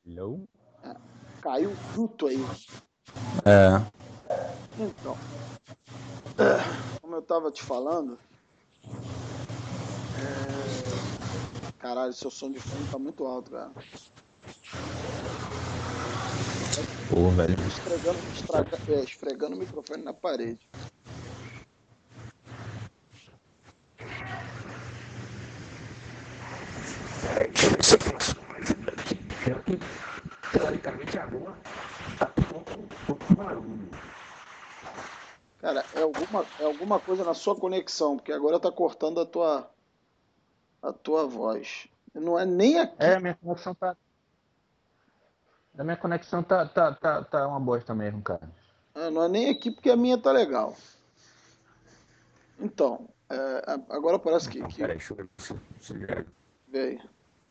Hello? É, caiu bruto aí. É. Então, como eu tava te falando, caralho, seu som de fundo tá muito alto, cara. Pô, velho. Esfregando o microfone na parede. Pior que, teoricamente, a rua tá pouco barulho. Cara, é alguma coisa na sua conexão, porque agora tá cortando a tua voz. Não é nem aqui. É, a minha conexão tá. A minha conexão tá uma bosta mesmo, cara. Não é nem aqui porque a minha tá legal. Então, agora parece que, Então, que peraí, deixa eu veio.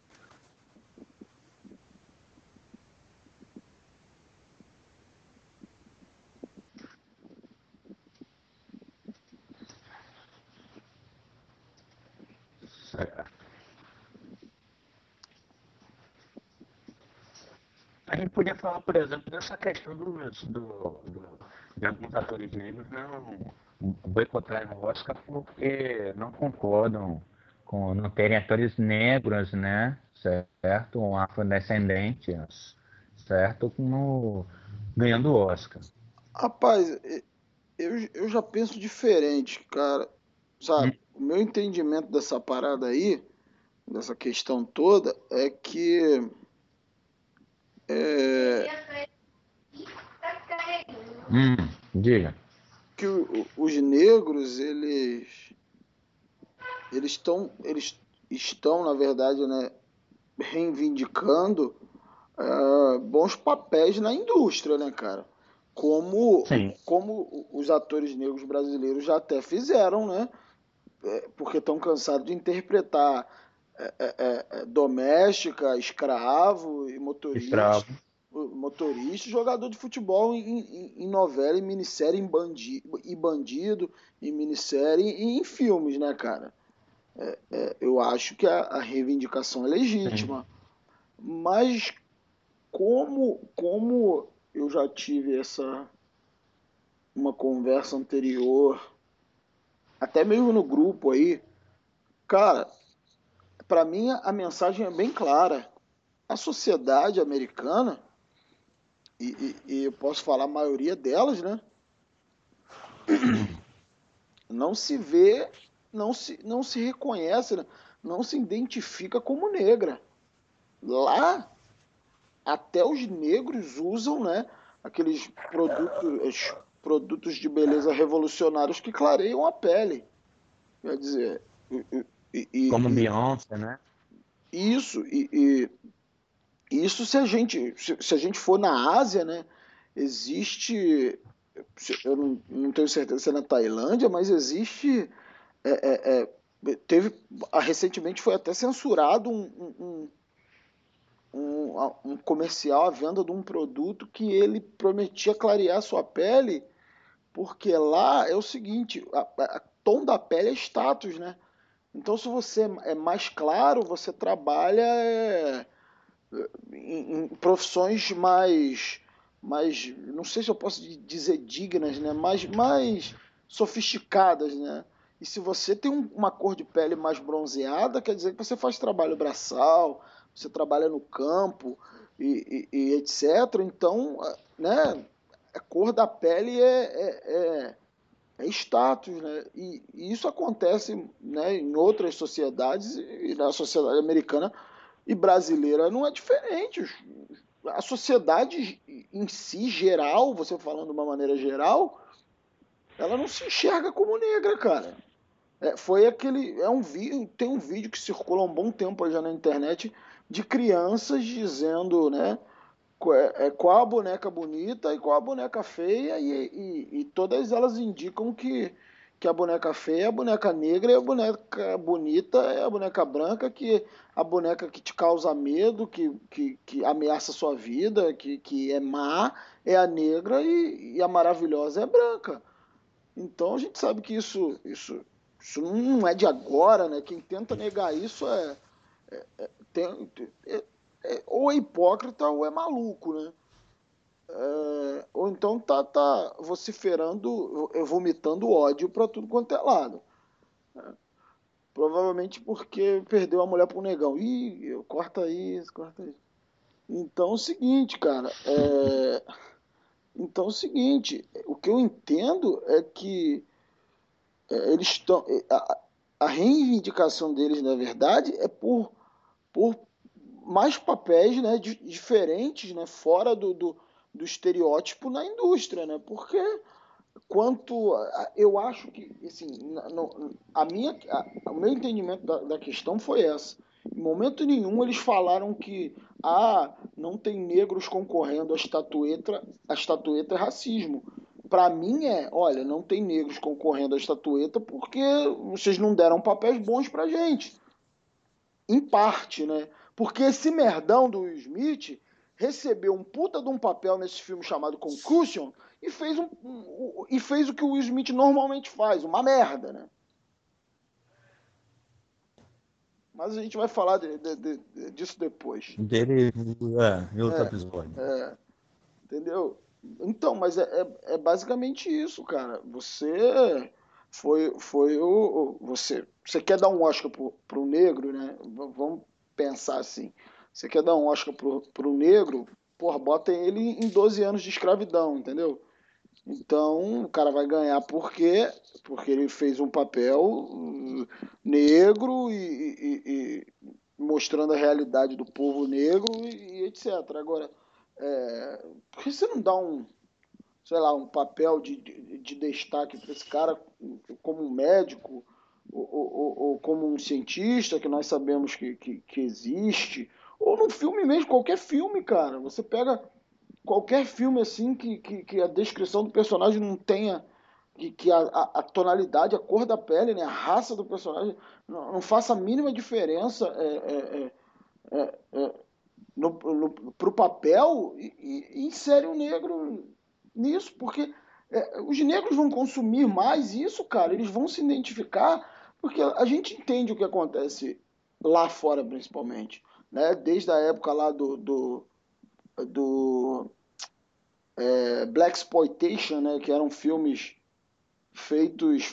A gente podia falar, por exemplo, dessa questão de alguns atores negros não boicotarem o Oscar porque não concordam com não terem atores negros, né? Certo? Afrodescendentes, certo? Ganhando o Oscar. Rapaz, eu já penso diferente, cara. Sabe? O meu entendimento dessa parada aí, dessa questão toda, é é, Diga. que os negros, eles estão, na verdade, né, reivindicando bons papéis na indústria, né, cara? Como, Sim. como os atores negros brasileiros já até fizeram, né? Porque estão cansados de interpretar doméstica, escravo e motorista, Escravo. jogador de futebol em novela, em minissérie, e bandido, em minissérie e em filmes, né, cara? Eu acho que a reivindicação é Sim. legítima, mas como eu já tive uma conversa anterior, até mesmo no grupo aí, cara, para mim a mensagem é bem clara. A sociedade americana, e eu posso falar a maioria delas, né, não se vê, não se reconhece, né, não se identifica como negra. Lá, até os negros usam, né, aqueles produtos de beleza revolucionários que clareiam a pele. Quer dizer, e, e- Como e- Beyoncé, né? isso, isso se a gente for na Ásia, né, existe, eu não tenho certeza se é na Tailândia, mas existe, teve, recentemente foi até censurado um comercial à venda de um produto que ele prometia clarear sua pele, porque lá é o seguinte, a tom da pele é status, né? Então, se você é mais claro, você trabalha em profissões mais, não sei se eu posso dizer dignas, né? Mais sofisticadas, né? E se você tem uma cor de pele mais bronzeada, quer dizer que você faz trabalho braçal, você trabalha no campo e etc. Então, né? A cor da pele é status, né? E isso acontece, né, em outras sociedades e na sociedade americana e brasileira não é diferente. A sociedade em si, geral, você falando de uma maneira geral, ela não se enxerga como negra, cara. Foi aquele. Tem um vídeo que circula há um bom tempo já na internet de crianças dizendo, né? Qual a boneca bonita e qual a boneca feia, e todas elas indicam que a boneca feia é a boneca negra e a boneca bonita é a boneca branca, que a boneca que te causa medo, que ameaça a sua vida, que é má, é a negra e a maravilhosa é a branca. Então a gente sabe que isso não é de agora, né? Quem tenta negar isso tem, ou é hipócrita ou é maluco, né? Ou então tá vociferando, vomitando ódio para tudo quanto é lado. Provavelmente porque perdeu a mulher pro negão. Ih, corta isso, corta isso. Então é o seguinte, cara. Então é o seguinte, o que eu entendo é que eles estão. A reivindicação deles, na verdade, é por mais papéis, né, diferentes, né, fora do estereótipo na indústria, né? Porque eu acho que assim, o meu entendimento da questão foi essa. Em momento nenhum eles falaram que não tem negros concorrendo a estatueta é racismo. Para mim olha, não tem negros concorrendo à estatueta porque vocês não deram papéis bons pra gente. Em parte, né? Porque esse merdão do Will Smith recebeu um puta de um papel nesse filme chamado Concussion e fez o que o Will Smith normalmente faz, uma merda, né? Mas a gente vai falar disso depois. Dele em outro É, episódio. entendeu? Então, mas é basicamente isso, cara. Você quer dar um Oscar pro negro, né? Vamos pensar assim. Você quer dar um Oscar pro negro, porra, bota ele em 12 anos de escravidão, entendeu? Então, o cara vai ganhar por quê? Porque ele fez um papel negro e mostrando a realidade do povo negro e etc. Agora, por que você não dá sei lá, um papel de destaque para esse cara como um médico ou como um cientista que nós sabemos que existe? Ou num filme mesmo, qualquer filme, cara. Você pega qualquer filme assim que a descrição do personagem não tenha que a tonalidade, a cor da pele, né, a raça do personagem não faça a mínima diferença pro papel e insere o negro nisso, porque os negros vão consumir mais isso, cara, eles vão se identificar, porque a gente entende o que acontece lá fora, principalmente, né, desde a época lá do Blaxploitation, né, que eram filmes feitos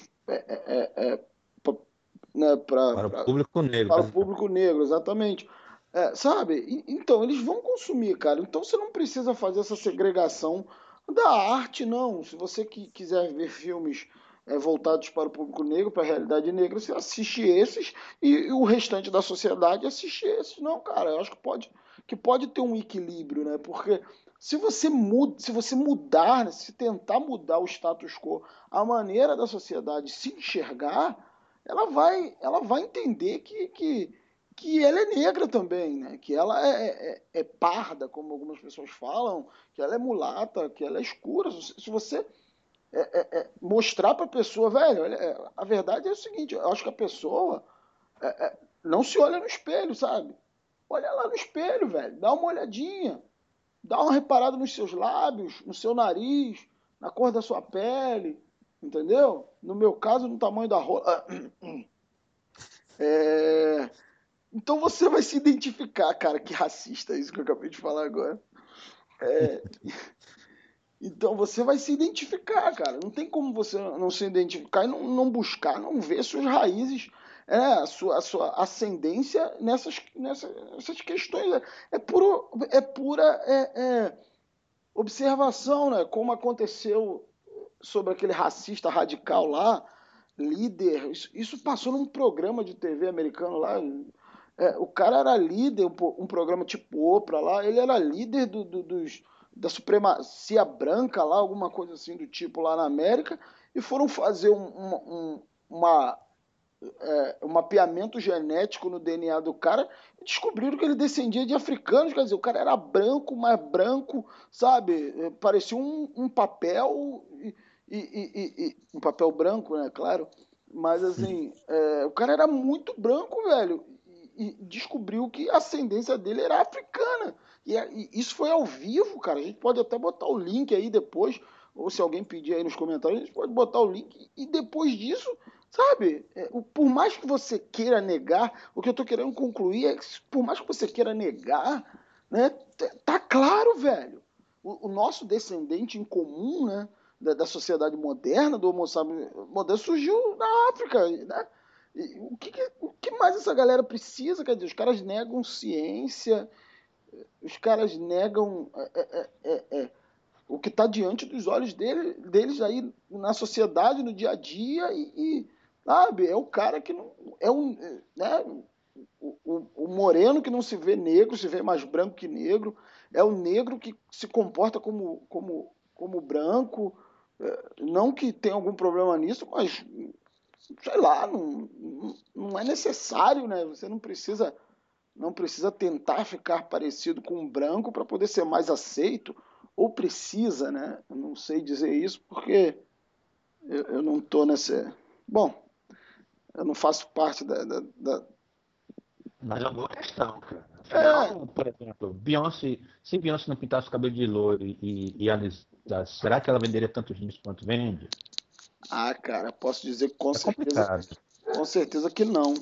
né, Para o público negro. para o público negro, exatamente. Sabe? Então, eles vão consumir, cara. Então, você não precisa fazer essa segregação da arte, não. Se você quiser ver filmes voltados para o público negro, para a realidade negra, você assiste esses e o restante da sociedade assiste esses. Não, cara, eu acho que pode ter um equilíbrio, né? Porque se você mudar, né, se tentar mudar o status quo, a maneira da sociedade se enxergar, ela vai entender que ela é negra também, né? Que ela é parda, como algumas pessoas falam, que ela é mulata, que ela é escura. Se você mostrar para a pessoa, velho, a verdade é o seguinte, eu acho que a pessoa não se olha no espelho, sabe? Olha lá no espelho, velho, dá uma olhadinha, dá uma reparada nos seus lábios, no seu nariz, na cor da sua pele, entendeu? No meu caso, no tamanho da rola. Então você vai se identificar, cara, que racista é isso que eu acabei de falar agora. Então você vai se identificar, cara. Não tem como você não se identificar e não buscar, não ver suas raízes, a sua ascendência nessas questões. É pura observação, né? Como aconteceu sobre aquele racista radical lá, líder. Isso passou num programa de TV americano lá. O cara era líder, um programa tipo Oprah lá, ele era líder da supremacia branca lá, alguma coisa assim do tipo lá na América, e foram fazer um mapeamento genético no DNA do cara e descobriram que ele descendia de africanos, quer dizer, o cara era branco, mais branco, sabe? Parecia um papel, um papel branco, né, claro, mas assim, o cara era muito branco, velho, e descobriu que a ascendência dele era africana. E isso foi ao vivo, cara. A gente pode até botar o link aí depois, ou se alguém pedir aí nos comentários, a gente pode botar o link. E depois disso, sabe, por mais que você queira negar, o que eu tô querendo concluir é que, por mais que você queira negar, né? Tá claro, velho. O nosso descendente em comum, né, da sociedade moderna, do Homo sapiens moderno, surgiu na África, né? E o que mais essa galera precisa? Quer dizer, os caras negam ciência, os caras negam o que está diante dos olhos deles aí na sociedade, no dia a dia, sabe, é o cara que não. É um, né, o moreno que não se vê negro, se vê mais branco que negro, é o negro que se comporta como branco, não que tenha algum problema nisso, mas sei lá, não é necessário, né? Você não precisa tentar ficar parecido com um branco para poder ser mais aceito, ou precisa, né? Eu não sei dizer isso porque eu não estou nessa. Bom, eu não faço parte da. Mas é uma boa questão, cara. É, Afinal, por exemplo, Beyoncé, se Beyoncé não pintasse o cabelo de loiro e alisasse, será que ela venderia tantos discos quanto vende? cara, posso dizer É complicado. com certeza que não.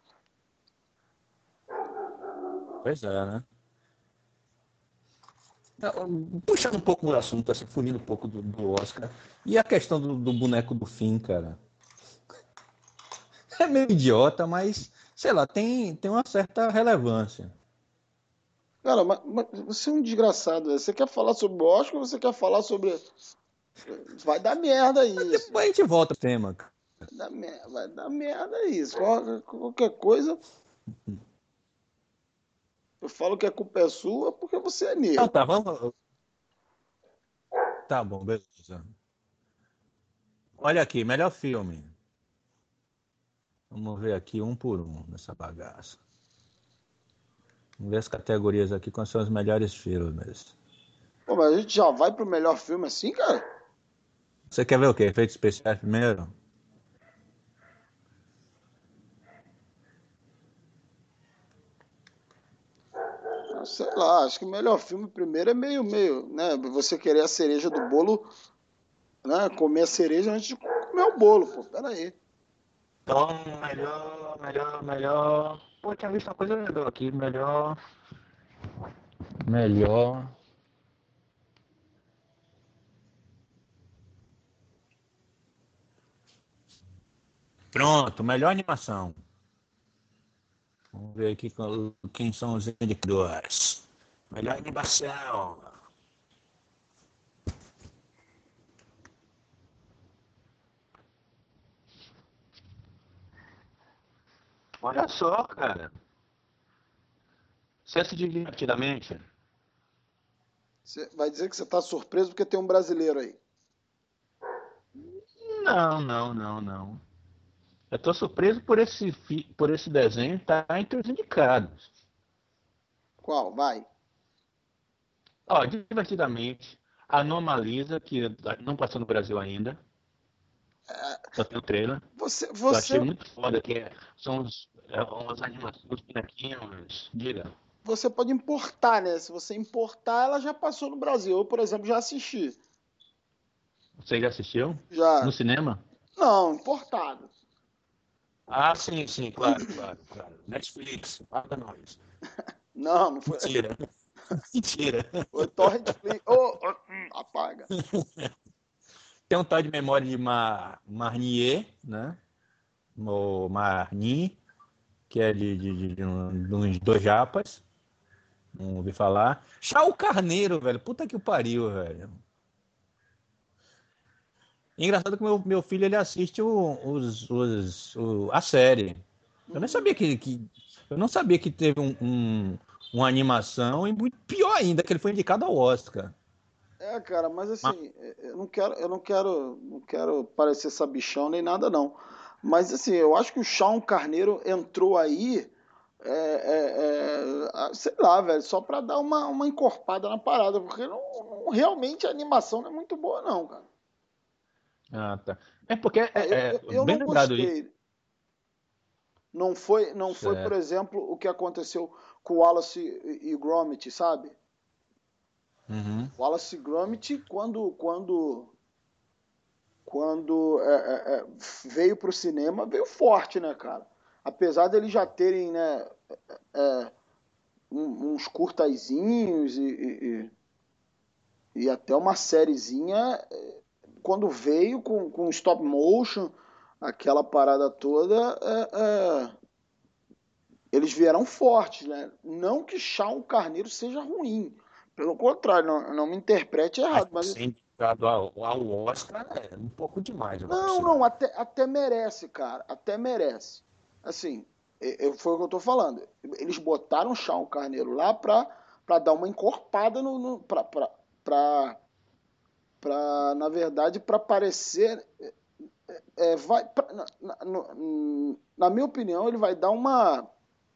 Pois é, né? Puxando um pouco o assunto, assim, fugindo um pouco do Oscar. E a questão do boneco do fim, cara? É meio idiota, mas, sei lá, tem uma certa relevância. Cara, mas você é um desgraçado, velho. Você quer falar sobre o Oscar ou você quer falar sobre. Vai dar merda Mas isso. depois a gente volta ao tema, cara. Vai dar merda isso. Qualquer coisa, eu falo que a culpa é sua porque você é Então negro. tá, vamos. Tá bom, beleza. Olha aqui, melhor filme. Vamos ver aqui um por um nessa bagaça. Vamos ver as categorias aqui, quais são os melhores filmes. Pô, mas a gente já vai pro melhor filme assim, cara? Você quer ver o quê? Efeitos especiais primeiro? Ah, sei lá, acho que o melhor filme primeiro é meio, né? Você querer a cereja do bolo, né? Comer a cereja antes de comer o bolo, pô. Pera aí. Então, melhor. Pô, tinha visto uma coisa legal aqui. Melhor. Pronto, melhor animação. Vamos ver aqui quem são os indicadores. Melhor animação. Olha só, cara. Você assistiu divertidamente? Você vai dizer que você tá surpreso porque tem um brasileiro aí. Não, não, não, não. Eu tô surpreso por esse desenho estar entre os indicados. Qual? Vai. Ó, divertidamente. Anomalisa, que não passou no Brasil ainda. Só tem o trailer. Você, Eu achei você, muito foda, são umas animações, os bonequinhos. Diga. você pode importar, né? Se você importar, ela já passou no Brasil. Eu, por exemplo, já assisti. Você já assistiu? No Já. cinema? Não, importado. Ah, sim, sim, claro, claro, claro. Netflix, paga nós. Não, não foi. Mentira, mentira. Foi Torrent Flix. Oh, apaga. Tem um tal de memória de Marnier, né? O Marni, que é de uns dois japas. Não ouvi falar. Chau Carneiro, velho. Puta que o pariu, velho. Engraçado que meu filho ele assiste a série. Eu nem Uhum. sabia eu não sabia que teve uma animação e muito pior ainda que ele foi indicado ao Oscar. Cara, mas Mas, assim, eu não quero parecer sabichão nem nada não. Mas assim, eu acho que o Shawn Carneiro entrou aí, sei lá, velho, só pra dar uma encorpada na parada, porque realmente a animação não é muito boa não, cara. Ah, tá. É porque Eu bem não lembrado. gostei. Não foi, por Certo. exemplo, o que aconteceu com o Wallace e Gromit, sabe? uhum. Wallace e Gromit, quando veio para o cinema, veio forte, né, cara? Apesar deles já terem, né, uns curtazinhos e até uma sériezinha, quando veio com stop motion, aquela parada toda, eles vieram fortes, né? Não que Shaun Carneiro seja ruim, pelo contrário, não me interprete Mas errado, mas ser indicado ao Oscar é um pouco demais, eu acho. não, até merece, cara, até merece. Assim, foi o que eu tô falando. Eles botaram o Shaun Carneiro lá pra dar uma encorpada na verdade, pra parecer, na minha opinião, ele vai dar uma,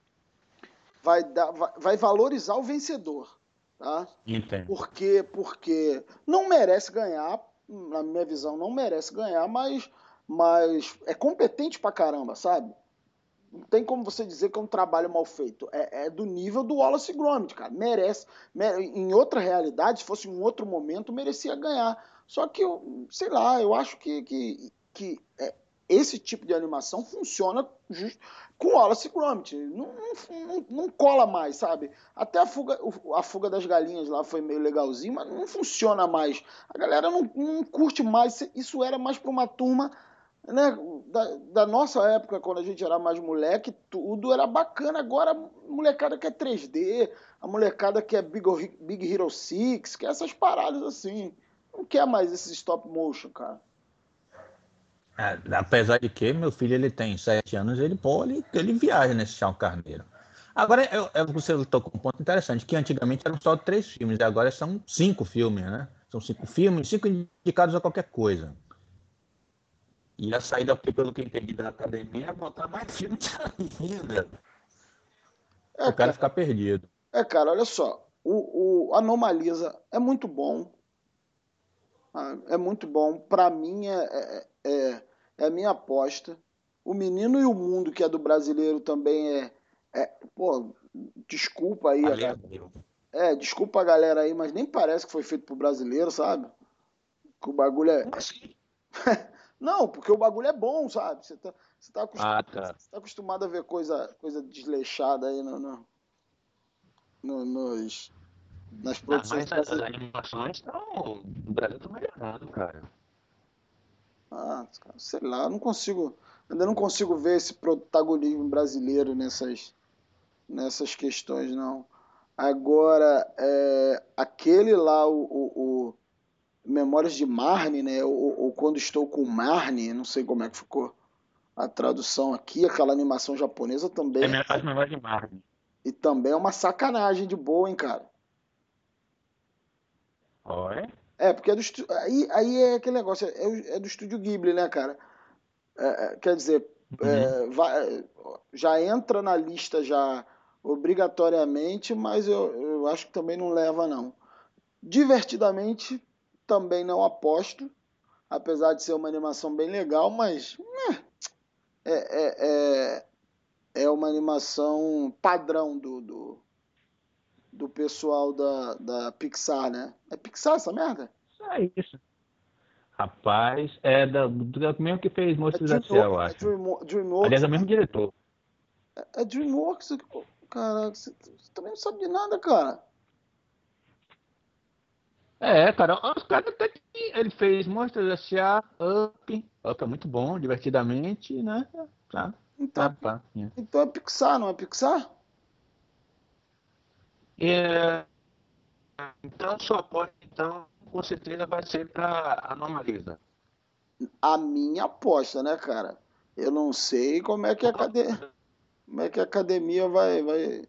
vai valorizar o vencedor, tá? Entendo. Porque não merece ganhar, na minha visão, não merece ganhar, mas é competente pra caramba, sabe? Não tem como você dizer que é um trabalho mal feito. É do nível do Wallace Gromit, cara. Merece. Em outra realidade, se fosse em um outro momento, merecia ganhar. Só que, sei lá, eu acho que esse tipo de animação funciona com Wallace Gromit. Não cola mais, sabe? Até a fuga das galinhas lá foi meio legalzinho, mas não funciona mais. A galera não curte mais. Isso era mais para uma turma, né, da nossa época, quando a gente era mais moleque, tudo era bacana. Agora a molecada quer 3D, a molecada quer Big Hero 6, quer essas paradas assim. Não quer mais esse stop motion, cara. Apesar de que meu filho ele tem 7 anos, ele viaja nesse Chão Carneiro. Agora, você tocou um ponto interessante, que antigamente eram só 3 filmes, e agora são 5 filmes, né? São 5 filmes, 5 indicados a qualquer coisa. E a saída, pelo que eu entendi da academia, é botar mais filmes ainda. É, O cara cara, ficar perdido. cara, olha só. O Anomalisa é muito bom. É muito bom. Pra mim é a minha aposta. O Menino e o Mundo, que é do brasileiro, também pô, desculpa aí, Valeu, meu. desculpa a galera aí, mas nem parece que foi feito pro brasileiro, sabe? Que o bagulho é. Como assim? Não, porque o bagulho é bom, sabe? Ah, tá. Você tá acostumado a ver coisa desleixada aí nas Ah, produções mas as brasileiras. animações estão. O Brasil tá melhorando, cara. Ah, cara, sei lá, eu não consigo. Ainda não consigo ver esse protagonismo brasileiro nessas questões, não. Agora, aquele lá, o Memórias de Marnie, né? Ou Quando Estou com Marnie, não sei como é que ficou a tradução aqui, aquela animação japonesa É também. minha faz memória de Marvel. E também é uma sacanagem de boa, hein, cara. Olha. Porque aí é aquele negócio, é do estúdio Ghibli, né, cara? Quer dizer, Uhum. já entra na lista já obrigatoriamente, mas eu acho que também não leva, não. Divertidamente, também não aposto, apesar de ser uma animação bem legal, mas é, é, é uma animação padrão do pessoal da Pixar, né? É Pixar essa merda? É isso. Rapaz, é do mesmo que fez É Monstros S.A., eu DreamWorks, acho. Aliás, DreamWorks, é o mesmo diretor. é DreamWorks, cara, você também não sabe de nada, cara. É, cara, os caras até que ele fez Monstros S.A., Up é muito bom, divertidamente, né? Tá, Então, tá, pá. então é Pixar, não é Pixar? É, então, sua aposta, então, com certeza vai ser para Anomalisa. A minha aposta, né, cara? Eu não sei como é que a academia vai.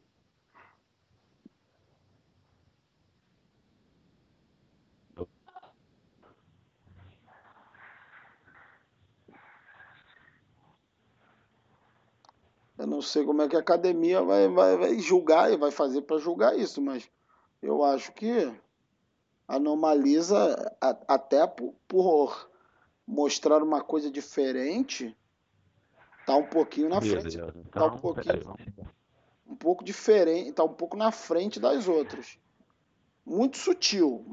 Eu não sei como é que a academia vai julgar e vai fazer para julgar isso, mas eu acho que a Anomalisa, até por mostrar uma coisa diferente, tá um pouquinho na frente. Beleza. Tá um Então, peraí, pouquinho, vamos. um pouco diferente, tá um pouco na frente das outras. Muito sutil,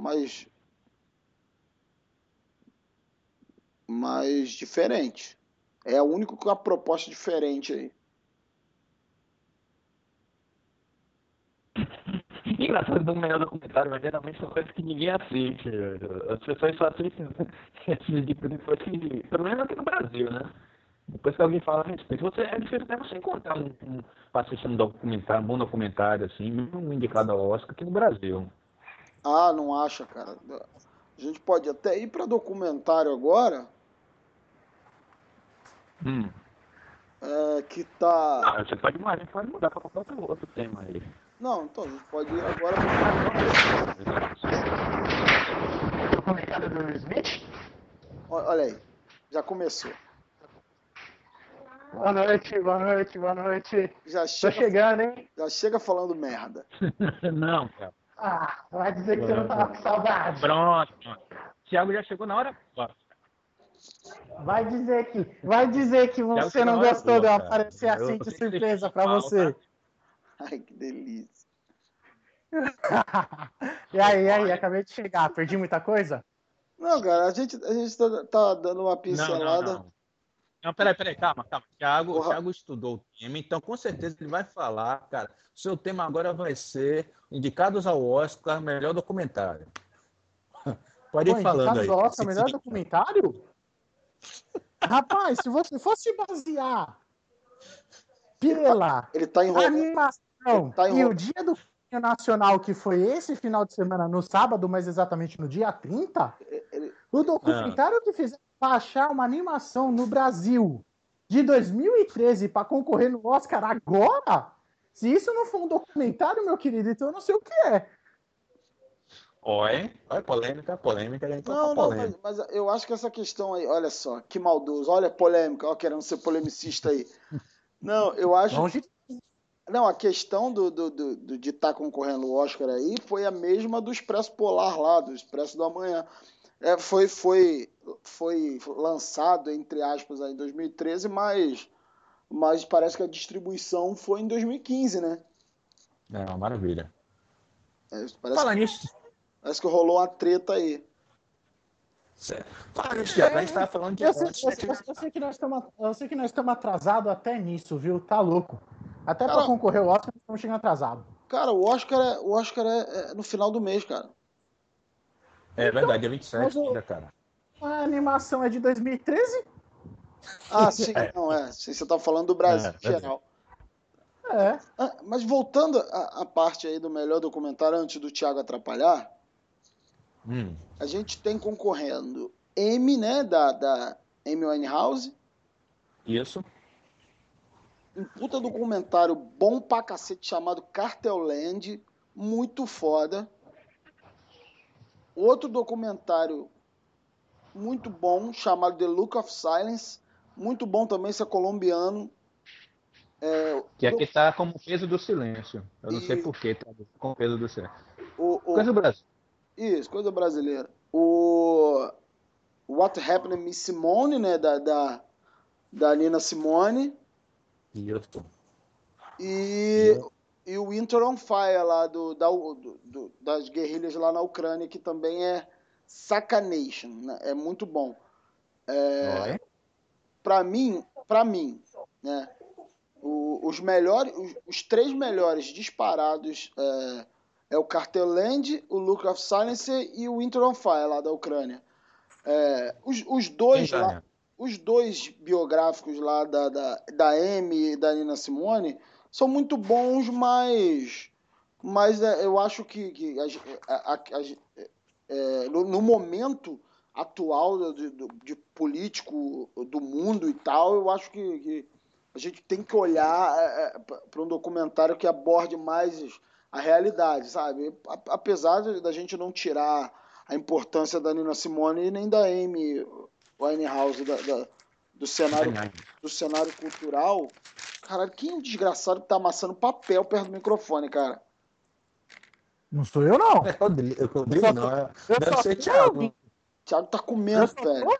mas diferente. É o único com a proposta diferente aí. engraçado do melhor documentário, mas geralmente são coisas que ninguém assiste. As pessoas só assistem esses tipos de coisas que, pelo menos aqui no Brasil, né? Depois que alguém fala a respeito, é difícil até você encontrar pra assistir um documentário, um bom documentário, assim, mesmo um indicado ao Oscar aqui no Brasil. Ah, não acha, cara. A gente pode até ir para documentário agora, que tá. Você pode mudar, a gente pode mudar para qualquer outro tema aí. Não, então a gente pode ir agora O comentário do Will Smith? Olha aí, já começou. Boa noite, boa noite, boa noite. Já Tô chega, chegando, hein? já chega falando merda. Não, cara. Ah, vai dizer que você não tava com saudade. Pronto. Thiago já chegou na hora. Vai dizer que você não gostou de eu aparecer assim de surpresa pra você. Ai, que delícia. E aí, acabei de chegar. Perdi muita coisa? Não, cara, a gente tá dando uma pincelada. Não, peraí, calma. Thiago estudou o tema, então com certeza ele vai falar, cara. O seu tema agora vai ser Indicados ao Oscar, melhor documentário. Pode ir falando aí. Indicados ao Oscar, melhor documentário? Rapaz, se você fosse basear pela Ele tá enrolando. animação e o dia do filme nacional, que foi esse final de semana, no sábado, mas exatamente no dia 30, o documentário que fizeram para achar uma animação no Brasil de 2013 para concorrer no Oscar agora, se isso não for um documentário, meu querido, então eu não sei o que é. Olha, polêmica, a gente Não, mas eu acho que essa questão aí, olha só, que maldoso, olha a polêmica, ó, querendo ser polemicista aí. Não, eu acho. Não, a questão de estar concorrendo ao Oscar aí foi a mesma do Expresso Polar lá, do Expresso do Amanhã. Foi lançado, entre aspas, aí em 2013, mas parece que a distribuição foi em 2015, né? É uma maravilha. Fala nisso. Parece que rolou uma treta aí. Fala nisso, Thiago. A gente tava falando de... Eu sei que nós estamos atrasados até nisso, viu? Tá louco. Até para concorrer ao Oscar, nós estamos chegando atrasados. Cara, o Oscar é no final do mês, cara. É verdade, é 27 ainda, cara. A animação é de 2013? Ah, sim, não é. Sim, você tá falando do Brasil em geral. Mas voltando à parte aí do melhor documentário, antes do Thiago atrapalhar, a gente tem concorrendo Amy, né, da Amy Winehouse. Isso. Um puta documentário bom pra cacete chamado Cartelland, muito foda. Outro documentário muito bom chamado The Look of Silence, muito bom também, esse é colombiano. Que aqui tá como Peso do Silêncio. Eu não sei porquê, tá com Peso do Silêncio. Coisa do Brasil. Isso, coisa brasileira. O What Happened to Miss Simone, né, da Nina Simone. Isso. E o Winter on Fire lá das guerrilhas lá na Ucrânia, que também é Sacanation, né? É muito bom. Para mim, né, os três melhores disparados é o Cartelland, o Look of Silence e o Winter on Fire lá da Ucrânia. Os dois biográficos lá da Amy e da Nina Simone são muito bons, mas eu acho que no momento atual de político do mundo e tal, eu acho que a gente tem que olhar para um documentário que aborde mais a realidade, sabe? Apesar da gente não tirar a importância da Nina Simone e nem da Amy Winehouse, do cenário cultural. Caralho, quem é um desgraçado que tá amassando papel perto do microfone, cara? Não sou eu, não. É Rodrigo, não. Deve ser Thiago. Thiago tá comendo, velho.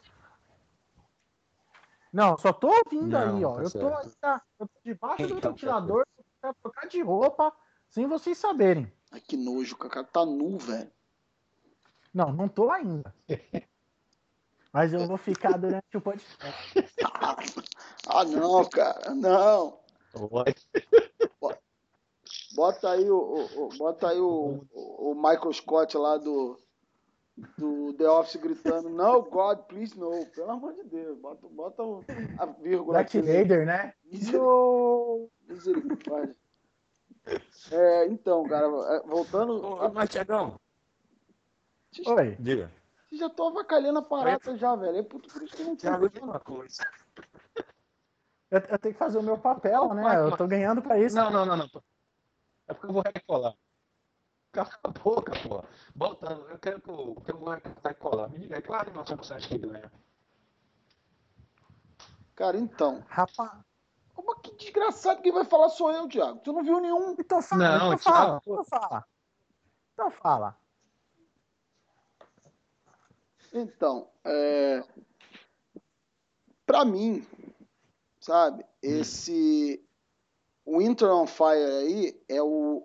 Não, só tô ouvindo aí, ó. Eu tô debaixo do ventilador pra trocar de roupa sem vocês saberem. Ai, que nojo, o cara tá nu, velho. Não tô ainda. Mas eu vou ficar durante o podcast. Não, cara, não. Bota aí o Michael Scott lá do The Office gritando, no, God, please, no. Pelo amor de Deus, bota a vírgula Darth Vader, né? Misericórdia. Então, cara, voltando... Mas, Tiagão, Oi. diga. Você já tô avacalhando a parada já, velho. Por isso que não Tiago, diga funciona. uma coisa. Eu tenho que fazer o meu papel, né? Eu tô ganhando pra isso. Não. É porque eu vou recolar. Cala a boca, pô. Voltando, eu quero que eu vou recolar. Me diga aí, qual a animação que você acha que ganha? Cara, então... Rapaz, Mas que desgraçado que vai falar sou eu, Thiago. Tu não viu nenhum. então fala, Não, então Thiago, fala, então fala. Então fala. Então, pra mim, sabe, esse Winter on Fire aí é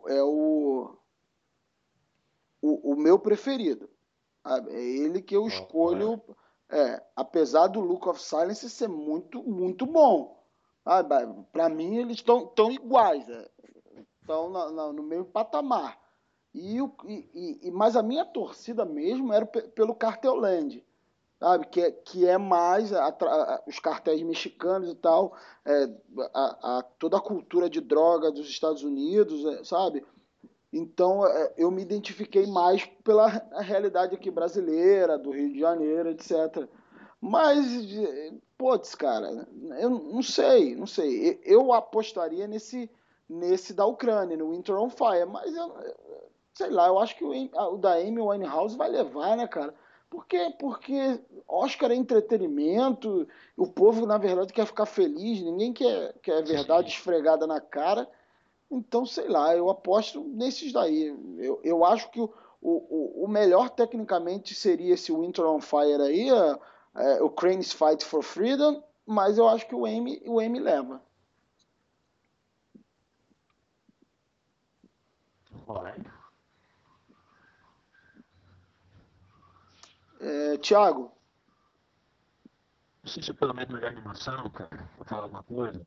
o meu preferido. Sabe? É ele que eu escolho, apesar do Look of Silence ser muito, muito bom. Sabe? Pra mim, eles estão iguais, estão no mesmo patamar. Mas a minha torcida mesmo era pelo Cartelland, sabe? Que é mais os cartéis mexicanos e tal, toda a cultura de droga dos Estados Unidos, sabe? Então eu me identifiquei mais pela realidade aqui brasileira, do Rio de Janeiro, etc. Mas, putz, cara, eu não sei. Eu apostaria nesse da Ucrânia, no Winter on Fire, mas sei lá, eu acho que o da Amy Winehouse vai levar, né, cara? Porque Oscar é entretenimento, o povo, na verdade, quer ficar feliz, ninguém quer verdade esfregada na cara. Então, sei lá, eu aposto nesses daí. Eu acho que o melhor tecnicamente seria esse Winter on Fire aí, o Cranes Fight for Freedom, mas eu acho que o M leva. Thiago, Assiste pelo menos melhor animação, cara. Pra falar alguma coisa.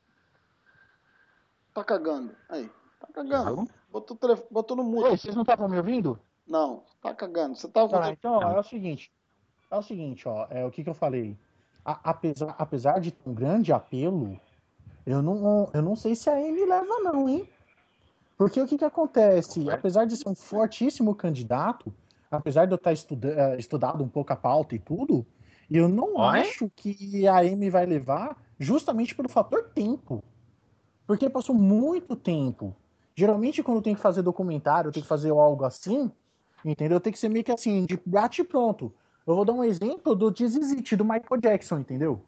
tá cagando. Aí, tá cagando. Thiago? Botou no Oi, mute. vocês não estavam me ouvindo? Não, tá cagando. Você tava Tá, com... então ó, é o seguinte. É o seguinte, ó, o que eu falei. Apesar de ter um grande apelo, eu não sei se a Amy leva não, hein? Porque o que acontece? Apesar de ser um fortíssimo candidato, apesar de eu estar estudado um pouco a pauta e tudo, eu não acho que a Amy vai levar justamente pelo fator tempo. Porque passou muito tempo. Geralmente, quando tem que fazer documentário, tem que fazer algo assim, entendeu? Tem que ser meio que assim, de bate pronto. Eu vou dar um exemplo do This Is It, do Michael Jackson, entendeu?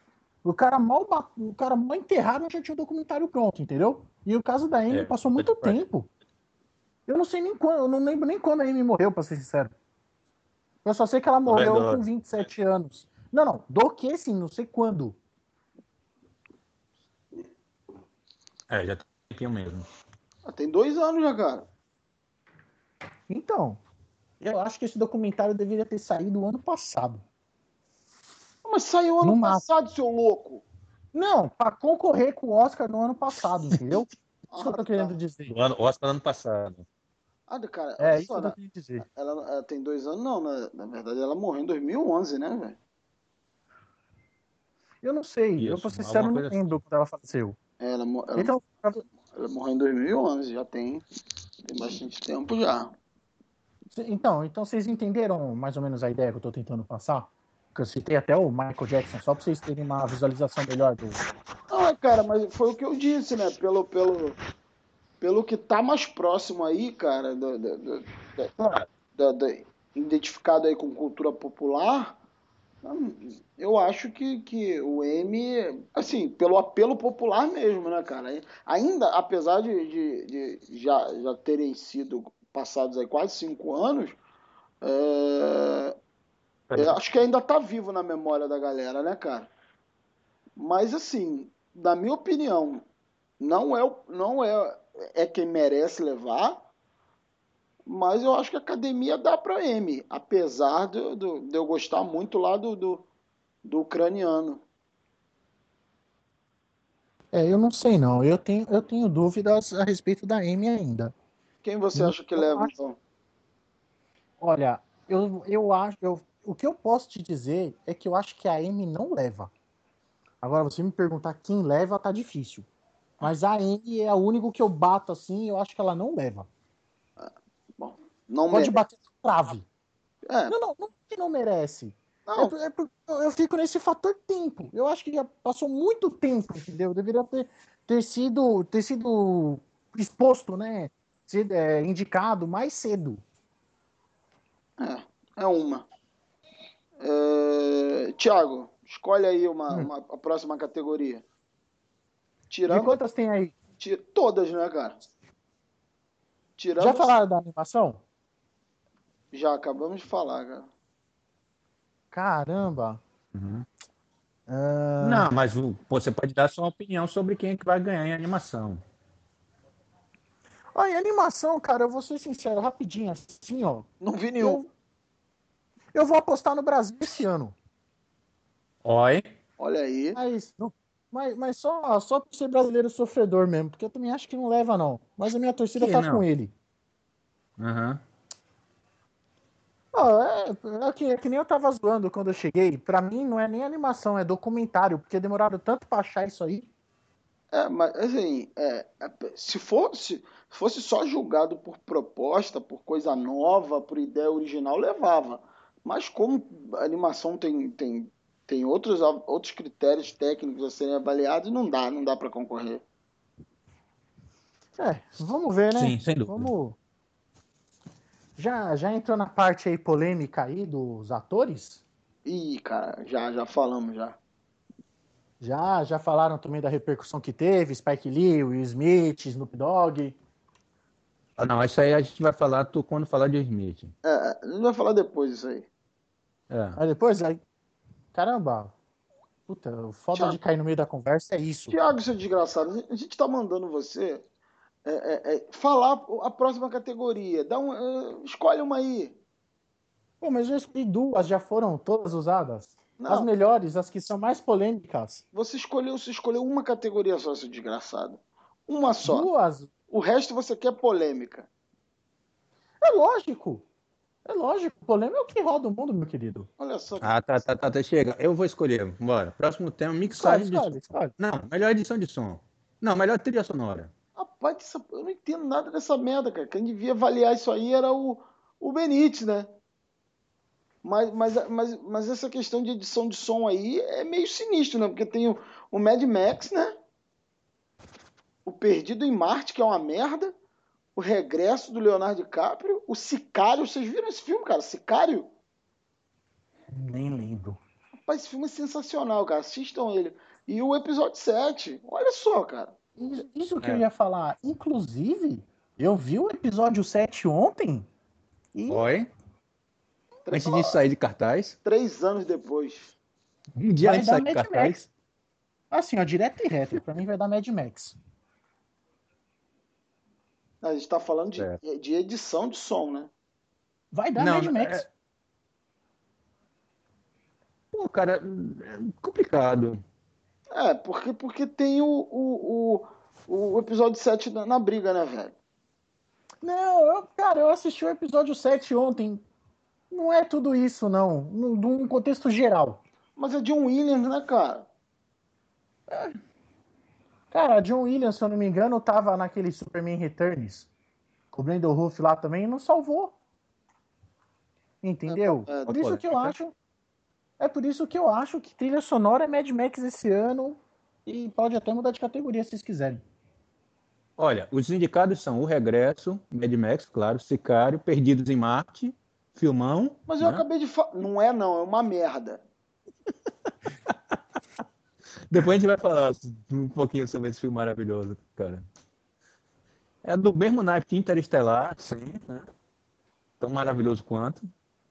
O cara mal enterrado já tinha o documentário pronto, entendeu? E o caso da Amy passou muito tempo. Eu não sei nem quando, eu não lembro nem quando a Amy morreu, pra ser sincero. Eu só sei que ela morreu com 27 anos. Não, do que sim, não sei quando. Já tem tempinho mesmo. Tem 2 anos já, cara. Então, eu acho que esse documentário deveria ter saído ano passado. Mas saiu ano passado, seu louco. Não, para concorrer com o Oscar no ano passado, entendeu? Isso que eu tô querendo dizer. O Oscar ano passado. Cara, isso que eu tô querendo dizer. Ela tem 2 anos, não, na verdade ela morreu em 2011, né, velho? Eu não sei, Isso, eu pra ser sincero não lembro quando ela faleceu. Ela morreu em 2011, já tem bastante tempo já. Então vocês entenderam mais ou menos a ideia que eu tô tentando passar? Que eu citei até o Michael Jackson, só pra vocês terem uma visualização melhor do... Não, cara, mas foi o que eu disse, né? Pelo que tá mais próximo aí, cara, identificado aí com cultura popular, eu acho que o M, assim, pelo apelo popular mesmo, né, cara? Ainda, apesar de já terem sido passados aí quase 5 anos, eu acho que ainda tá vivo na memória da galera, né, cara? Mas, assim, na minha opinião, não é quem merece levar, mas eu acho que a academia dá para M, apesar de eu gostar muito lá do ucraniano. Eu não sei não. Eu tenho dúvidas a respeito da Amy ainda. Quem você E acha que eu leva, acho, então? olha, eu acho, o que eu posso te dizer é que eu acho que a Amy não leva. Agora, você me perguntar quem leva, tá difícil. Mas a Amy é a única que eu bato assim, eu acho que ela não leva. Bom, não Pode merece. bater na trave. É, Não é que não merece. não, Porque eu fico nesse fator tempo. Eu acho que já passou muito tempo, entendeu? Deveria ter sido exposto, né? Ser indicado mais cedo. é uma. Tiago, escolhe aí Hum. a próxima categoria. De Tirando quantas tem aí? todas, né, cara? Já Tirando. falaram da animação? Já acabamos de falar, cara. Caramba. Uhum. Ah, Não, mas você pode dar sua opinião sobre quem é que vai ganhar em animação. Olha, animação, cara, eu vou ser sincero, rapidinho, assim, ó. Não vi nenhum. Eu vou apostar no Brasil esse ano. Oi? Olha aí. Mas, mas só por ser brasileiro sofredor mesmo, porque eu também acho que não leva, não. Mas a minha torcida Que tá com não? ele. Aham. Ó, é que nem eu tava zoando quando eu cheguei. Pra mim não é nem animação, é documentário, porque demoraram tanto pra achar isso aí. Mas assim, se fosse só julgado por proposta, por coisa nova, por ideia original, levava. Mas como a animação tem outros critérios técnicos a serem avaliados, não dá para concorrer. Vamos ver, né? Sim, sem dúvida. Vamos. Já entrou na parte aí polêmica aí dos atores? Ih, cara, já falamos já. Já falaram também da repercussão que teve, Spike Lee, Will Smith, Snoop Dogg. Ah, não, isso aí a gente vai falar quando falar de Smith. A gente vai falar depois disso aí. É. Aí depois, caramba, puta, o foda de Tiago, cair no meio da conversa é isso. Tiago, seu desgraçado, a gente tá mandando você falar a próxima categoria. Escolhe uma aí. Pô, mas eu escolhi duas, já foram todas usadas. As Não, melhores, as que são mais polêmicas. você escolheu uma categoria só, seu desgraçado. Uma só. Duas, O resto você quer polêmica. é lógico. É lógico, polêmica é o que roda o mundo, meu querido. Olha só que. Ah, tá, chega. Eu vou escolher. Bora. Próximo tema, Escolhe, mixagem de som. escolhe, escolhe. Não, melhor edição de som. Não, melhor trilha sonora. Rapaz, eu não entendo nada dessa merda, cara. Quem devia avaliar isso aí era o Benítez, né? Mas essa questão de edição de som aí é meio sinistro, né? Porque tem o Mad Max, né? O Perdido em Marte, que é uma merda. O Regresso do Leonardo DiCaprio. O Sicário. Vocês viram esse filme, cara? Sicário? Nem lembro. Rapaz, esse filme é sensacional, cara. Assistam ele. E o episódio 7. Olha só, cara. Isso que eu É. ia falar. Inclusive, eu vi o episódio 7 ontem e Oi? Tre- Antes de sair de cartaz. 3 anos depois. Um dia vai antes de dar sair de Mad cartaz. Max. Assim, ó, direto e reto. Pra mim vai dar Mad Max. A gente tá falando de, É. de edição de som, né? Vai dar Não, Mad Max. pô, cara, é complicado. Porque tem o episódio 7 na briga, né, velho? Não, cara, eu assisti o episódio 7 ontem. Não é tudo isso, não. Num contexto geral. Mas é John Williams, né, cara? Cara, John Williams, se eu não me engano, tava naquele Superman Returns. Com o Brandon Ruff lá também e não salvou. Entendeu? É, Por isso que eu Polêmica. acho. É por isso que eu acho que trilha sonora é Mad Max esse ano. E pode até mudar de categoria se vocês quiserem. Olha, os indicados são O Regresso, Mad Max, claro, Sicário, Perdidos em Marte, Filmão, mas eu né? acabei de falar. Não é, não, é uma merda. Depois a gente vai falar um pouquinho sobre esse filme maravilhoso, cara. É do mesmo naipe que Interestelar, sim, né? Tão maravilhoso quanto.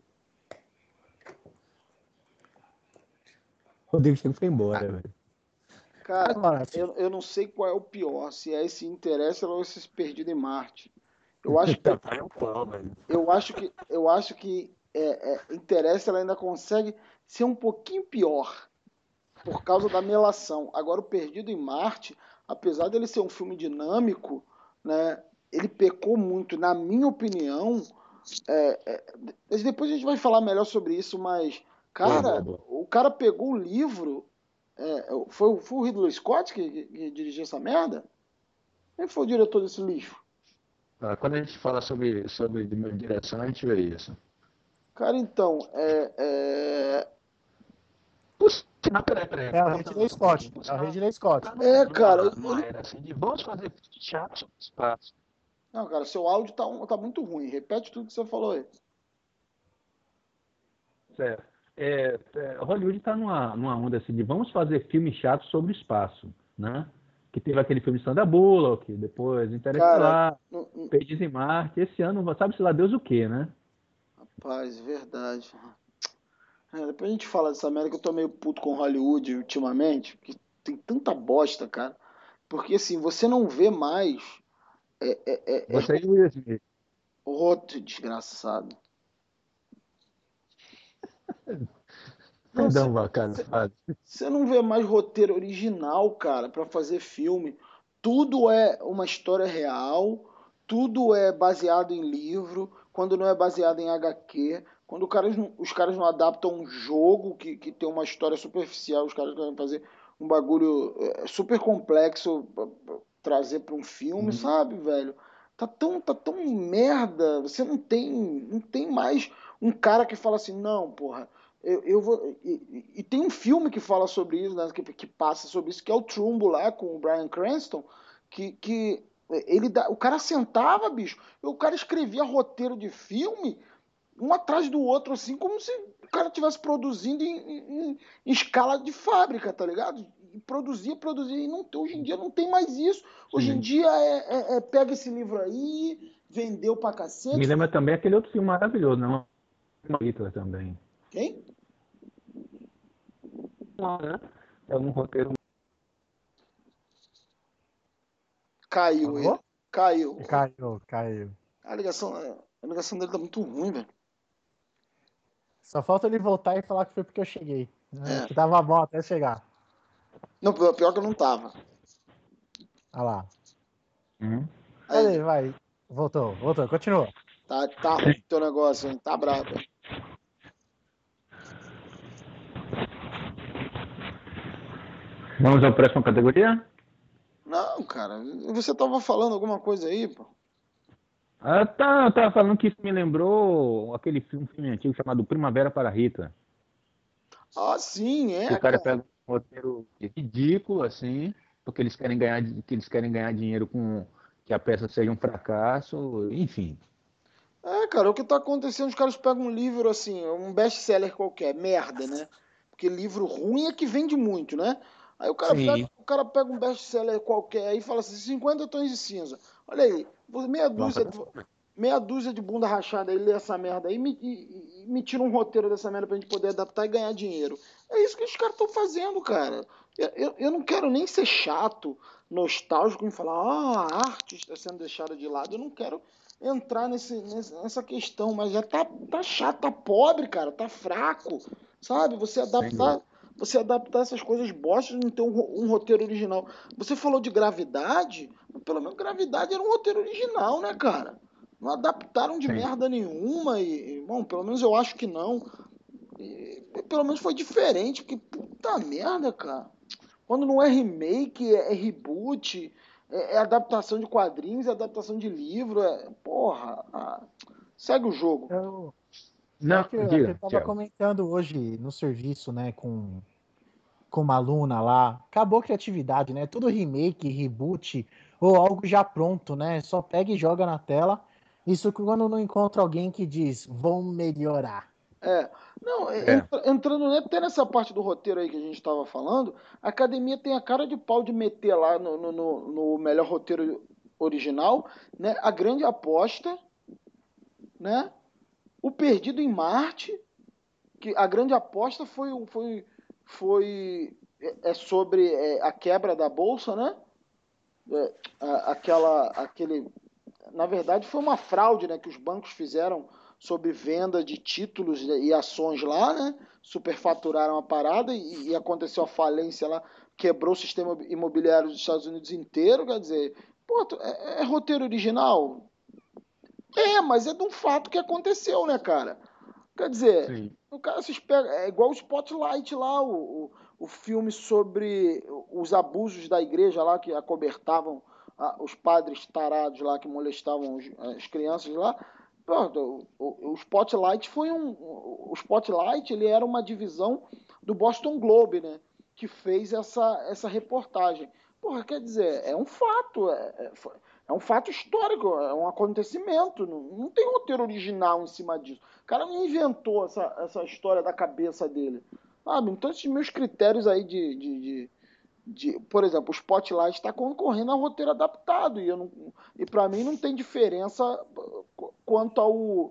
Rodrigo Chego foi embora, velho. Cara, Agora, eu não sei qual é o pior, se é esse Interesse ou esse Perdido em Marte. Eu acho que, Tá um pau, velho. eu acho que Interesse ela ainda consegue ser um pouquinho pior por causa da melação. Agora, o Perdido em Marte, apesar dele ser um filme dinâmico, né, ele pecou muito, na minha opinião. Depois a gente vai falar melhor sobre isso, mas, cara, o cara pegou o livro. Foi o Ridley Scott que dirigiu essa merda? Quem foi o diretor desse lixo? Quando a gente fala sobre direção, a gente vê isso. Cara, então, Não, peraí. É o Ridley Scott. É o Ridley Scott. Cara, Não era assim, vamos fazer teatro sobre espaço. Não, cara, seu áudio tá muito ruim. Repete tudo que você falou aí. Certo. Hollywood está numa onda assim de vamos fazer filmes chatos sobre espaço, né? Que teve aquele filme Sandra Bullock, depois Interestelar, Perdidos em Marte. Esse ano, sabe-se lá Deus o quê, né? Rapaz, verdade. Depois a gente fala dessa merda que eu tô meio puto com Hollywood ultimamente, porque tem tanta bosta, cara. Porque assim, você não vê mais. Você e o Will Smith. Outro desgraçado. Perdão, bacana. Você não vê mais roteiro original, cara, pra fazer filme. Tudo é uma história real, tudo é baseado em livro, quando não é baseado em HQ, quando os caras não adaptam um jogo que tem uma história superficial, os caras querem fazer um bagulho super complexo pra trazer pra um filme, sabe, velho? Tá tão merda, você não tem mais um cara que fala assim, não, porra, eu vou. E tem um filme que fala sobre isso, né, que passa sobre isso, que é o Trumbo lá, com o Bryan Cranston, que o cara sentava, bicho, e o cara escrevia roteiro de filme, um atrás do outro, assim, como se o cara estivesse produzindo em escala de fábrica, tá ligado? E produzia, e hoje em dia não tem mais isso. Hoje em dia pega esse livro aí, vendeu pra cacete. Me lembra também aquele outro filme maravilhoso, né? Hitler também. Quem? É um roteiro. Caiu Alô? ele. Caiu. Caiu. A ligação dele tá muito ruim, velho. Só falta ele voltar e falar que foi porque eu cheguei. Que tava bom até chegar. Não, pior que eu não tava. Olha lá. Uhum. Cadê? Vai. Voltou. Continua. Tá ruim o teu negócio, hein? Tá brabo, hein? Vamos à próxima categoria? Não, cara. Você tava falando alguma coisa aí, pô? Eu tava falando que isso me lembrou aquele filme antigo chamado Primavera para Rita. Ah, sim, Que o cara cara. pega um roteiro ridículo, assim, porque eles querem ganhar dinheiro com que a peça seja um fracasso, enfim. Cara, o que tá acontecendo, os caras pegam um livro assim, um best-seller qualquer, merda, né? Porque livro ruim é que vende muito, né? Aí o cara pega um best-seller qualquer e fala assim, 50 tons de cinza. Olha aí, meia dúzia de bunda rachada aí, lê essa merda aí e me tira um roteiro dessa merda pra gente poder adaptar e ganhar dinheiro. É isso que os caras estão fazendo, cara. Eu não quero nem ser chato, nostálgico em falar, a arte está sendo deixada de lado. Eu não quero entrar nessa questão, mas já tá chato, tá pobre, cara, tá fraco, sabe? Você adaptar essas coisas bostas e não ter um roteiro original. Você falou de Gravidade, mas pelo menos Gravidade era um roteiro original, né, cara? Não adaptaram de merda nenhuma bom, pelo menos eu acho que não. Pelo menos foi diferente, porque puta merda, cara. Quando não é remake, é reboot, é adaptação de quadrinhos, é adaptação de livro, porra, segue o jogo. Eu tava comentando hoje no serviço, né, com uma aluna lá. Acabou a criatividade, né? Tudo remake, reboot, ou algo já pronto, né? Só pega e joga na tela. Isso quando não encontra alguém que diz, vão melhorar. Não, entrando até nessa parte do roteiro aí que a gente estava falando, a academia tem a cara de pau de meter lá no melhor roteiro original, né? A Grande Aposta, né? O Perdido em Marte, que a Grande Aposta foi sobre a quebra da bolsa, né? Aquele, na verdade, foi uma fraude, né, que os bancos fizeram sobre venda de títulos e ações lá, né? Superfaturaram a parada e aconteceu a falência lá quebrou o sistema imobiliário dos Estados Unidos inteiro, quer dizer, pô, é roteiro original? Mas é de um fato que aconteceu, né, cara? Quer dizer, Sim. o cara se espera. É igual o Spotlight lá, o filme sobre os abusos da igreja lá, que acobertavam os padres tarados lá, que molestavam as crianças lá. Pronto, o Spotlight foi o Spotlight, ele era uma divisão do Boston Globe, né? Que fez essa reportagem. Porra, quer dizer, é um fato, é um fato histórico, é um acontecimento, não tem roteiro original em cima disso. O cara não inventou essa história da cabeça dele. Sabe? Então, esses meus critérios aí por exemplo, o Spotlight está concorrendo a roteiro adaptado, e para mim não tem diferença quanto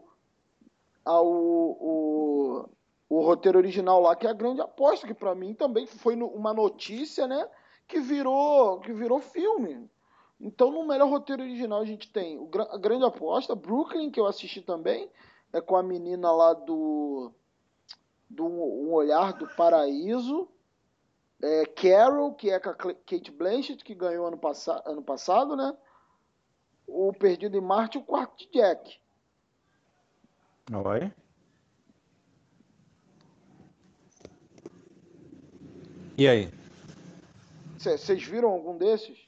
o roteiro original lá, que é a grande aposta, que para mim também foi uma notícia, né, que virou filme. Então, no melhor roteiro original, a gente tem a grande aposta, Brooklyn, que eu assisti também, é com a menina lá do Um Olhar do Paraíso, Carol, que é com a Kate Blanchett, que ganhou ano passado, né? O Perdido em Marte e o Quarto de Jack. Oi. E aí? Vocês viram algum desses?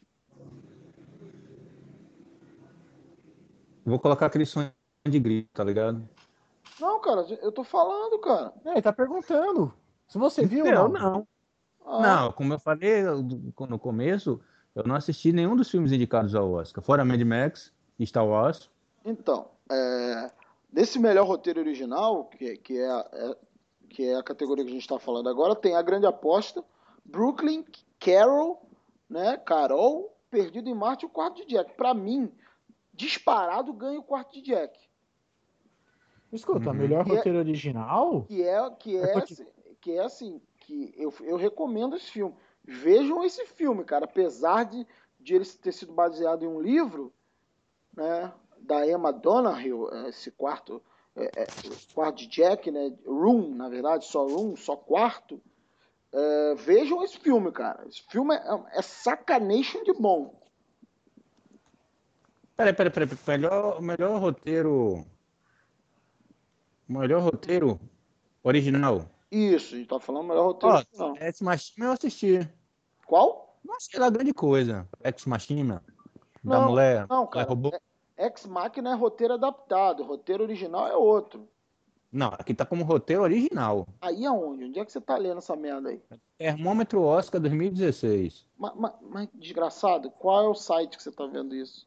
Vou colocar aquele som de grito, tá ligado? Não, cara, eu tô falando, cara. Ele tá perguntando se você viu ou Eu não. não. Ah, Não, como eu falei no começo, eu não assisti nenhum dos filmes indicados ao Oscar, fora Mad Max e Star Wars. então, desse melhor roteiro original, que é a categoria que a gente está falando agora, tem A Grande Aposta, Brooklyn, Carol, né? Carol, Perdido em Marte e o Quarto de Jack. Para mim, disparado ganha o Quarto de Jack. Escuta, Uhum. melhor roteiro original? Que é assim, que eu recomendo esse filme. Vejam esse filme, cara. Apesar de ele ter sido baseado em um livro, né, da Emma Donoghue, esse quarto de Jack, né, Room, na verdade, só Room, só quarto. Vejam esse filme, cara. Esse filme é sacanation de bom. Peraí. Melhor roteiro. Melhor roteiro original. Isso, a gente tá falando melhor roteiro Ó, original. Ex Machina eu assisti. Qual? Não achei lá grande coisa. Ex Machina. Da Não, mulher. não, Mulher cara. robô. Ex Machina é roteiro adaptado. Roteiro original é outro. Não, aqui tá como roteiro original. Aí aonde? Onde é que você tá lendo essa merda aí? Termômetro Oscar 2016. Mas, desgraçado, qual é o site que você tá vendo isso?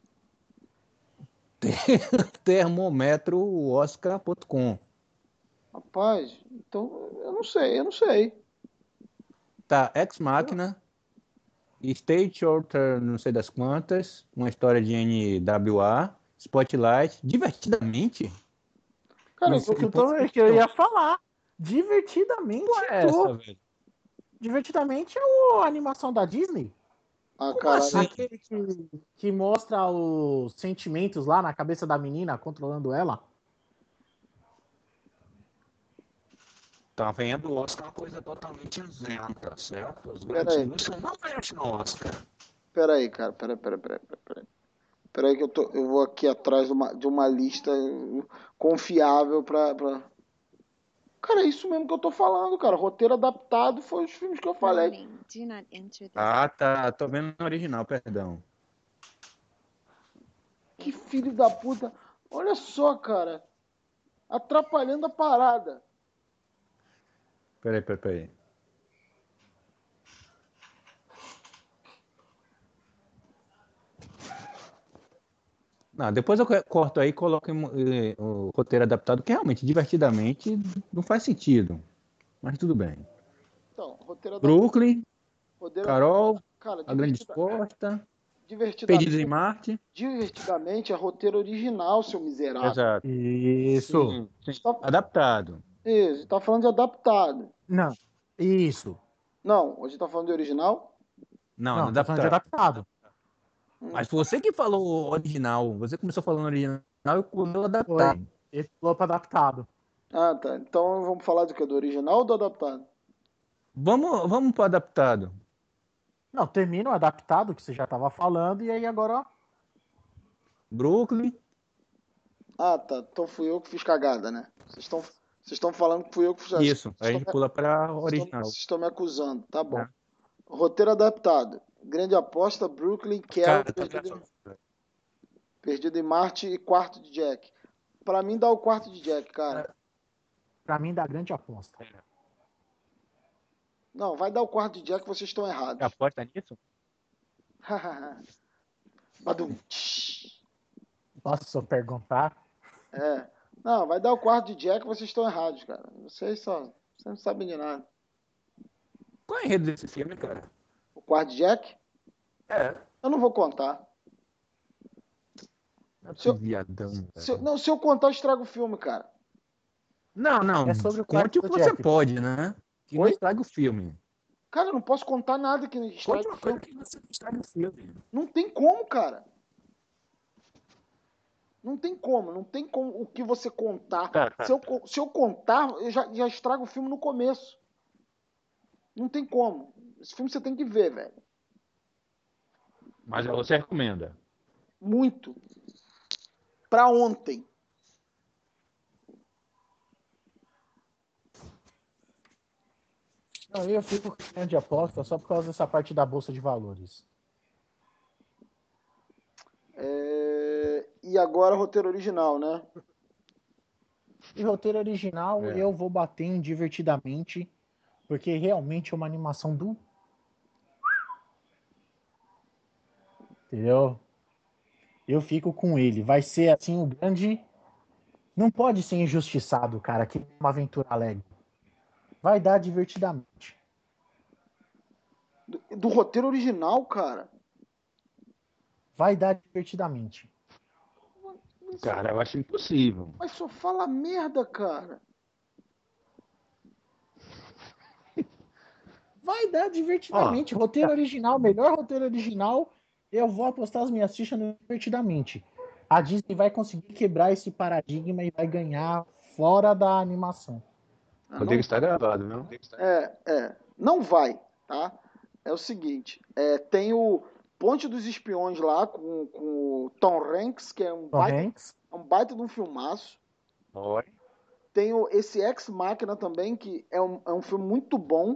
Termômetrooscar.com. Rapaz, então eu não sei. Tá, Ex Machina, State Shorter, não sei das quantas, uma história de NWA, Spotlight, Divertidamente. Cara, Isso que eu ia falar. Divertidamente, Qual é essa, velho? Divertidamente é a animação da Disney. ah, Como caralho. assim? Aquele que mostra os sentimentos lá na cabeça da menina, controlando ela. Tá vendo? O Oscar é uma coisa totalmente isenta, certo? Os Pera grandes aí, indústrias não mexem no Oscar. pera aí, cara. Pera aí. Pera aí que eu vou aqui atrás de uma lista confiável pra... Cara, é isso mesmo que eu tô falando, cara. Roteiro adaptado foi os filmes que eu falei. Warning, do not enter this. Ah, tá. Tô vendo no original, perdão. Que filho da puta. Olha só, cara. Atrapalhando a parada. Peraí. Não, depois eu corto aí e coloco o roteiro adaptado, que realmente, divertidamente, não faz sentido. Mas tudo bem. Então, roteiro adaptado. Brooklyn, Roteiro, Carol, cara, A Grande Exposta, Perdidos em divertidamente, Marte. divertidamente é roteiro original, seu miserável. Exato. Isso. Sim. Tá, Adaptado. isso, tá falando de adaptado. Não. Isso. Não, a gente tá falando de original? Não, Não, tá falando de adaptado. adaptado. Mas você que falou original. Você começou falando original e eu adaptado. Foi. Ele pulou pra adaptado. Ah, tá. Então vamos falar do que? Do original ou do adaptado? Vamos para adaptado. Não, termina o adaptado, que você já estava falando, e aí agora, ó. Brooklyn. Ah, tá. Então fui eu que fiz cagada, né? Vocês estão falando que fui eu que fiz. Isso, aí a gente pula pra original. Vocês estão me acusando, tá bom. É. Roteiro adaptado. Grande Aposta, Brooklyn, Carol, Cara, Perdido em Marte e Quarto de Jack. Pra mim dá o Quarto de Jack, cara. Pra mim, dá Grande Aposta. Não, vai dar o Quarto de Jack, vocês estão errados. aposta nisso? Badum. Posso só perguntar? É. Não, vai dar o Quarto de Jack, vocês estão errados, cara. Vocês não sabem de nada. Qual é o enredo desse filme, cara? O Quarto de Jack? É. Eu não vou contar. Que viadão. Se eu contar, eu estrago o filme, cara. Não. É sobre o Conte o que quarto do você Jack. pode, né? Que não Oi? estraga o filme. Cara, eu não posso contar nada que Conte estrague o uma coisa filme. que você não estraga o filme. Não tem como, cara. Não tem como o que você contar. Se eu contar, eu já estrago o filme no começo. Não tem como. Esse filme você tem que ver, velho. Mas você recomenda? Muito. Pra ontem. Não, eu fico com Grande Aposta só por causa dessa parte da Bolsa de Valores. E agora roteiro original, né? E roteiro original, eu vou bater em Divertidamente, porque realmente é uma animação do... Entendeu? Eu fico com ele. Vai ser, assim, o grande... Não pode ser injustiçado, cara, que é uma aventura alegre. Vai dar Divertidamente. Do roteiro original, cara. Vai dar Divertidamente. Cara, eu acho impossível. Mas só fala merda, cara. Vai dar Divertidamente. Roteiro original, melhor roteiro original. Eu vou apostar as minhas fichas no Divertidamente. A Disney vai conseguir quebrar esse paradigma e vai ganhar fora da animação. Rodrigo está gravado, viu? Não vai, tá? É o seguinte, tem o Ponte dos Espiões lá com o Tom Hanks, que é um baita de um filmaço. Oi. Tem esse Ex Machina também, que é um filme muito bom.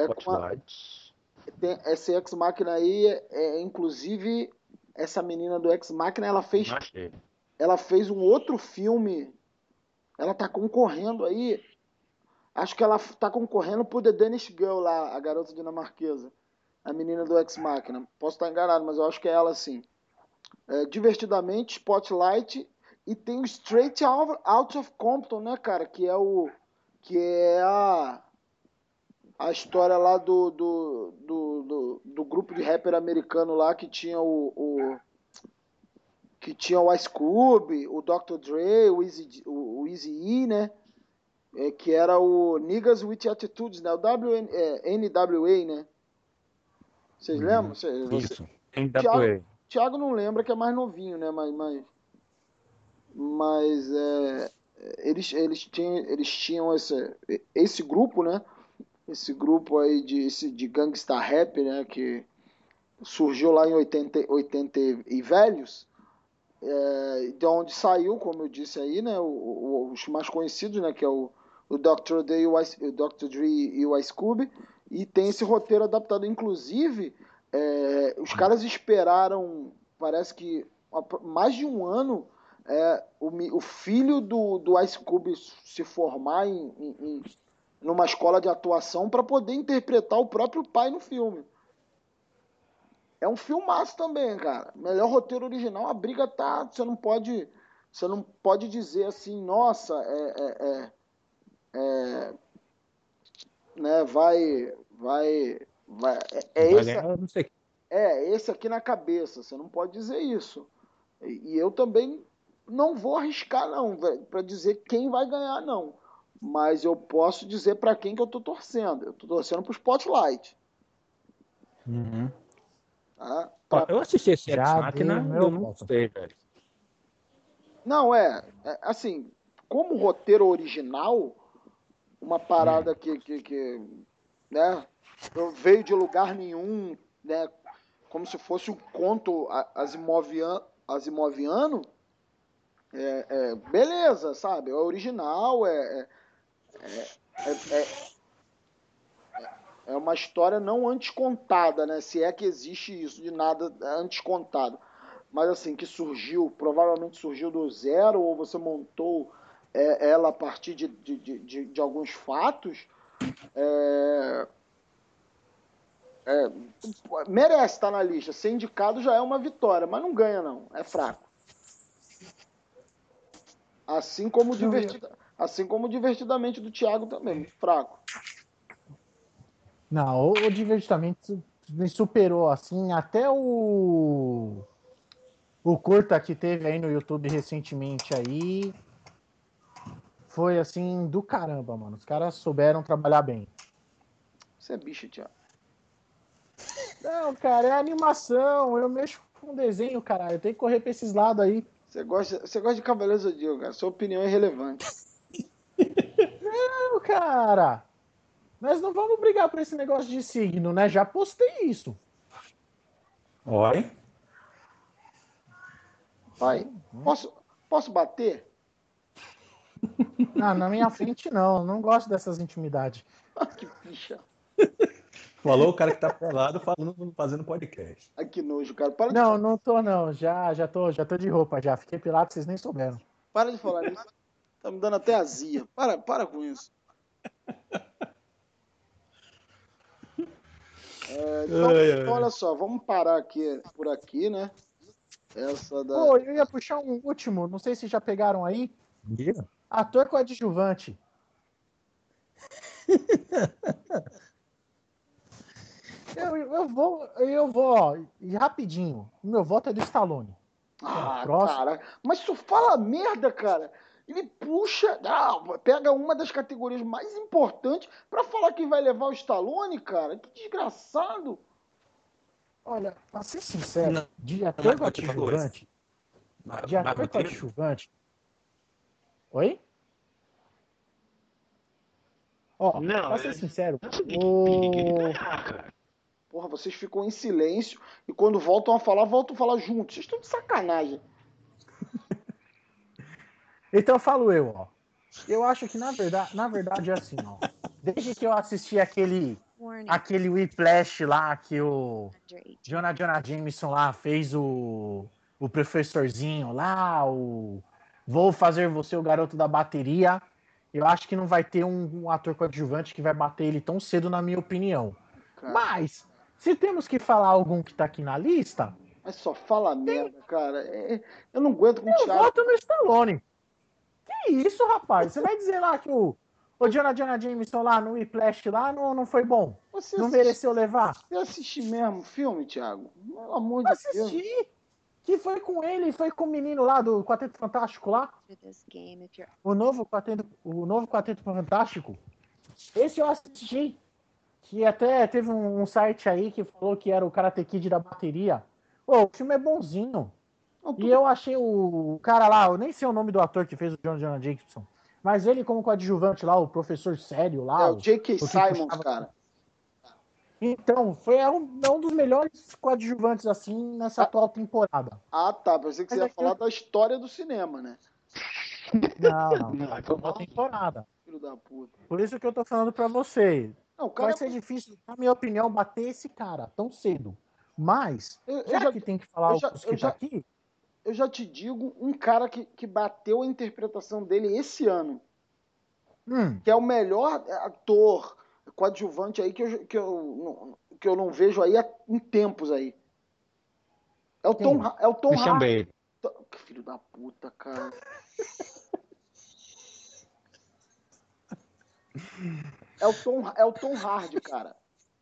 Tem esse Ex Machina aí, inclusive, essa menina do Ex Machina, ela fez um outro filme. Ela tá concorrendo aí. Acho que ela tá concorrendo por The Danish Girl lá, a garota dinamarquesa. A menina do Ex Machina. Posso estar enganado, mas eu acho que é ela sim. Divertidamente, Spotlight. E tem o Straight Out of Compton, né, cara? Que é a história lá do grupo de rapper americano lá que tinha que tinha o Ice Cube, o Dr. Dre, o Eazy-E, né? Que era o Niggas with Attitudes, né? O NWA, né? Vocês lembram? Isso, NWA. Thiago não lembra que é mais novinho, né? Mas eles tinham esse grupo, né? Esse grupo aí de gangsta rap, né? Que surgiu lá em 80 e velhos. De onde saiu, como eu disse aí, né? Os mais conhecidos, né? Que é o Dr. Dre e o Ice Cube. E tem esse roteiro adaptado. Inclusive, os caras esperaram, parece que mais de um ano, o filho do Ice Cube se formar numa escola de atuação para poder interpretar o próprio pai no filme. É um filmaço também, cara. Melhor roteiro original, a briga tá. Você não pode dizer assim, nossa, né? Vai. Esse aqui na cabeça. Você não pode dizer isso. E eu também não vou arriscar, não, para dizer quem vai ganhar, não. Mas eu posso dizer para quem que eu tô torcendo. Eu tô torcendo pro Spotlight. Uhum. Tá? Eu assisti esse Ex Machina e eu não gostei, velho. Não, assim, como roteiro original, uma parada que né, veio de lugar nenhum, né, como se fosse um conto asimoviano, beleza, sabe? É original, é uma história não antes contada, né? Se é que existe isso, de nada antes contado. Mas assim, que provavelmente surgiu do zero, ou você montou ela a partir de alguns fatos, merece estar na lista. Ser indicado já é uma vitória, mas não ganha, não. É fraco. Assim como Divertidamente do Thiago também, muito fraco. Não, o Divertidamente me superou, assim, até o curta que teve aí no YouTube recentemente aí foi, assim, do caramba, mano. Os caras souberam trabalhar bem. Você é bicho, Thiago. Não, cara, é animação. Eu mexo com desenho, caralho. Eu tenho que correr pra esses lados aí. Você gosta de Cavaleiros do Zodíaco, cara. Sua opinião é irrelevante. Não, cara. Nós não vamos brigar por esse negócio de signo, né? Já postei isso. Oi? Pai, posso bater? Não, na minha frente não. Não gosto dessas intimidades. Que picha. Falou o cara que tá pelado fazendo podcast. Ai, que nojo, cara. Não tô não. Já tô de roupa já. Fiquei pelado, vocês nem souberam. Para de falar nisso. Tá me dando até azia. Para com isso. Então, olha só, vamos parar por aqui, né? Pô, eu ia puxar um último, não sei se já pegaram aí. Yeah. Ator coadjuvante. eu vou, ó, e rapidinho. O meu voto é do Stallone. Cara, mas isso fala merda, cara. Ele puxa, pega uma das categorias mais importantes pra falar que vai levar o Stallone, cara. Que desgraçado. Olha, pra ser sincero, de ator coadjuvante. De ator coadjuvante. Oi? Ó, pra ser sincero, Porra, vocês ficam em silêncio e quando voltam a falar juntos. Vocês estão de sacanagem. Então falo eu, ó. Eu acho que na verdade é assim, ó. Desde que eu assisti aquele Whiplash lá que o Jonah Jameson lá fez o professorzinho lá, o Vou Fazer Você o Garoto da Bateria, eu acho que não vai ter um ator coadjuvante que vai bater ele tão cedo, na minha opinião. Cara. Mas, se temos que falar algum que tá aqui na lista... Mas só fala merda, cara. Eu não aguento com o Thiago. Eu voto no Stallone. Que isso, rapaz? Você vai dizer lá que o Jonah Jameson lá no Whiplash lá não foi bom? Não mereceu levar? Você assistiu mesmo o filme, Thiago? Pelo amor de Deus. Assisti. Que foi com ele, foi com o menino lá do Quarteto Fantástico lá. O novo Quarteto Fantástico. Esse eu assisti. Que até teve um site aí que falou que era o Karate Kid da bateria. Pô, o filme é bonzinho. E eu achei o cara lá, eu nem sei o nome do ator que fez o Jonah Jameson, mas ele como coadjuvante lá, o professor sério lá. O J.K. Simmons, cara. Então, foi um dos melhores coadjuvantes, assim, nessa atual temporada. Ah, tá. Pensei que você ia falar da história do cinema, né? Não. Foi uma temporada. Filho da puta. Por isso que eu tô falando pra você. Não, cara, vai ser difícil, na minha opinião, bater esse cara tão cedo. Mas, já que tem que falar os que tá aqui... Eu já te digo um cara que bateu a interpretação dele esse ano. Que é o melhor ator coadjuvante aí que eu não vejo aí em tempos aí. É o Tom Hardy. Que filho da puta, cara. É o Tom Hardy, cara.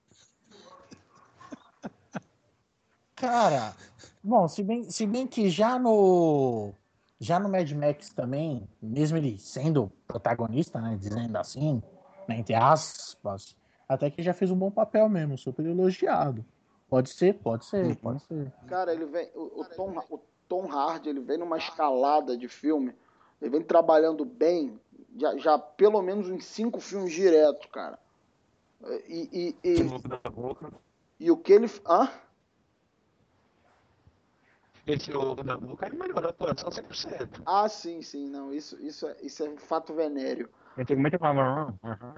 Cara, bom, se bem que já no Mad Max também, mesmo ele sendo protagonista, né, dizendo assim, né, entre aspas, até que já fez um bom papel mesmo, super elogiado. Pode ser. Cara, ele vem, o Tom Hardy, ele vem numa escalada de filme, ele vem trabalhando bem, já pelo menos uns 5 filmes direto, cara. E o que ele... Hã? O cara melhorou a atuação 100%. Ah, sim, não, isso é fato venéreo. Antigamente eu falava...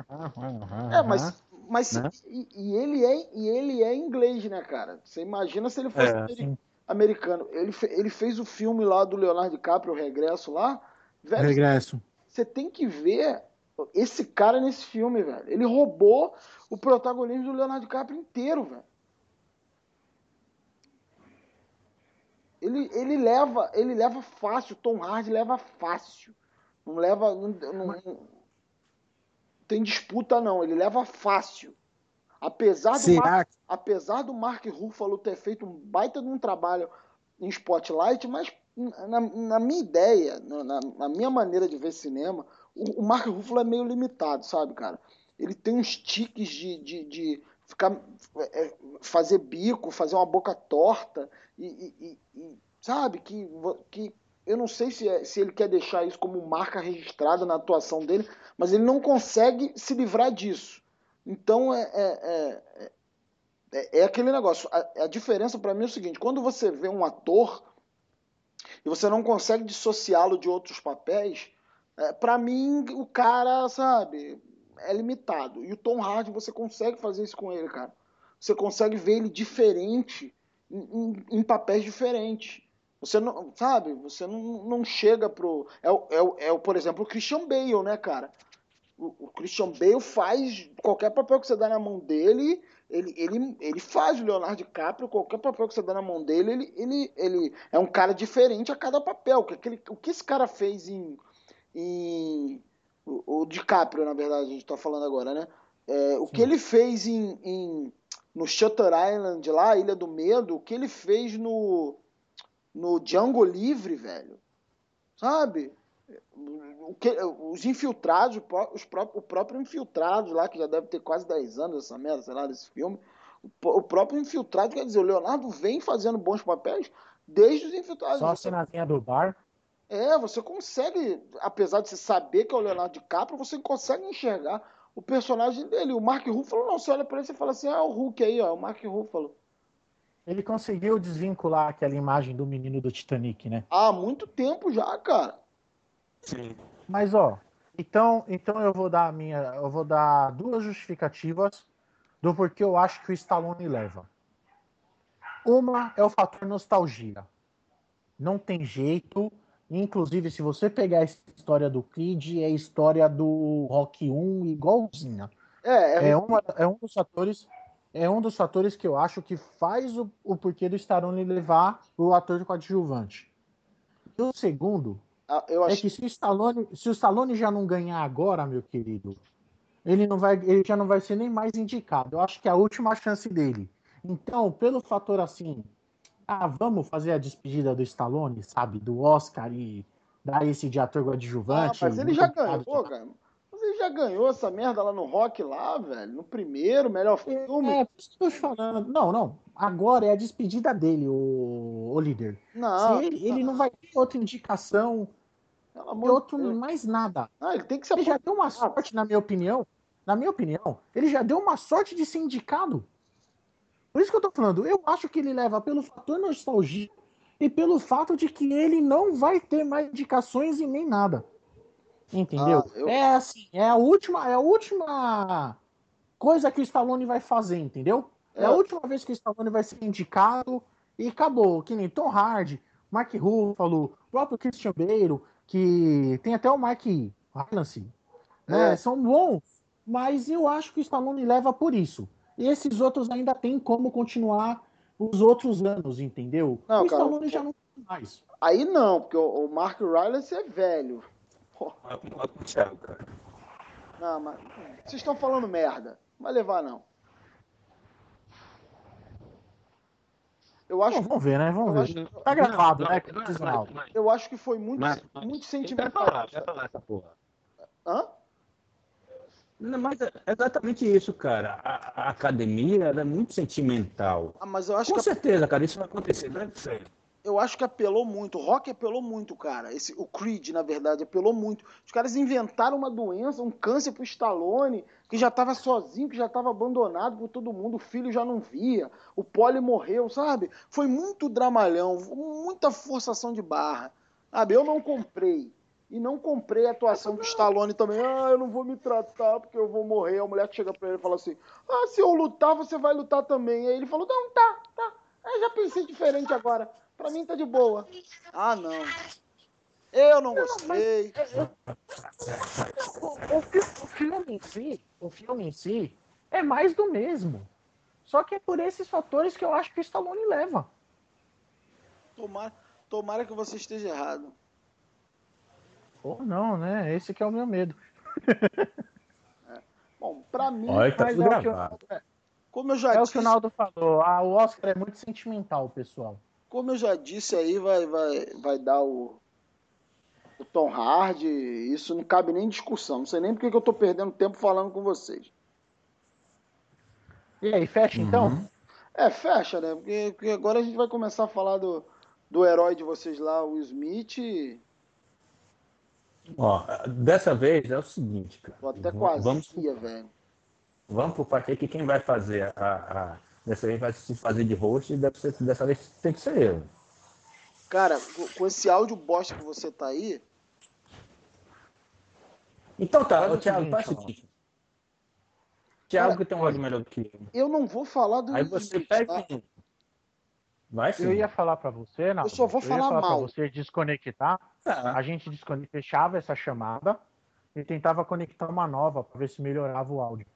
Mas Né? ele é inglês, né, cara? Você imagina se ele fosse Sim. americano. Ele fez o filme lá do Leonardo DiCaprio, o Regresso lá. Velho, Regresso. você tem que ver esse cara nesse filme, velho. Ele roubou o protagonismo do Leonardo DiCaprio inteiro, velho. Ele leva fácil, Tom Hardy leva fácil. Não leva. Não tem disputa, não. Ele leva fácil. Será que Apesar do Mark Ruffalo ter feito um baita de um trabalho em Spotlight, mas na minha ideia, na minha maneira de ver cinema, o Mark Ruffalo é meio limitado, sabe, cara? Ele tem uns tiques de ficar, fazer bico, fazer uma boca torta, sabe, que eu não sei se ele quer deixar isso como marca registrada na atuação dele, mas ele não consegue se livrar disso. Então é aquele negócio. A diferença para mim é o seguinte: quando você vê um ator e você não consegue dissociá-lo de outros papéis, para mim o cara, sabe, é limitado. E o Tom Hardy você consegue fazer isso com ele, cara. Você consegue ver ele diferente em papéis diferentes. Você não, sabe, você não chega pro. Por exemplo, o Christian Bale, né, cara? O Christian Bale faz qualquer papel que você dá na mão dele, ele faz o Leonardo DiCaprio, qualquer papel que você dá na mão dele, ele é um cara diferente a cada papel. O que esse cara fez o DiCaprio, na verdade, a gente tá falando agora, né? O que ele fez no Shutter Island lá, Ilha do Medo, o que ele fez no Django Livre, velho, sabe? Os infiltrados, o próprio infiltrado lá, que já deve ter quase 10 anos essa merda, sei lá, desse filme, o próprio infiltrado, quer dizer, o Leonardo vem fazendo bons papéis desde os infiltrados. só a cenazinha do bar? Você consegue, apesar de você saber que é o Leonardo DiCaprio, você consegue enxergar o personagem dele. O Mark Ruffalo, não, você olha pra ele e fala assim, o Hulk aí, ó, o Mark Ruffalo. Ele conseguiu desvincular aquela imagem do menino do Titanic, né? Há muito tempo já, cara. Sim. Mas então eu vou dar duas justificativas do porquê eu acho que o Stallone leva. Uma é o fator nostalgia. Não tem jeito. Inclusive, se você pegar a história do Creed, é a história do Rock 1 igualzinha. É um dos fatores que eu acho que faz o porquê do Stallone levar o ator de coadjuvante. E o segundo é que se o Stallone já não ganhar agora, meu querido, ele já não vai ser nem mais indicado. Eu acho que é a última chance dele. Então, pelo fator assim, vamos fazer a despedida do Stallone, sabe, do Oscar e dar esse de ator coadjuvante. Mas ele já ganhou, cara. Mas ele já ganhou essa merda lá no Rock lá, velho. No primeiro, melhor filme. Por isso que eu tô falando. Não. Agora é a despedida dele, o líder. Não, Ele não vai ter outra indicação, pelo ter amor de outro Deus. mais nada. Ele tem que se Ele já deu uma aposentar. sorte, na minha opinião. Na minha opinião, ele já deu uma sorte de ser indicado. Por isso que eu tô falando, eu acho que ele leva pelo fator nostalgia e pelo fato de que ele não vai ter mais indicações e nem nada. Entendeu? É assim, é a última coisa que o Stallone vai fazer, entendeu? É a última vez que o Stallone vai ser indicado e acabou. Que nem Tom Hardy, Mark Ruffalo, o próprio Christian Bale, que tem até o Mike Rylance, né? São bons, mas eu acho que o Stallone leva por isso. E esses outros ainda tem como continuar os outros anos, entendeu? Não, O cara, Stallone já não tem mais. aí não, porque o Mark Rylance é velho. Eu concordo com o Thiago, cara. Não, mas vocês estão falando merda. Não vai levar, não. Eu acho, Vamos ver, né? Vamos ver. acho, Tá gravado, né? eu acho que foi muito sentimental. Quer falar essa porra. Hã? Não, mas é exatamente isso, cara. A academia ela é muito sentimental. Mas eu acho Com certeza, cara, isso vai acontecer, deve ser. Eu acho que apelou muito. O Rock apelou muito, cara. O Creed, na verdade, apelou muito. Os caras inventaram uma doença, um câncer pro Stallone, que já tava sozinho, que já tava abandonado por todo mundo. O filho já não via. O Poli morreu, sabe? Foi muito dramalhão, muita forçação de barra. Sabe? Eu não comprei. E não comprei a atuação do Stallone também. Eu não vou me tratar porque eu vou morrer. A mulher chega pra ele e fala assim: se eu lutar, você vai lutar também. Aí ele falou: não, tá. Eu já pensei diferente agora. Pra mim tá de boa. Não. Eu não gostei. O filme em si é mais do mesmo. Só que é por esses fatores que eu acho que o Stallone leva. Tomara que você esteja errado. Ou não, né? Esse que é o meu medo. Bom, pra mim... Olha, tá tudo gravado. Como eu já disse... o que o Naldo falou. O Oscar é muito sentimental, pessoal. Como eu já disse aí, vai dar o Tom Hardy. Isso não cabe nem discussão. Não sei nem porque que eu tô perdendo tempo falando com vocês. E aí, fecha então? Fecha, né? Porque agora a gente vai começar a falar do herói de vocês lá, o Smith. Ó, dessa vez é o seguinte, cara. Tô até com azia, velho. Vamos pro parte que quem vai fazer dessa vez vai se fazer de host e dessa vez tem que ser eu. Cara, com esse áudio bosta que você tá aí... Então tá, Thiago, faz o seguinte. Thiago que tem um áudio melhor do que eu. Eu não vou falar do Aí você pega um. Vai sim. Eu ia falar pra você, não. Eu só vou falar mal. Pra você desconectar. Tá. A gente fechava essa chamada e tentava conectar uma nova pra ver se melhorava o áudio.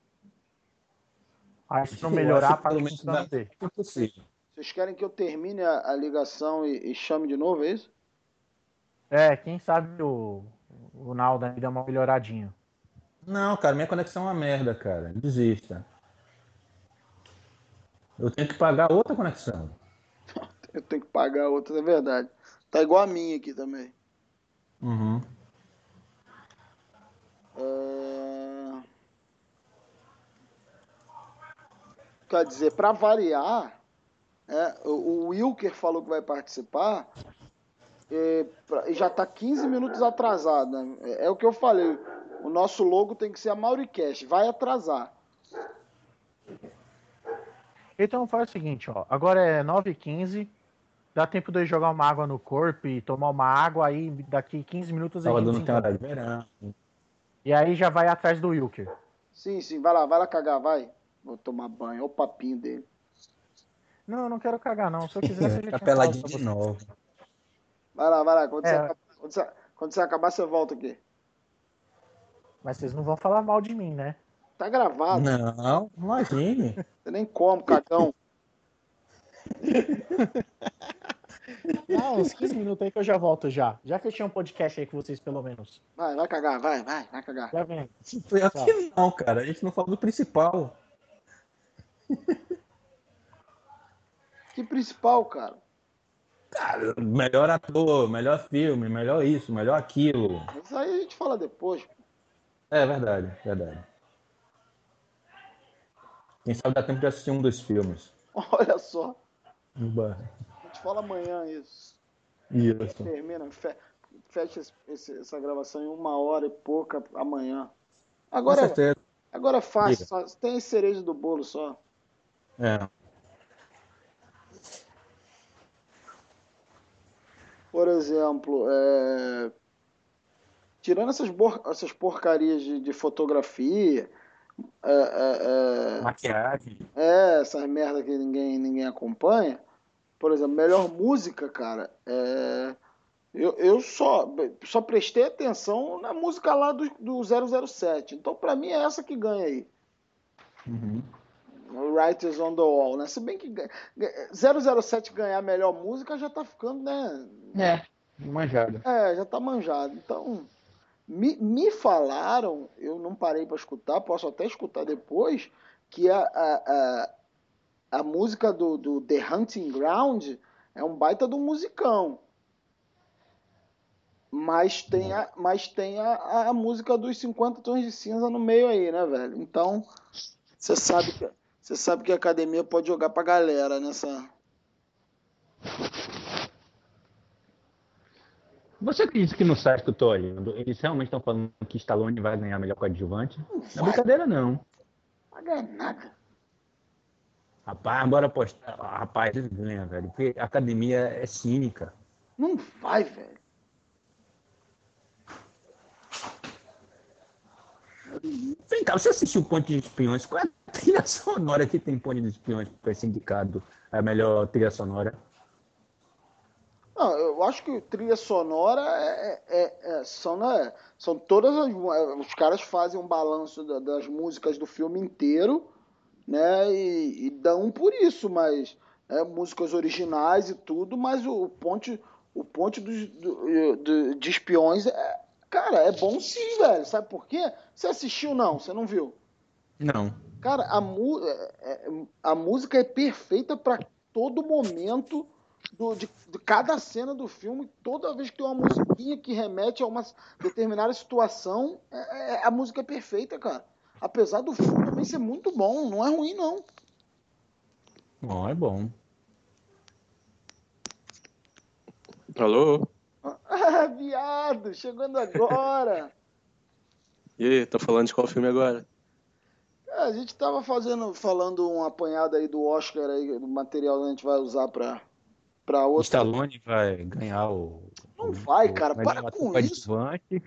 Aí se não melhorar, para o menos é impossível. Vocês querem que eu termine a ligação e chame de novo, é isso? Quem sabe o Naldo aí dá uma melhoradinha. Não, cara, minha conexão é uma merda, cara. Desista. Eu tenho que pagar outra conexão. Eu tenho que pagar outra, é verdade. Tá igual a minha aqui também. Uhum. Quer dizer, para variar, o Wilker falou que vai participar e já está 15 minutos atrasado. Né? É o que eu falei. O nosso logo tem que ser a Mauricast. Vai atrasar. Então faz o seguinte, ó. Agora é 9h15. Dá tempo de eu jogar uma água no corpo e tomar uma água, aí daqui 15 minutos a gente Sábado não tem hora de verão. E aí já vai atrás do Wilker. Sim, vai lá cagar, vai. Vou tomar banho, olha o papinho dele. Não, eu não quero cagar não, se eu quiser você já Fica peladinho de novo. Vai lá, quando você acabar você volta aqui. Mas vocês não vão falar mal de mim, né? Tá gravado. Não, imagine. Você nem come, cagão. Uns 15 minutos aí que eu já volto já. Já fechei um podcast aí com vocês, pelo menos. Vai cagar, vai cagar. Já vem. Aqui não, cara. A gente não falou do principal. Que principal, cara? Cara, melhor ator, melhor filme, melhor isso, melhor aquilo. Isso aí a gente fala depois. É verdade. Quem sabe dá tempo de assistir um dos filmes. Olha só. A gente fala amanhã isso. Isso. Termina, fecha essa gravação em 1h e pouca amanhã. Agora é fácil, só, tem cereja do bolo só. Por exemplo, tirando essas porcarias de fotografia, maquiagem, essas merda que ninguém acompanha, por exemplo, melhor música, cara, eu só prestei atenção na música lá do 007, então pra mim é essa que ganha aí. Uhum. Writers on the Wall, né? Se bem que 007 ganhar melhor música já tá ficando, né? Manjado. Já tá manjado. Então, me falaram, eu não parei para escutar, posso até escutar depois, que a música do The Hunting Ground é um baita do musicão. Mas tem a música dos 50 Tons de Cinza no meio aí, né, velho? Então, você sabe que a academia pode jogar pra galera nessa. Você acredita que no site que eu tô olhando, eles realmente estão falando que Stallone vai ganhar melhor coadjuvante? Não é brincadeira, não. Não vai ganhar nada. Rapaz, bora apostar. Rapaz, eles ganham, velho. Porque a academia é cínica. Não vai, velho. Vem cá, você assistiu Ponte de Espiões? Qual é a trilha sonora que tem Ponte de Espiões que foi indicado a melhor trilha sonora? Não, eu acho que trilha sonora são todas os caras fazem um balanço das músicas do filme inteiro, né? E dão por isso, mas músicas originais e tudo, mas o ponte de espiões cara, é bom sim, velho. Sabe por quê? Você assistiu não? Você não viu? Não. Cara, a música é perfeita para todo momento de cada cena do filme. Toda vez que tem uma musiquinha que remete a uma determinada situação, a música é perfeita, cara. Apesar do filme também ser muito bom, não é ruim, não. Bom, é bom. Alô? Ah, viado, chegando agora. E aí, tá falando de qual filme agora? A gente tava falando um apanhado aí do Oscar aí, do material que a gente vai usar pra outra. Stallone vai ganhar Não vai, cara, para melhor com isso. coadjuvante.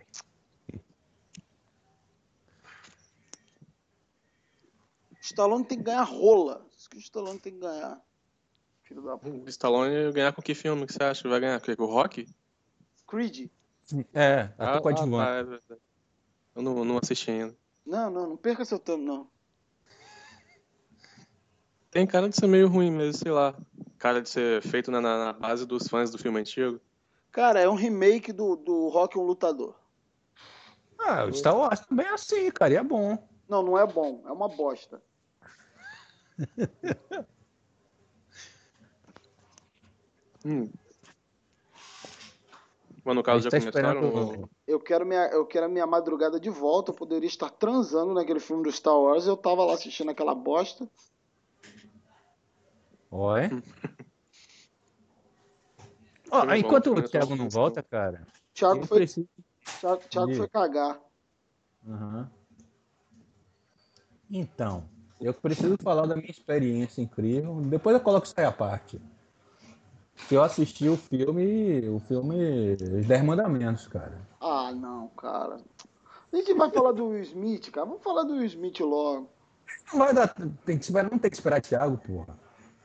Stallone tem que ganhar rola. Isso que o Stallone tem que ganhar. Filho da puta. O Stallone ganhar com que filme que você acha que vai ganhar? Com o Rock? Creed. Ator coadjuvante. É verdade. Eu não assisti ainda. Não perca seu tempo, não. Tem cara de ser meio ruim mesmo, sei lá. Cara de ser feito na base dos fãs do filme antigo. Cara, é um remake do Rock um Lutador. O Star Wars também é assim, cara, e é bom. Não é bom, é uma bosta. Mas no caso já tá começaram? esperando... Eu quero a minha madrugada de volta. Eu poderia estar transando naquele filme do Star Wars. Eu tava lá assistindo aquela bosta. Oi? Filme é bom, Enquanto filme o não é tão Thiago não ruim volta, assim. cara, Thiago eu foi, preciso... Thiago foi cagar. Uhum. Então, eu preciso falar da minha experiência incrível. Depois eu coloco isso aí à parte. Que eu assisti o filme Os 10 Mandamentos, cara. Ah, não, cara. A gente vai falar do Will Smith, cara. Vamos falar do Will Smith logo. Não vai dar. Não tem que esperar Thiago, porra.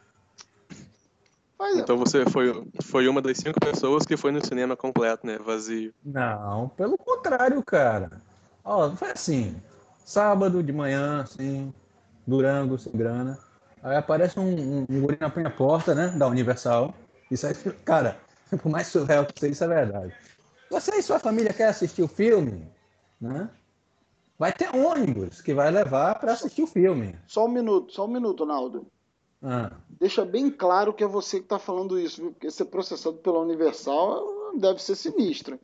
Então você foi uma das 5 pessoas que foi no cinema completo, né? Vazio. Não, pelo contrário, cara. Ó, foi assim. Sábado de manhã, assim, Durango, sem grana. Aí aparece um guri na minha porta, né? Da Universal. Isso aí, cara, por mais surreal que seja, isso é verdade. Você e sua família quer assistir o filme, né? Vai ter ônibus que vai levar para assistir o filme. Só um minuto, Naldo. Ah. Deixa bem claro que é você que está falando isso, viu? Porque ser processado pela Universal deve ser sinistro.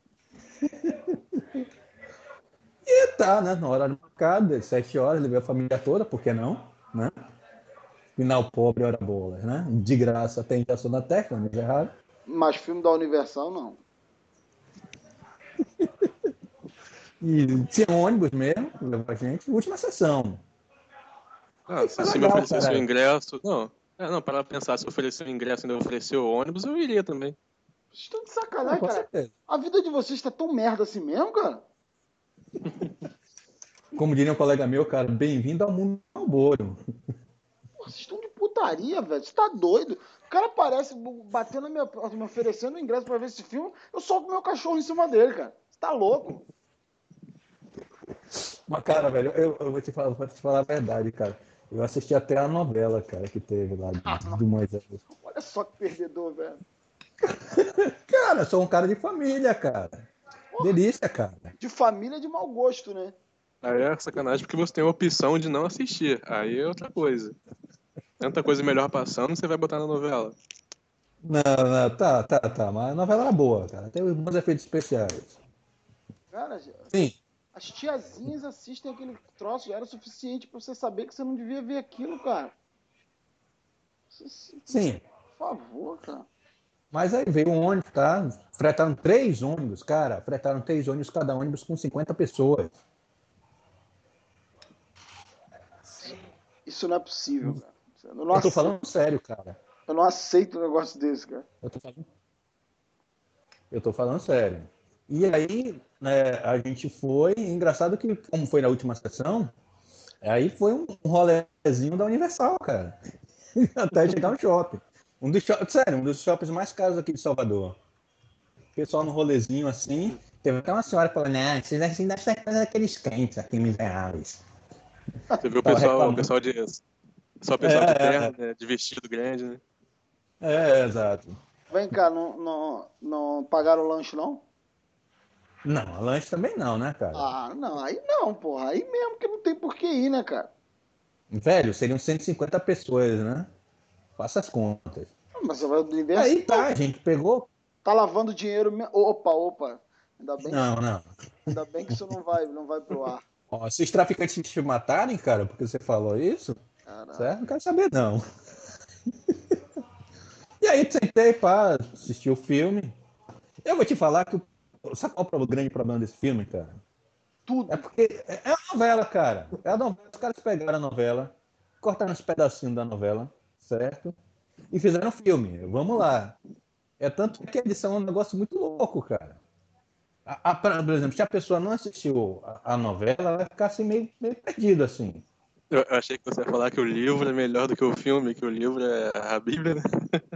E tá, né? Na hora marcada, às 7 horas, levei a família toda, por que não? Né? Final pobre, hora bola, né? De graça, tentação na tecla, não é errado. Mas filme da Universal, não. E tinha um ônibus mesmo, levou a gente, última sessão. Se me oferecesse o ingresso... Não, para pensar, se oferecer o ingresso e ainda ofereceu o ônibus, eu iria também. Vocês estão de sacanagem, com cara. certeza. A vida de vocês está tão merda assim mesmo, cara? Como diria um colega meu, cara, bem-vindo ao mundo do Malboro. Vocês estão de putaria, velho. Você tá doido? O cara aparece batendo na minha porta, me oferecendo ingresso pra ver esse filme, eu solto meu cachorro em cima dele, cara. Você tá louco? Mas, cara, velho, eu vou te falar a verdade, cara. Eu assisti até a novela, cara, que teve lá do Moisés. Olha só que perdedor, velho. Cara, eu sou um cara de família, cara. Delícia, cara. De família de mau gosto, né? Aí é sacanagem porque você tem a opção de não assistir. Aí é outra coisa. Tanta coisa melhor passando, você vai botar na novela. Não, tá. Mas a novela era boa, cara. Tem uns efeitos especiais. Cara, Sim. as tiazinhas assistem aquele troço, já era suficiente pra você saber que você não devia ver aquilo, cara. Sim. Por favor, cara. Mas aí veio um ônibus, tá? Fretaram 3 ônibus, cara. Fretaram 3 ônibus, cada ônibus com 50 pessoas. Isso não é possível, cara. Eu tô falando sério, cara. Eu não aceito um negócio desse, cara. Eu tô falando sério. E aí, né, a gente foi. Engraçado que, como foi na última sessão, aí foi um rolezinho da Universal, cara. Até chegar no shopping. Sério, um dos shoppings mais caros aqui de Salvador. O pessoal no rolezinho assim. Teve até uma senhora falando, né, vocês devem estar fazendo aqueles crentes aqui miseráveis. Você viu o Tava pessoal, reclamando. só o pessoal de terno, né, de vestido grande, né? Exato. Vem cá, não pagaram o lanche, não? Não, a lanche também não, né, cara? Ah, não, aí não, porra. Aí mesmo que não tem por que ir, né, cara? Velho, seriam 150 pessoas, né? Faça as contas. Mas você vai do universo. Aí tá, a gente pegou. Tá lavando dinheiro. Opa. Ainda bem, Não. ainda bem que isso não vai pro ar. Ó, se os traficantes te matarem, cara, porque você falou isso, Caralho. certo? Não quero saber, não. E aí, sentei pra assistir o filme. Eu vou te falar que. Sabe qual é o grande problema desse filme, cara? Tudo. É porque é uma novela, cara. É a novela. Os caras pegaram a novela, cortaram uns pedacinhos da novela, certo? E fizeram um filme. Vamos lá. É tanto que a edição é um negócio muito louco, cara. Por exemplo, se a pessoa não assistiu a novela, ela vai ficar assim meio perdida, assim. Eu achei que você ia falar que o livro é melhor do que o filme, que o livro é a Bíblia, né?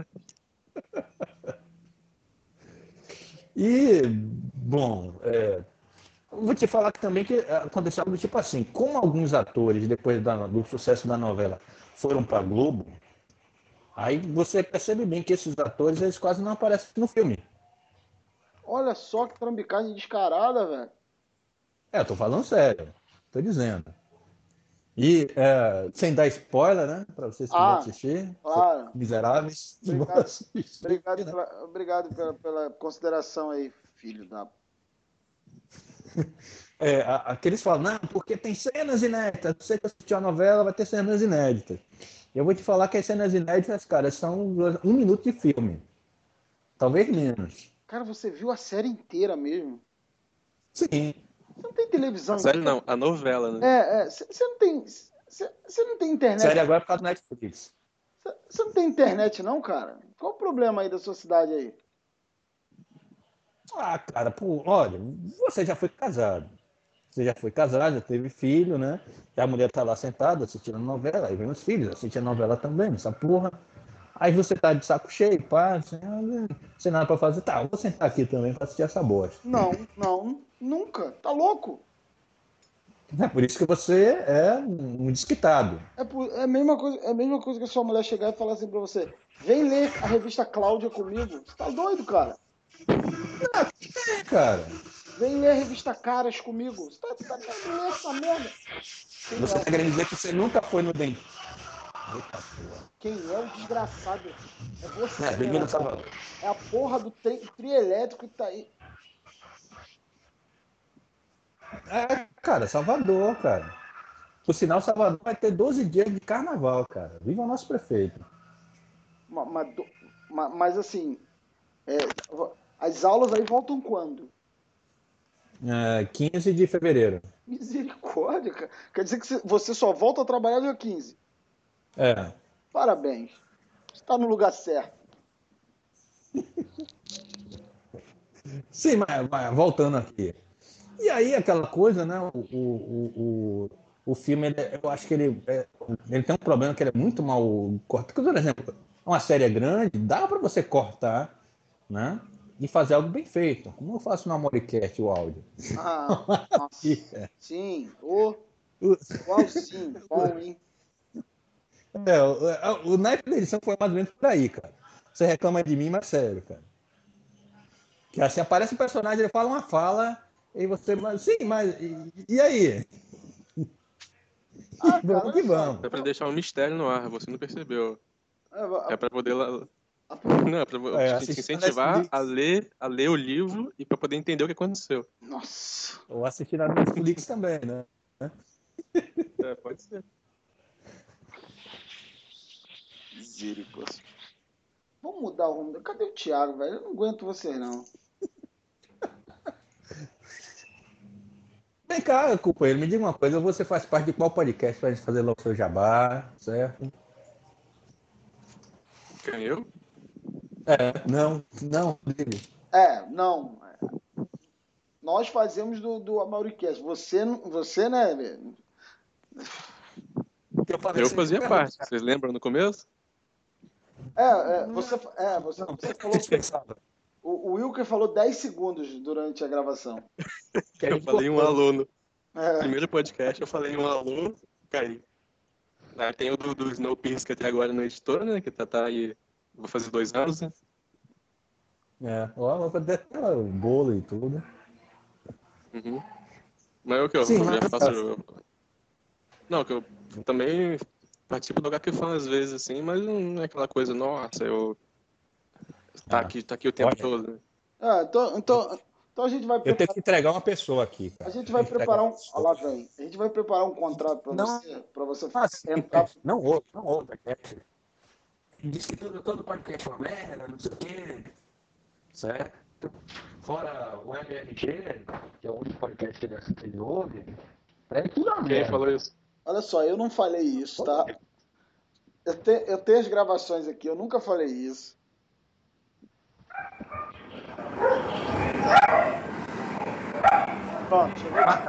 E, bom, vou te falar que também que aconteceu algo do tipo assim, como alguns atores, depois do sucesso da novela, foram para Globo, aí você percebe bem que esses atores, eles quase não aparecem no filme. Olha só que trambicagem descarada, velho. Eu tô falando sério, tô dizendo. E, sem dar spoiler, né, para vocês que vão assistir, claro. miseráveis, Obrigado, assistir, né? obrigado pela consideração aí, filho da... Aqueles falam, não, porque tem cenas inéditas. Você que assistiu a novela vai ter cenas inéditas. Eu vou te falar que as cenas inéditas, cara, são 1 minuto de filme. Talvez menos. Cara, você viu a série inteira mesmo? Sim. Você não tem televisão? A série não, a novela, né? Você não tem... Você não tem internet? Série agora é por causa do Netflix. Você não tem internet não, cara? Qual o problema aí da sua cidade aí? Ah, cara, pô, olha, você já foi casado. Você já foi casado, já teve filho, né? E a mulher tá lá sentada assistindo a novela, aí vem os filhos assistindo a novela também, essa porra. Aí você tá de saco cheio, pá, sem nada pra fazer. Tá, eu vou sentar aqui também pra assistir essa bosta. Não, nunca. Tá louco? É por isso que você é um desquitado. É a mesma coisa que a sua mulher chegar e falar assim pra você: vem ler a revista Cláudia comigo. Você tá doido, cara? Cara, vem ler a revista Caras comigo. Você tá querendo ler essa merda? você tá querendo dizer que você nunca foi no dentista? Quem é o desgraçado? É você. Bem-vindo a Salvador. É a porra do trio elétrico que tá aí. Cara, Salvador, cara. Por sinal, Salvador vai ter 12 dias de carnaval, cara. Viva o nosso prefeito. Mas assim, as aulas aí voltam quando? 15 de fevereiro. Misericórdia, cara. Quer dizer que você só volta a trabalhar dia 15. Parabéns. Você tá no lugar certo. Sim, mas voltando aqui. E aí, aquela coisa, né? O filme, eu acho que ele tem um problema que ele é muito mal cortado. Por exemplo, uma série grande, dá para você cortar, né? E fazer algo bem feito. Como eu faço no Amoricast o áudio. Nossa. Sim. Igualzinho. Bom, hein? O naipe da edição foi mais ou menos por aí, cara. Você reclama de mim, mas sério, cara. Que assim, aparece um personagem, ele fala uma fala, e você... Sim, mas... E aí? Vamos que vamos. É pra deixar um mistério no ar, você não percebeu. É pra poder... Não, é pra te incentivar a ler o livro e pra poder entender o que aconteceu. Nossa. Ou assistir na Netflix também, né? Pode ser. Misericórdia. Vamos mudar o rumo. Cadê o Thiago, velho? Eu não aguento vocês, não. Vem cá, companheiro, me diga uma coisa. Você faz parte de qual podcast pra gente fazer lá o seu jabá, certo? Quem, eu? Não, dele. Não. Nós fazemos do Amauricast. Você, né, velho? Eu fazia parte. Vocês lembram no começo? Você falou. O Wilker falou 10 segundos durante a gravação. Eu falei um aluno. Primeiro podcast, eu falei um aluno, caí. Aí tem o do Snowpiercer, que até agora no editor, né? Que tá aí. Vou fazer 2 anos, né? O bolo e tudo. Uhum. Mas o que eu já faço. Não, que eu também participo do HQ Fan às vezes, assim, mas não é aquela coisa, nossa, tá aqui o tempo todo, né? Então a gente vai preparar... Eu tenho que entregar uma pessoa aqui, cara. A gente vai preparar lá vem. A gente vai preparar um contrato para você entrar... Não ouve. Diz que todo podcast é uma merda, não sei o quê. Certo? Fora o MRG, que é o único podcast que ele ouve. Quem falou isso? Olha só, eu não falei isso, tá? Eu tenho as gravações aqui, eu nunca falei isso. Pronto,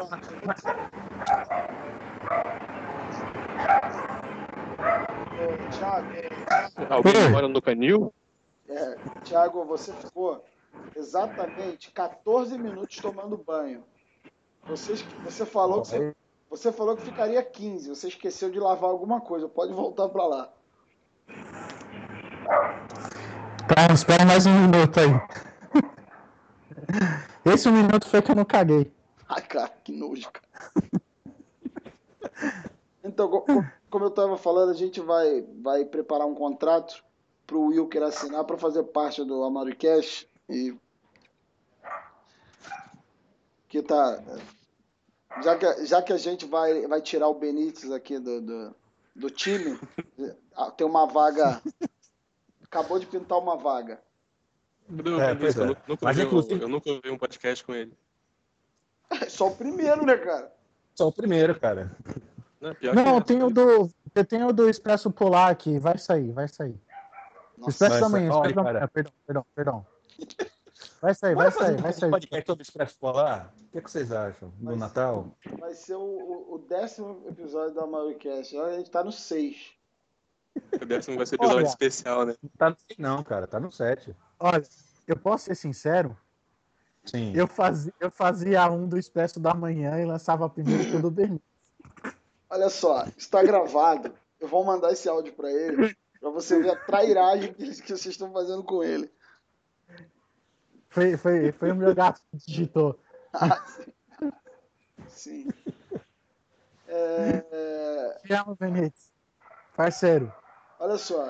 Thiago. Alguém mora no Canil? Thiago, você ficou exatamente 14 minutos tomando banho. Você falou que ficaria 15. Você esqueceu de lavar alguma coisa. Pode voltar para lá. Tá, espera mais um minuto aí. Esse 1 minuto foi que eu não caguei. Ai, cara, que nojo, cara. Então, como eu estava falando, a gente vai preparar um contrato para o Wilker assinar para fazer parte do Amauricast. E que tá... Já que a gente vai tirar o Benítez aqui do time, tem uma vaga... Acabou de pintar uma vaga. Eu nunca ouvi um podcast com ele. Só o primeiro, né, cara? Só o primeiro, cara. Não, tem o do Expresso Polar aqui. Vai sair. Nossa, Expresso da Manhã. Perdão. Vai sair. Um podcast sobre Expresso Polar? O que vocês acham do Natal? Vai ser o 10º episódio da Amauricast. A gente tá no 6. O 10º vai ser episódio especial, né? Não, cara, tá no 7. Olha, eu posso ser sincero? Sim. Eu fazia um do Expresso da Manhã e lançava primeiro que o do Benítez. Olha só, está gravado. Eu vou mandar esse áudio para ele, para você ver a trairagem que vocês estão fazendo com ele. Foi o meu gato que digitou. Sim. Chama, Benítez. Parceiro. Olha só,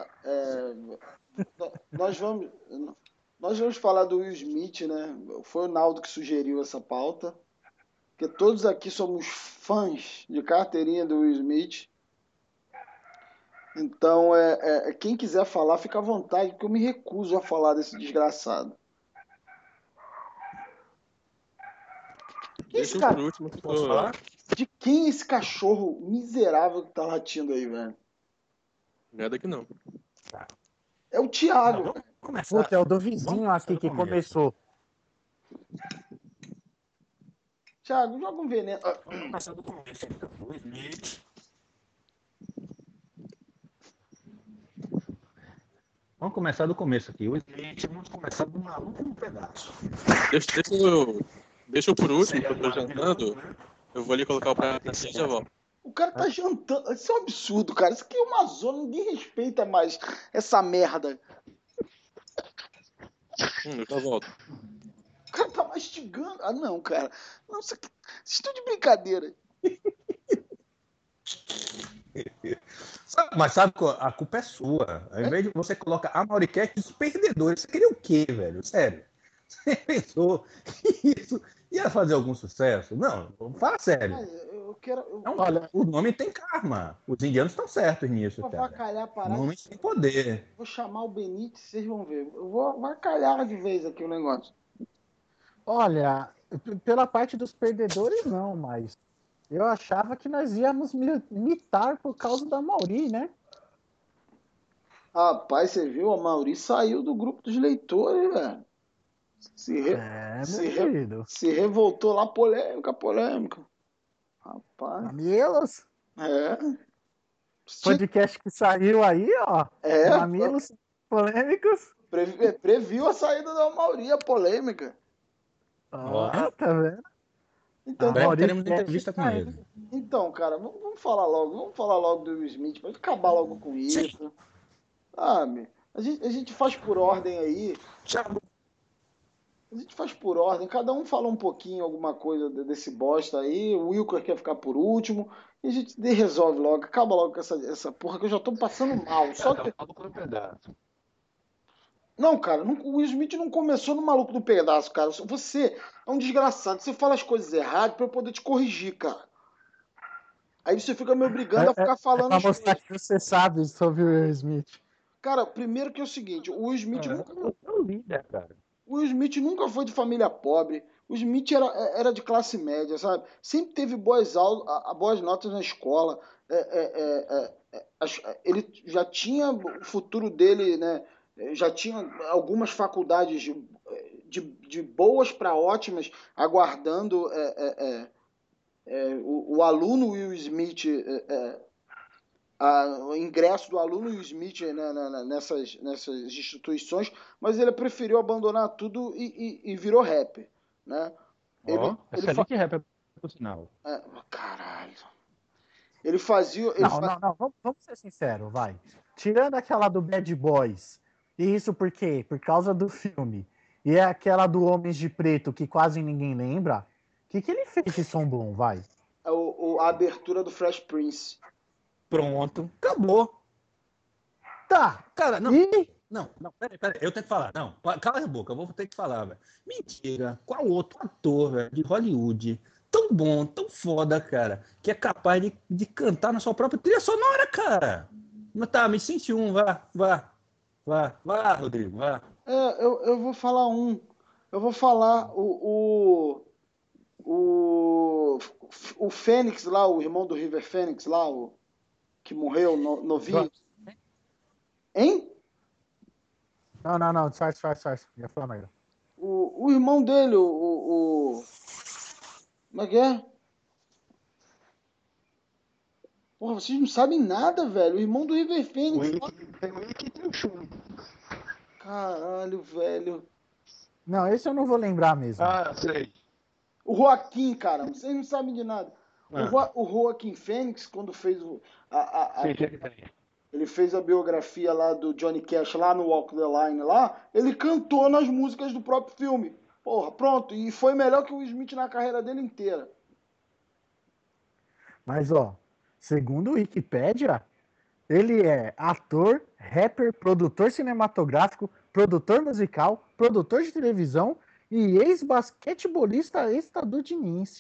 nós vamos falar do Will Smith, né? Foi o Naldo que sugeriu essa pauta, porque todos aqui somos fãs de carteirinha do Will Smith. Então, quem quiser falar, fica à vontade, porque eu me recuso a falar desse desgraçado. Deixa por último. Posso falar? De quem é esse cachorro miserável que tá latindo aí, velho? Nada que não. É o Thiago. Puta, é o do vizinho aqui que começou. Thiago, joga um veneno. Vamos começar do começo. O Smith. Vamos começar do começo aqui. O Smith, vamos começar do maluco no pedaço. Deixa eu por último, que eu tô jantando. Eu vou ali colocar o prato assim e já volto. O cara tá jantando. Isso é um absurdo, cara. Isso aqui é uma zona, ninguém respeita mais essa merda. Eu já volto. O cara tá mastigando. Ah, não, cara. Não, vocês estão de brincadeira. Mas sabe que a culpa é sua. Ao invés de você colocar a Mauricast dos perdedores, você queria o quê, velho? Sério. Você pensou que isso ia fazer algum sucesso? Não, fala sério. Não, olha, o nome tem karma. Os indianos estão certos nisso, vou cara. avacalhar a parada. Nome tem poder. Vou chamar o Benítez, vocês vão ver. Eu vou avacalhar de vez aqui o negócio. Olha, pela parte dos perdedores, não, mas eu achava que nós íamos mitar por causa da Mauri, né? Rapaz, você viu? A Mauri saiu do grupo dos leitores, velho. Meu querido. Se revoltou lá, polêmica. Rapaz. Mamilos. É. Podcast que saiu aí, ó. É. Mamilos polêmicos. Previu a saída da Mauri, a polêmica. Tá vendo? Então, teremos entrevista com ele. Então, cara, vamos falar logo do Will Smith, pra acabar logo com isso. Sabe? A gente faz por ordem aí. A gente faz por ordem, cada um fala um pouquinho, alguma coisa desse bosta aí. O Wilker quer ficar por último. E a gente resolve logo, acaba logo com essa porra que eu já tô passando mal. Só que. Não, cara, o Will Smith não começou no maluco do pedaço, cara. Você é um desgraçado. Você fala as coisas erradas pra eu poder te corrigir, cara. Aí você fica me obrigando a ficar falando pra mostrar que você sabe sobre o Will Smith. Cara, primeiro que é o seguinte, o Will Smith cara. O Will Smith nunca foi de família pobre. O Smith era de classe média, sabe? Sempre teve boas notas na escola. Ele já tinha o futuro dele, né? Já tinha algumas faculdades de boas para ótimas, aguardando o aluno Will Smith, o ingresso do aluno Will Smith nessas instituições, mas ele preferiu abandonar tudo e virou rapper, né? Excelente rapper, por sinal. Caralho. Ele fazia... Não, vamos ser sinceros, vai. Tirando aquela do Bad Boys, e isso por quê? Por causa do filme. E é aquela do Homens de Preto, que quase ninguém lembra. O que ele fez de som bom, vai? A abertura do Fresh Prince. Pronto, acabou. Tá. Cara, não. Não, peraí, eu tenho que falar. Não, cala a boca, eu vou ter que falar, velho. Mentira, qual outro ator, velho, de Hollywood, tão bom, tão foda, cara, que é capaz de cantar na sua própria trilha sonora, cara? Mas tá, me sente um, vá, Rodrigo, vá. Eu vou falar um. Eu vou falar o Fênix lá, o irmão do River Phoenix lá, que morreu novinho. Hein? Não, disfarce. Já foi a merda. O irmão dele, como é que é? Porra, vocês não sabem nada, velho. O irmão do River Phoenix. Caralho, velho. Não, esse eu não vou lembrar mesmo. Sei. O Joaquim, cara. Vocês não sabem de nada. O Joaquim Phoenix, quando fez ele fez a biografia lá do Johnny Cash lá no Walk the Line lá, ele cantou nas músicas do próprio filme. Porra, pronto. E foi melhor que o Will Smith na carreira dele inteira. Mas, ó, segundo o Wikipédia, ele é ator, rapper, produtor cinematográfico, produtor musical, produtor de televisão e ex-basquetebolista estadunidense.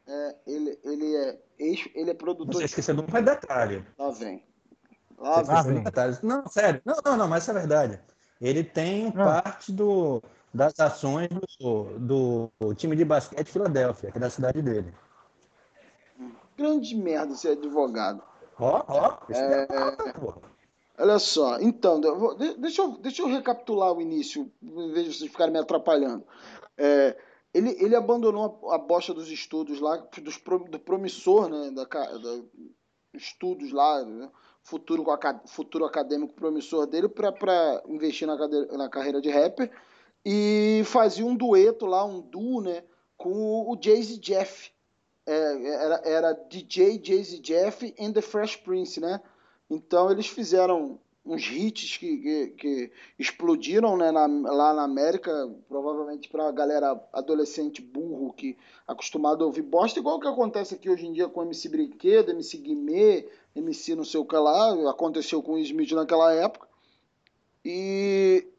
Ele é produtor. Você esqueceu de um detalhe. Lá vem. Não, sério. Não, mas isso é verdade. Ele tem parte das ações do time de basquete Filadélfia, que é da cidade dele. Grande merda ser advogado. Porra. Olha só, então, deixa eu recapitular o início, em vez de vocês ficarem me atrapalhando. Ele abandonou a bosta dos estudos lá, do promissor, né, estudos lá, né, futuro acadêmico promissor dele, para investir na carreira de rapper, e fazia um dueto lá, um duo, né, com o Jay-Z Jeff. Era DJ Jay-Z Jeff and the Fresh Prince, né? Então eles fizeram uns hits que explodiram, né, lá na América, provavelmente para a galera adolescente burro que acostumado a ouvir bosta, igual o que acontece aqui hoje em dia com MC Brinquedo, MC Guimê, MC não sei o que lá, aconteceu com o Smith naquela época. E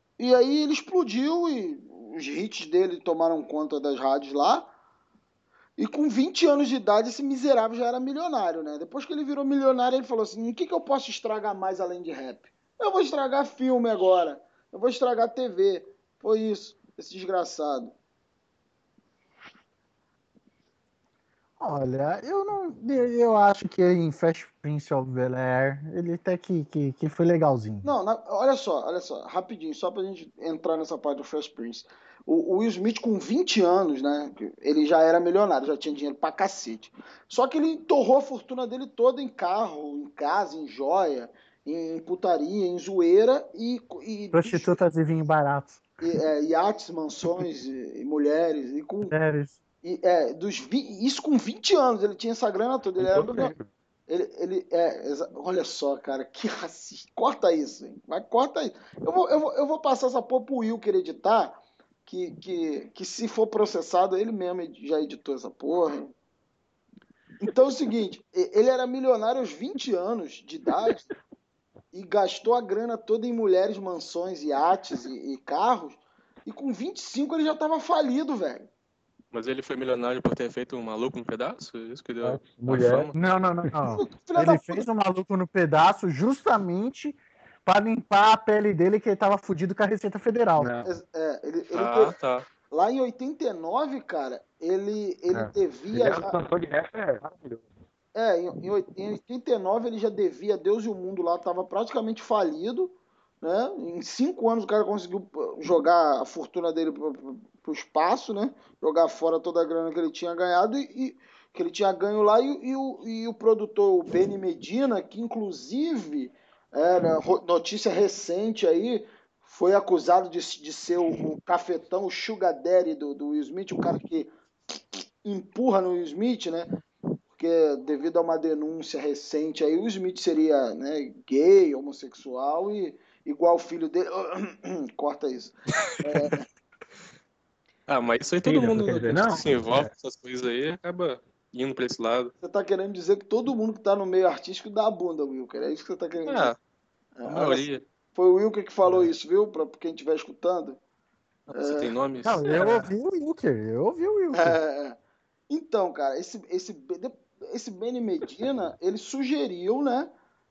aí ele explodiu e os hits dele tomaram conta das rádios lá. E com 20 anos de idade, esse miserável já era milionário, né? Depois que ele virou milionário, ele falou assim: o que eu posso estragar mais além de rap? Eu vou estragar filme agora. Eu vou estragar TV. Foi isso, esse desgraçado. Olha, eu acho que em Fresh Prince of Bel-Air, ele até que foi legalzinho. Não, olha só, rapidinho, só pra gente entrar nessa parte do Fresh Prince. O Will Smith, com 20 anos, né? Ele já era milionário, já tinha dinheiro pra cacete. Só que ele torrou a fortuna dele toda em carro, em casa, em joia, em putaria, em zoeira Prostitutas e vinho barato. iates, mansões e mulheres. Mulheres. Isso com 20 anos, ele tinha essa grana toda. Ele era milionário. Olha só, cara, que racista. Corta isso, hein? Vai, corta isso. Eu vou passar essa porra pro Wilker editar, que se for processado, ele mesmo já editou essa porra. Hein? Então é o seguinte, ele era milionário aos 20 anos de idade e gastou a grana toda em mulheres, mansões, iates e carros, e com 25 ele já tava falido, velho. Mas ele foi milionário por ter feito um maluco no pedaço? Isso que deu mulher. fama? Não. Ele fez um maluco no pedaço justamente para limpar a pele dele, que ele tava fudido com a Receita Federal. Tá. Lá em 89, cara, ele devia. Ele cantor de rap, maravilhoso. Em 89 ele já devia Deus e o mundo lá, tava praticamente falido. Né? Em 5 anos o cara conseguiu jogar a fortuna dele pro espaço, né? Jogar fora toda a grana que ele tinha ganhado e que ele tinha ganho lá e o produtor, o Benny Medina, que inclusive era notícia recente aí, foi acusado de ser o cafetão, o sugar daddy do Will Smith, o cara que empurra no Will Smith, né? Porque devido a uma denúncia recente aí, o Will Smith seria, né, gay, homossexual e igual o filho dele. Corta isso. Mas isso aí todo mundo não? se envolve com essas coisas aí acaba indo pra esse lado. Você tá querendo dizer que todo mundo que tá no meio artístico dá a bunda, Wilker. É isso que você tá querendo dizer. A maioria. Foi o Wilker que falou isso, viu? Pra quem estiver escutando. Você tem nomes? Não, eu ouvi o Wilker. Então, cara, esse Benny Medina, ele sugeriu, né?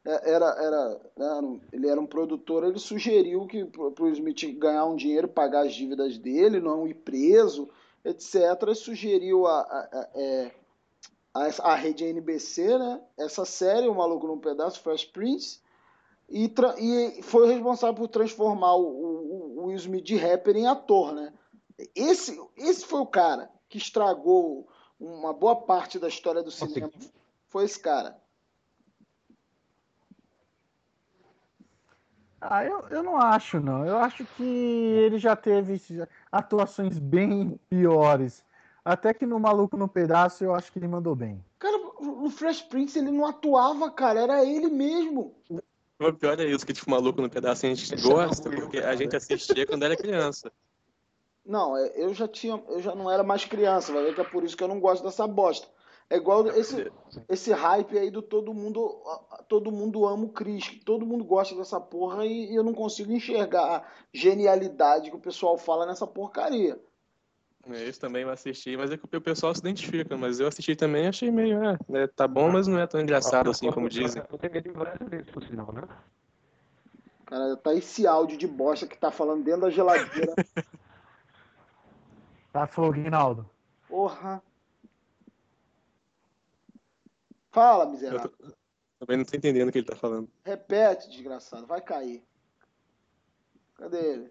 Ele era um produtor, ele sugeriu que pro Smith ganhar um dinheiro, pagar as dívidas dele, não ir preso, etc. Ele sugeriu a rede NBC, né? Essa série, O Maluco num Pedaço, Fresh Prince, e foi responsável por transformar o Will Smith de rapper em ator, né? Esse foi o cara que estragou uma boa parte da história do cinema. Foi esse cara. Eu não acho, não. Eu acho que ele já teve atuações bem piores. Até que no Maluco no Pedaço eu acho que ele mandou bem. Cara, no Fresh Prince ele não atuava, cara. Era ele mesmo. O pior é isso, que tipo, Maluco no Pedaço a gente gosta, porque a gente assistia quando era criança. Não, eu já não era mais criança, vai ver que é por isso que eu não gosto dessa bosta. É igual esse hype aí do todo mundo ama o Chris, que todo mundo gosta dessa porra e eu não consigo enxergar a genialidade que o pessoal fala nessa porcaria. Esse também eu assisti, mas é que o pessoal se identifica, mas eu assisti também e achei meio, tá bom, mas não é tão engraçado assim como dizem. Cara, tá esse áudio de bosta que tá falando dentro da geladeira. Tá, Floguinaldo. Porra. Fala, miserável. Também não tô entendendo o que ele tá falando. Repete, desgraçado. Vai cair. Cadê ele?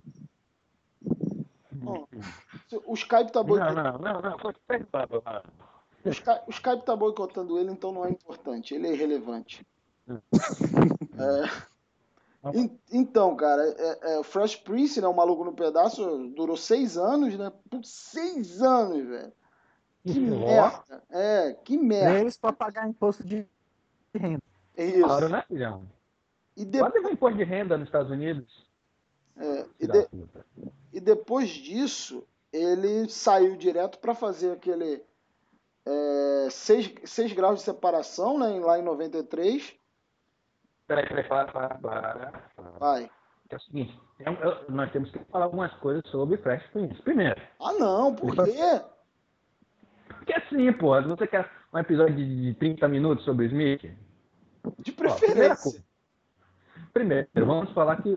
O Skype tá boicotando. Não. O Skype tá boicotando ele, então não é importante. Ele é irrelevante. Então, cara, o Fresh Prince, né, o Maluco no Pedaço, durou 6 anos, né? Por 6 anos, velho. Que merda. Que merda. Eles pra pagar imposto de renda. Isso. Claro, né, filhão? Quanto é o imposto de renda nos Estados Unidos? E depois disso, ele saiu direto para fazer aquele 6 graus de separação, né, lá em 93. Peraí, para. Vai. É o seguinte, nós temos que falar algumas coisas sobre Fresh Prince. Primeiro. Não, por quê? Porque assim, pô, você quer um episódio de 30 minutos sobre o Smith? De Ó, primeira preferência. coisa. Primeiro, vamos falar que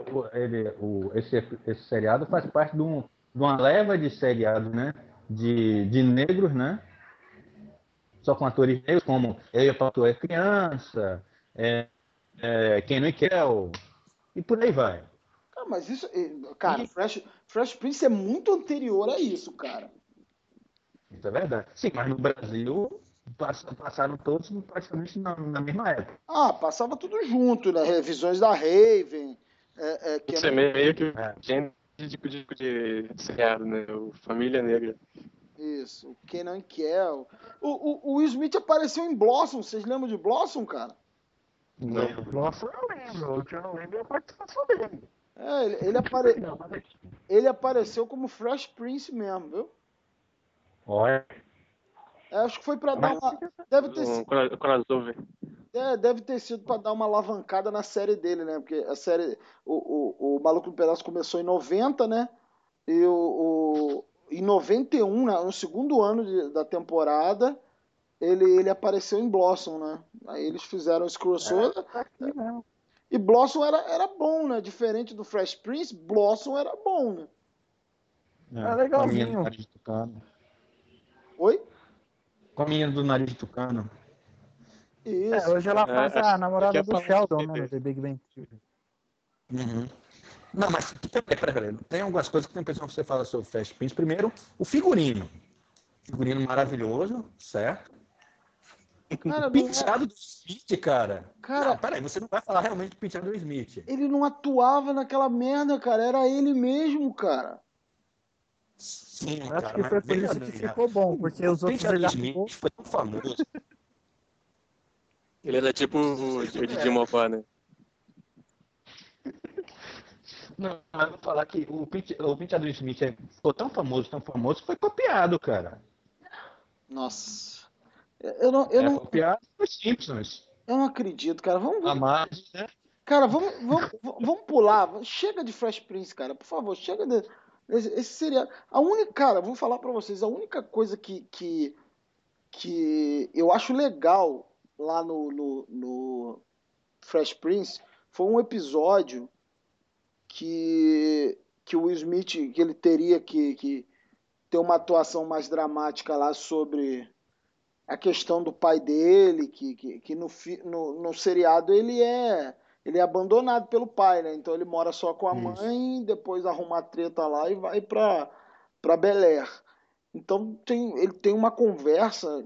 esse seriado faz parte de uma leva de seriados, né? De negros, né? Só com atores negros, como Eu e a Patroa é Criança, Quem Não Quer, e por aí vai. Ah, mas isso, cara, Fresh Prince é muito anterior a isso, cara. Isso é verdade. Sim, mas no Brasil passaram todos praticamente na mesma época. Ah, passava tudo junto, né? Revisões da Raven. Isso é meio que gênero de seriado, né? O Família Negra. Isso, o Kenan Kel. O Will Smith apareceu em Blossom. Vocês lembram de Blossom, cara? Não. Nossa, eu lembro. O que eu não lembro é a participação dele. Ele apareceu como Fresh Prince mesmo, viu? Olha. Acho que foi pra dar uma. Crossover. Deve ter sido pra dar uma alavancada na série dele, né? Porque a série. O Maluco no Pedaço começou em 90, né? E em 91, né, no segundo ano da temporada, ele apareceu em Blossom, né? Aí eles fizeram esse crossover. Aqui mesmo. E Blossom era bom, né? Diferente do Fresh Prince, Blossom era bom, né? É legalzinho. Com a menina do nariz de tucano. Oi? Com a menina do nariz de tucano. Isso. Hoje ela faz a namorada do Sheldon, né? né? No The Big Bang Theory. Uhum. Não, mas peraí. Tem algumas coisas que tem pessoa que você fala sobre o Fresh Prince. Primeiro, o figurino. Figurino maravilhoso, certo? Cara, O penteado do Smith, cara. Cara, Não, peraí, você não vai falar realmente do penteado do Smith. ele não atuava naquela merda, cara. Era ele mesmo, cara. Sim, Eu acho cara, que foi mas por isso veja que bem, ficou bom, porque o os outros penteado ele do atuou. Smith foi tão famoso. Ele era tipo o Didi Mofá, né? Não, mas eu vou falar que o penteado do Smith ficou tão famoso, que foi copiado, cara. Nossa. Eu não, eu não, Copiado dos Simpsons. eu não acredito, cara. A Marge, né? Cara, vamos pular. Chega de Fresh Prince, cara. Por favor, chega esse seriado. Cara, vou falar pra vocês, a única coisa que eu acho legal lá no Fresh Prince foi um episódio que o Will Smith, que ele teria que ter uma atuação mais dramática lá sobre a questão do pai dele, que no seriado ele é abandonado pelo pai, né? Então ele mora só com a mãe, depois arruma a treta lá e vai pra Bel Air. Então ele tem uma conversa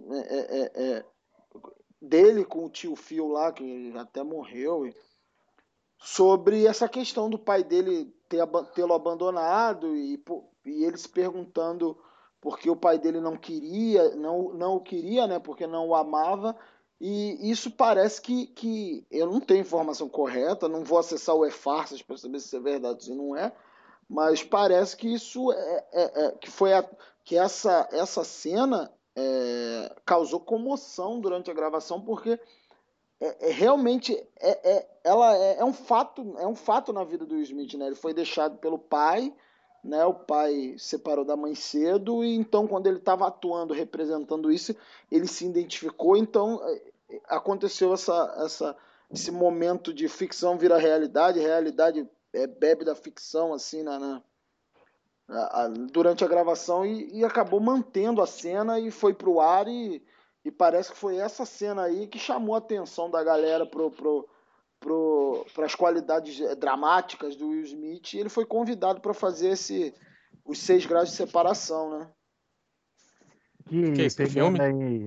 dele com o tio Phil lá, que até morreu, sobre essa questão do pai dele tê-lo abandonado e ele se perguntando por que o pai dele não queria, não o queria, né? Porque não o amava. E isso parece que eu não tenho informação correta, não vou acessar o E-Farsas para saber se é verdade ou se não é, mas parece que isso que essa cena causou comoção durante a gravação, porque realmente ela é um fato na vida do Will Smith, né? Ele foi deixado pelo pai, né? O pai separou da mãe cedo e então quando ele estava atuando, representando isso, ele se identificou. Então aconteceu esse momento de ficção vira realidade, realidade bebe da ficção assim durante a gravação e acabou mantendo a cena e foi pro ar e parece que foi essa cena aí que chamou a atenção da galera para as qualidades dramáticas do Will Smith e ele foi convidado para fazer os 6 graus de separação, né? Que é esse pegando filme? aí.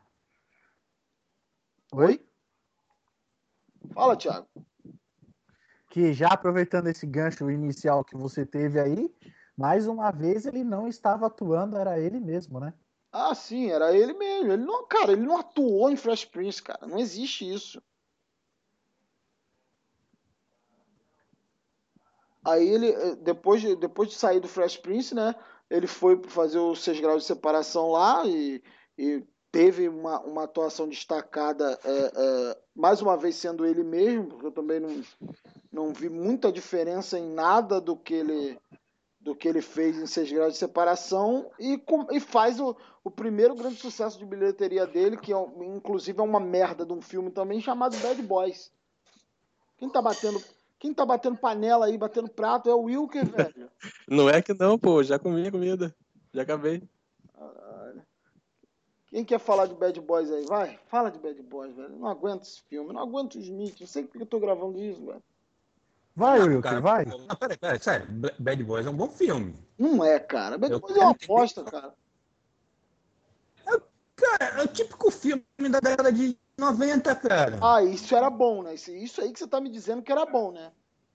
Oi? Fala, Thiago. Que já aproveitando esse gancho inicial que você teve aí, mais uma vez ele não estava atuando, era ele mesmo, né? Ah, sim, era ele mesmo. Ele não atuou em Fresh Prince, cara. Não existe isso. Aí ele, depois de sair do Fresh Prince, né? Ele foi fazer os 6 graus de separação lá e teve uma atuação destacada, mais uma vez sendo ele mesmo, porque eu também não vi muita diferença em nada do que ele do que ele fez em 6 Graus de Separação e faz o primeiro grande sucesso de bilheteria dele, que inclusive é uma merda de um filme também, chamado Bad Boys. Quem tá batendo panela aí, batendo prato, é o Wilker, velho. Não é que não, pô. Já comi a comida. Já acabei. Quem quer falar de Bad Boys aí? Vai, fala de Bad Boys, velho. Não aguento esse filme, não aguento o Smith. Não sei porque eu tô gravando isso, velho. Vai, Wilker, vai. Não, peraí, sério. Bad Boys é um bom filme. Não é, cara. Bad Boys é uma bosta, cara. Cara, é o típico filme da década de 90, cara. Ah, isso era bom, né? Isso aí que você tá me dizendo que era bom, né?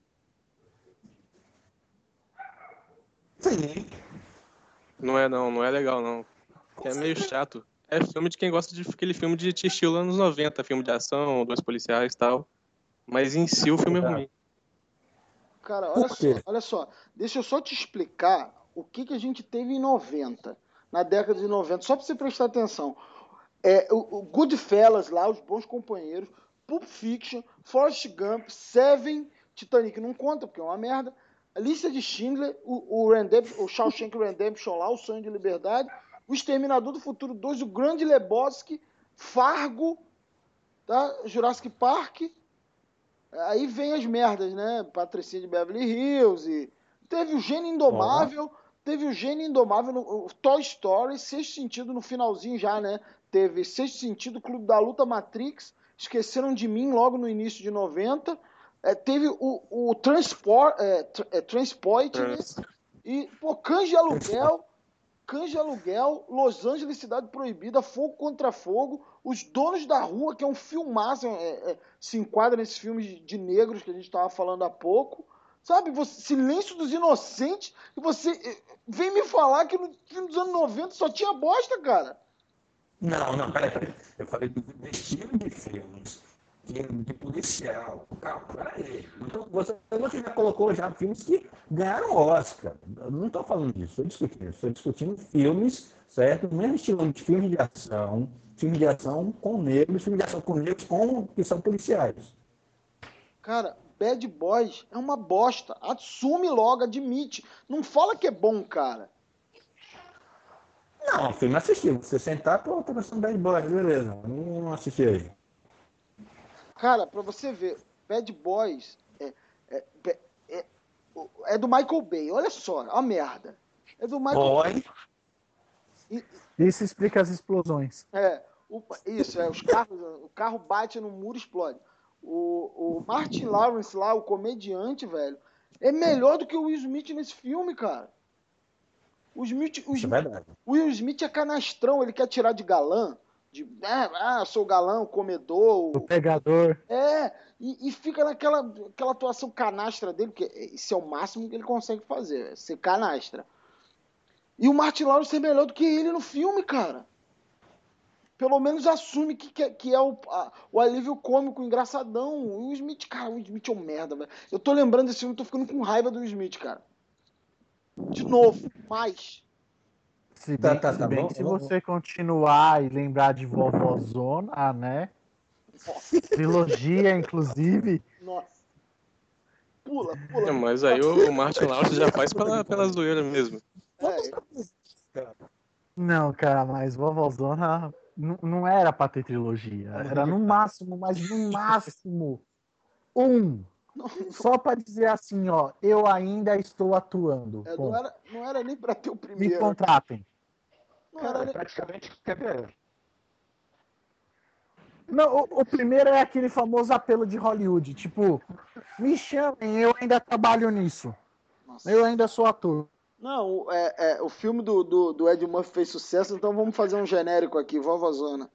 Sim. Não é legal, não. É meio chato. É filme de quem gosta de aquele filme de estilo anos 90, filme de ação, dois policiais e tal. Mas em si o filme é ruim. Cara, Por quê? olha só. Deixa eu só te explicar o que a gente teve em 90, na década de 90, só pra você prestar atenção. O Goodfellas lá, Os Bons Companheiros, Pulp Fiction, Forrest Gump, Seven, Titanic não conta, porque é uma merda. A Lista de Schindler, o Shawshank Redemption lá, O Sonho de Liberdade, O Exterminador do Futuro 2, O Grande Lebowski, Fargo, tá? Jurassic Park. Aí vem as merdas, né? Patricinha de Beverly Hills. E teve o Gênio Indomável. Teve o Gênio Indomável, o Toy Story, Sexto Sentido no finalzinho já, né? Teve Sexto Sentido, Clube da Luta, Matrix. Esqueceram de Mim logo no início de 90. Teve o Transport, né? E, pô, Cães de Aluguel, Los Angeles, Cidade Proibida, Fogo Contra Fogo, Os Donos da Rua, que é um filmaço, se enquadra nesses filmes de negros que a gente estava falando há pouco. Sabe, Silêncio dos Inocentes, e você vem me falar que no filme dos anos 90 só tinha bosta, cara. Não, peraí. Eu falei do estilo de filmes, de policial. Calma, peraí. Então, você já colocou já filmes que ganharam Oscar. Eu não estou falando disso, estou discutindo filmes, certo? O mesmo estilo de filme de ação com negros, filme de ação com negros que são policiais. Cara, Bad Boys é uma bosta. Assume logo, admite. Não fala que é bom, cara. Não, filme assistiu. Você sentar, pô, tá passando Bad Boys, beleza. Não assisti aí. Cara, pra você ver, Bad Boys é do Michael Bay. Olha só, a merda. É do Michael Bay. Isso explica as explosões. O carro bate no muro e explode. O Martin Lawrence lá, o comediante, velho, é melhor do que o Will Smith nesse filme, cara. Isso é verdade. O Will Smith é canastrão, ele quer tirar de galã, sou galã, o comedor. O pegador. E fica naquela atuação canastra dele, porque esse é o máximo que ele consegue fazer, é ser canastra. E o Martin Lawrence é melhor do que ele no filme, cara. Pelo menos assume que é o alívio cômico, engraçadão. O Will Smith, cara, o Will Smith é um merda, velho. Eu tô lembrando desse filme, tô ficando com raiva do Will Smith, cara. De novo, mais. Se bem que se você continuar e lembrar de Vovózona, né? Nossa. Trilogia, inclusive. Nossa. Pula. Mas aí o Martin Lawrence já faz pela zoeira mesmo. Não, cara, mas Vovózona não era pra ter trilogia. Era no máximo, só pra dizer assim, ó, eu ainda estou atuando. Não era nem pra ter o primeiro. Me contratem. Cara, praticamente quer ver. Não, o primeiro é aquele famoso apelo de Hollywood, tipo, me chamem, eu ainda trabalho nisso. Nossa. Eu ainda sou ator. Não, o filme do Ed Murphy fez sucesso, então vamos fazer um genérico aqui, Vovózona.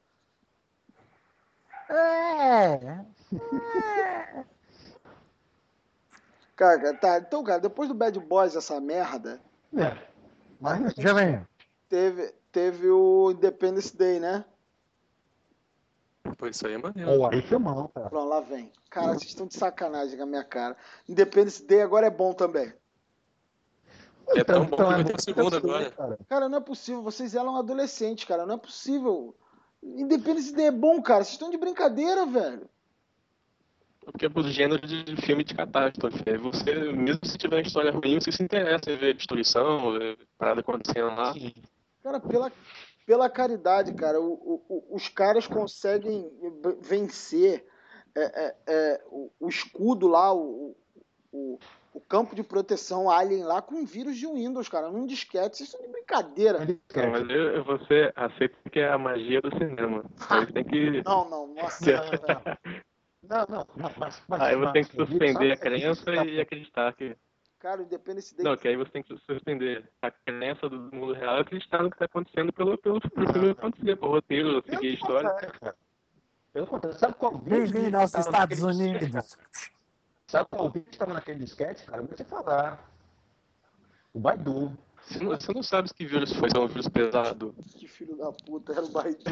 Cara, tá. Então, cara, depois do Bad Boys, essa merda. Mas já vem. Teve o Independence Day, né? Pô, isso aí é maneiro. Aí filmão, cara. Pronto, lá vem. Cara, vocês estão de sacanagem com a minha cara. Independence Day agora é bom também. É tão bom que vai ter o segundo agora. Cara, não é possível. Vocês eram adolescentes, cara. Não é possível. Independence Day é bom, cara. Vocês estão de brincadeira, velho. Porque é pro gênero de filme de catástrofe. Aí você, mesmo se tiver uma história ruim, você se interessa em ver destruição, ver parada acontecendo lá. Cara, pela caridade, cara, os caras conseguem vencer o escudo lá, o campo de proteção Alien lá com vírus de Windows, cara, num disquete. Isso é de brincadeira. Não, mas você aceita que é a magia do cinema. Aí você tem que. Não, nossa. Não, mas Aí você tem que suspender a sabe? crença e acreditar que. Cara, o Independence Day. Não, que aí você tem que suspender a crença do mundo real e acreditar no que está acontecendo pelo filme acontecer, pelo roteiro, seguir a história. Pelo contrário, sabe qual vídeo? Bem-vindo aos Estados Unidos. Sabe qual vídeo que estava naquele disquete, cara? Eu vou te falar. O Baidu. Você não sabe que vírus foi, se é um vírus pesado. Que filho da puta, era o Baidu.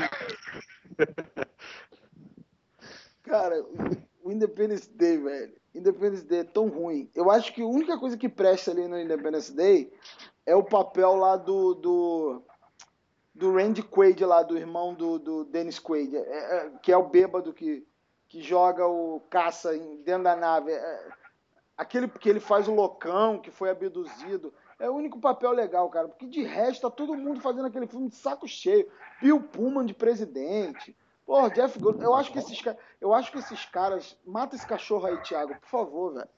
Cara, o Independence Day, velho. Independence Day é tão ruim. Eu acho que a única coisa que presta ali no Independence Day é o papel lá do Randy Quaid lá, do irmão do Dennis Quaid, que é o bêbado que joga o caça dentro da nave. Aquele que ele faz o loucão, que foi abduzido. É o único papel legal, cara. Porque de resto tá todo mundo fazendo aquele filme de saco cheio. Bill Pullman de presidente. Pô, Jeff Goldblum. Eu acho que esses caras... Mata esse cachorro aí, Thiago, por favor, velho.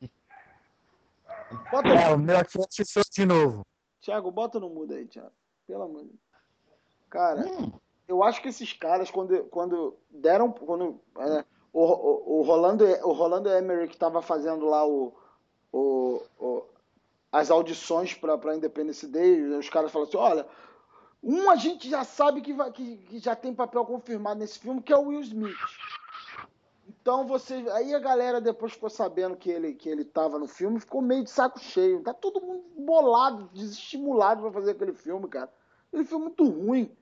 O meu aqui assistiu de novo. Thiago, bota no mudo aí, Thiago. Pelo amor de Deus. Cara, eu acho que esses caras, quando deram... o Rolando Emmerich estava fazendo lá as audições para Independence Day, os caras falaram assim, olha, a gente já sabe que já tem papel confirmado nesse filme, que é o Will Smith. Então aí a galera depois ficou sabendo que ele estava no filme, ficou meio de saco cheio. Tá todo mundo bolado, desestimulado para fazer aquele filme, cara. Aquele filme é muito ruim.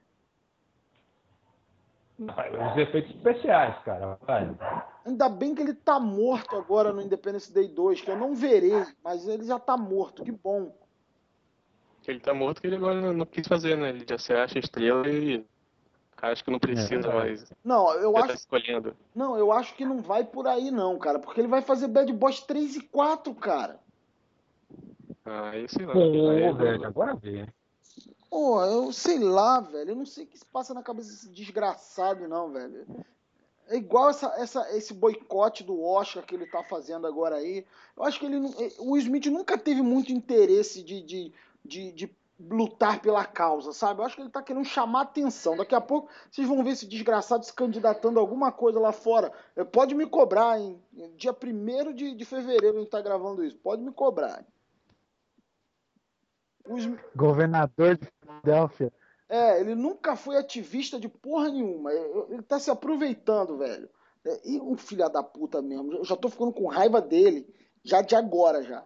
Os efeitos especiais, cara. Vai. Ainda bem que ele tá morto agora no Independence Day 2, que eu não verei, mas ele já tá morto, que bom. Ele tá morto que ele agora não quis fazer, né? Ele já se acha estrela e acho que não precisa mais. Não, eu acho. Tá escolhendo. Não, eu acho que não vai por aí, não, cara. Porque ele vai fazer Bad Boys 3 e 4, cara. Aí sei lá. Pô, velho, agora vê. Pô, eu sei lá, velho. Eu não sei o que se passa na cabeça desse desgraçado, não, velho. É igual esse boicote do Oscar que ele tá fazendo agora aí. Eu acho que o Smith nunca teve muito interesse de lutar pela causa, sabe? Eu acho que ele tá querendo chamar atenção. Daqui a pouco vocês vão ver esse desgraçado se candidatando a alguma coisa lá fora. Pode me cobrar, hein? Dia 1º de fevereiro a gente tá gravando isso. Pode me cobrar. Governador de Filadélfia. Ele nunca foi ativista de porra nenhuma. Ele tá se aproveitando, velho. E um filho da puta mesmo. Eu já tô ficando com raiva dele. Já de agora, já.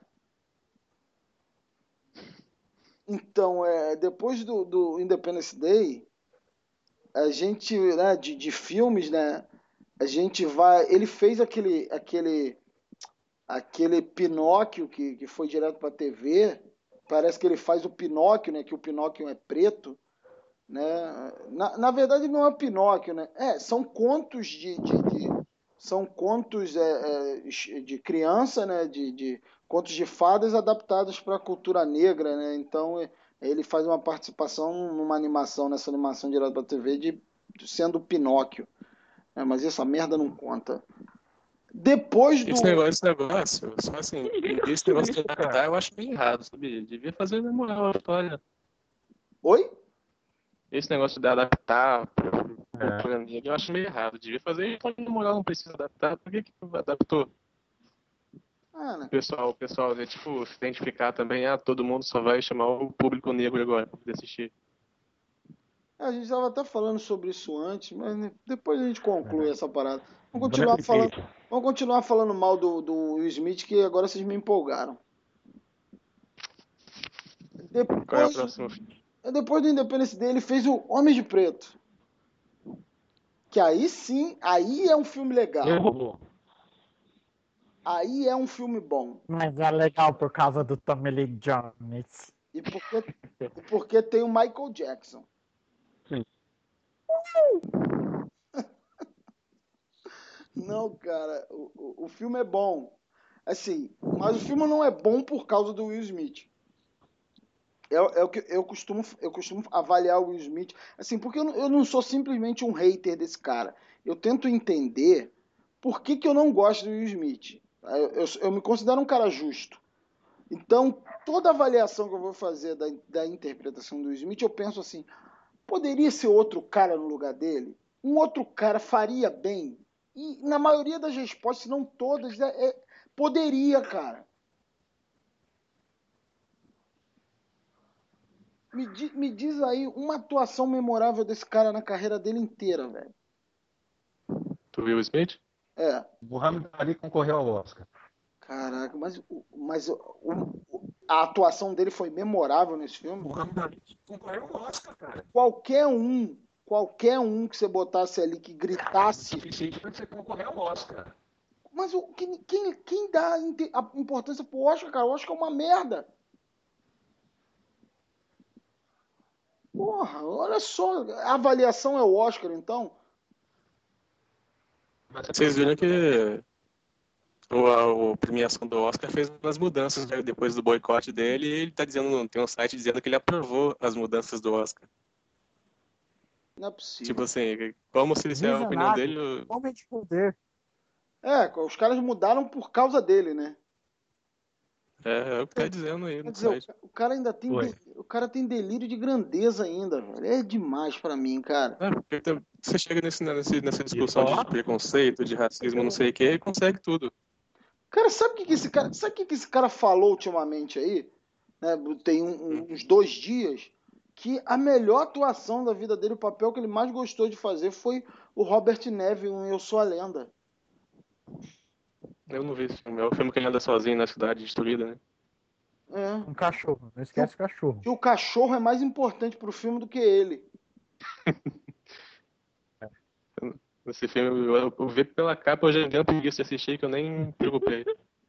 Então, depois do Independence Day, a gente, né, de filmes, né, a gente vai... Ele fez aquele Pinóquio que foi direto pra TV. Parece que ele faz o Pinóquio, né, que o Pinóquio é preto. Né? Na verdade não é Pinóquio, né? São contos são contos de criança, né? De contos de fadas adaptados para a cultura negra, né? Então ele faz uma participação numa animação, nessa animação direta para TV sendo Pinóquio, né? Mas essa merda não conta. Depois do Esse negócio, só assim, esse negócio de adaptar eu acho bem errado, sabe? Devia fazer na moral a história. Oi? Esse negócio de adaptar pra cultura negra eu acho meio errado. Devia fazer a história na moral, não precisa adaptar. Por que adaptou? Né? O pessoal, tipo, se identificar também, todo mundo só vai chamar o público negro agora pra poder assistir. A gente estava até falando sobre isso antes, mas né, depois a gente conclui essa parada. Vamos continuar falando mal do Will Smith, que agora vocês me empolgaram. Qual é a próxima? Depois do Independence Day, ele fez o Homem de Preto. Que aí sim, aí é um filme legal. Aí é um filme bom. Mas é legal por causa do Tommy Lee Jones. E porque tem o Michael Jackson. Sim. Não, cara, o filme é bom. Assim, mas o filme não é bom por causa do Will Smith. É o que eu costumo avaliar o Will Smith, assim, porque eu não sou simplesmente um hater desse cara. Eu tento entender por que eu não gosto do Will Smith. Eu me considero um cara justo. Então, toda avaliação que eu vou fazer da interpretação do Will Smith, eu penso assim, poderia ser outro cara no lugar dele? Um outro cara faria bem? E na maioria das respostas, se não todas, poderia, cara. Me diz aí uma atuação memorável desse cara na carreira dele inteira, velho. Tu viu o Smith? É. Muhammad Ali concorreu ao Oscar. Caraca, a atuação dele foi memorável nesse filme? Muhammad Ali concorreu ao Oscar, cara. Qualquer um que você botasse ali que gritasse. Suficiente pra você concorrer ao Oscar. Mas quem dá a importância pro Oscar, cara? O Oscar é uma merda. Porra, olha só. A avaliação é o Oscar, então? Vocês viram que a premiação do Oscar fez umas mudanças, né? Depois do boicote dele, ele tá dizendo, tem um site dizendo que ele aprovou as mudanças do Oscar. Não é possível. Tipo assim, como se é a opinião dele. Totalmente de poder. Os caras mudaram por causa dele, né? É o que tá dizendo aí no site. O cara ainda tem o cara tem delírio de grandeza ainda, velho. É demais pra mim, cara. Porque você chega nessa discussão de preconceito, de racismo, não sei o que, e consegue tudo. Cara, sabe o que esse cara falou ultimamente aí? Né, tem uns 2 dias que a melhor atuação da vida dele, o papel que ele mais gostou de fazer foi o Robert Neville em Eu Sou a Lenda. Eu não vi esse filme. É o filme que ele anda sozinho na cidade destruída, né? É. Um cachorro, não esquece o cachorro. Que o cachorro é mais importante pro filme do que ele. Esse filme, eu vi pela capa, eu já tenho preguiça de assistir, que eu nem me preocupei.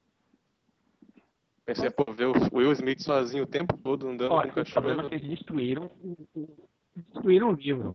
Pensei, ver o Will Smith sozinho o tempo todo andando com o cachorro. O problema é que eles destruíram o livro.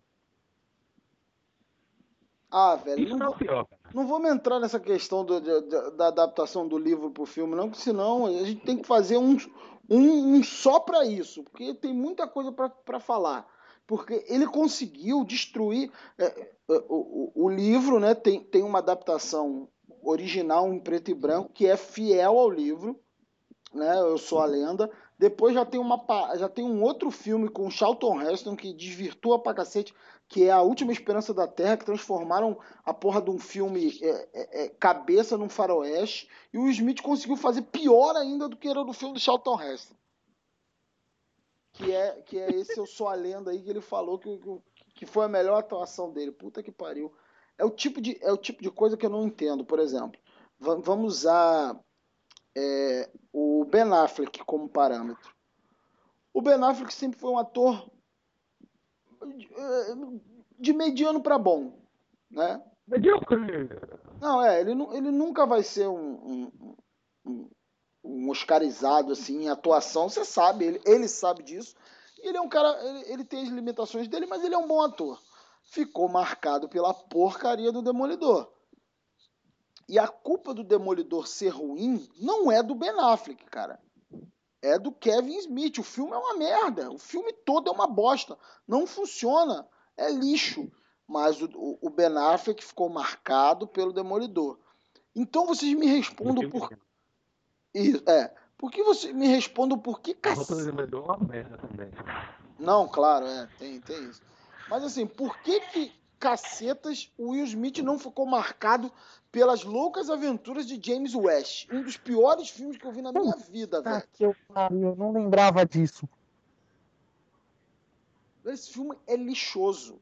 Ah, velho. Isso não é o pior. Não vamos entrar nessa questão da adaptação do livro pro filme, não, porque senão a gente tem que fazer um só para isso, porque tem muita coisa para falar. Porque ele conseguiu destruir o livro, né? Tem uma adaptação original em preto e branco que é fiel ao livro, né? Eu Sou a Lenda. Depois já tem um outro filme com Charlton Heston que desvirtua pra cacete, que é A Última Esperança da Terra, que transformaram a porra de um filme cabeça num faroeste, e o Smith conseguiu fazer pior ainda do que era do filme do Charlton Heston. Que é esse Eu Sou a Lenda aí que ele falou que foi a melhor atuação dele. Puta que pariu. É o tipo de coisa que eu não entendo. Por exemplo, vamos usar o Ben Affleck como parâmetro. O Ben Affleck sempre foi um ator de mediano para bom, né? Medíocre. Não, ele nunca vai ser um oscarizado assim em atuação, você sabe, ele sabe disso. Ele é um cara, ele tem as limitações dele, mas ele é um bom ator. Ficou marcado pela porcaria do Demolidor. E a culpa do Demolidor ser ruim não é do Ben Affleck, cara. É do Kevin Smith. O filme é uma merda. O filme todo é uma bosta. Não funciona. É lixo. Mas o Ben Affleck ficou marcado pelo Demolidor. Então vocês me respondam por... Por que vocês me respondam por que cacete? A roupa do Demolidor é uma merda também. Não, claro, tem isso. Mas assim, por que cacetas o Will Smith não ficou marcado pelas loucas aventuras de James West? Um dos piores filmes que eu vi na minha vida, velho. Eu não lembrava disso. Esse filme é lixoso.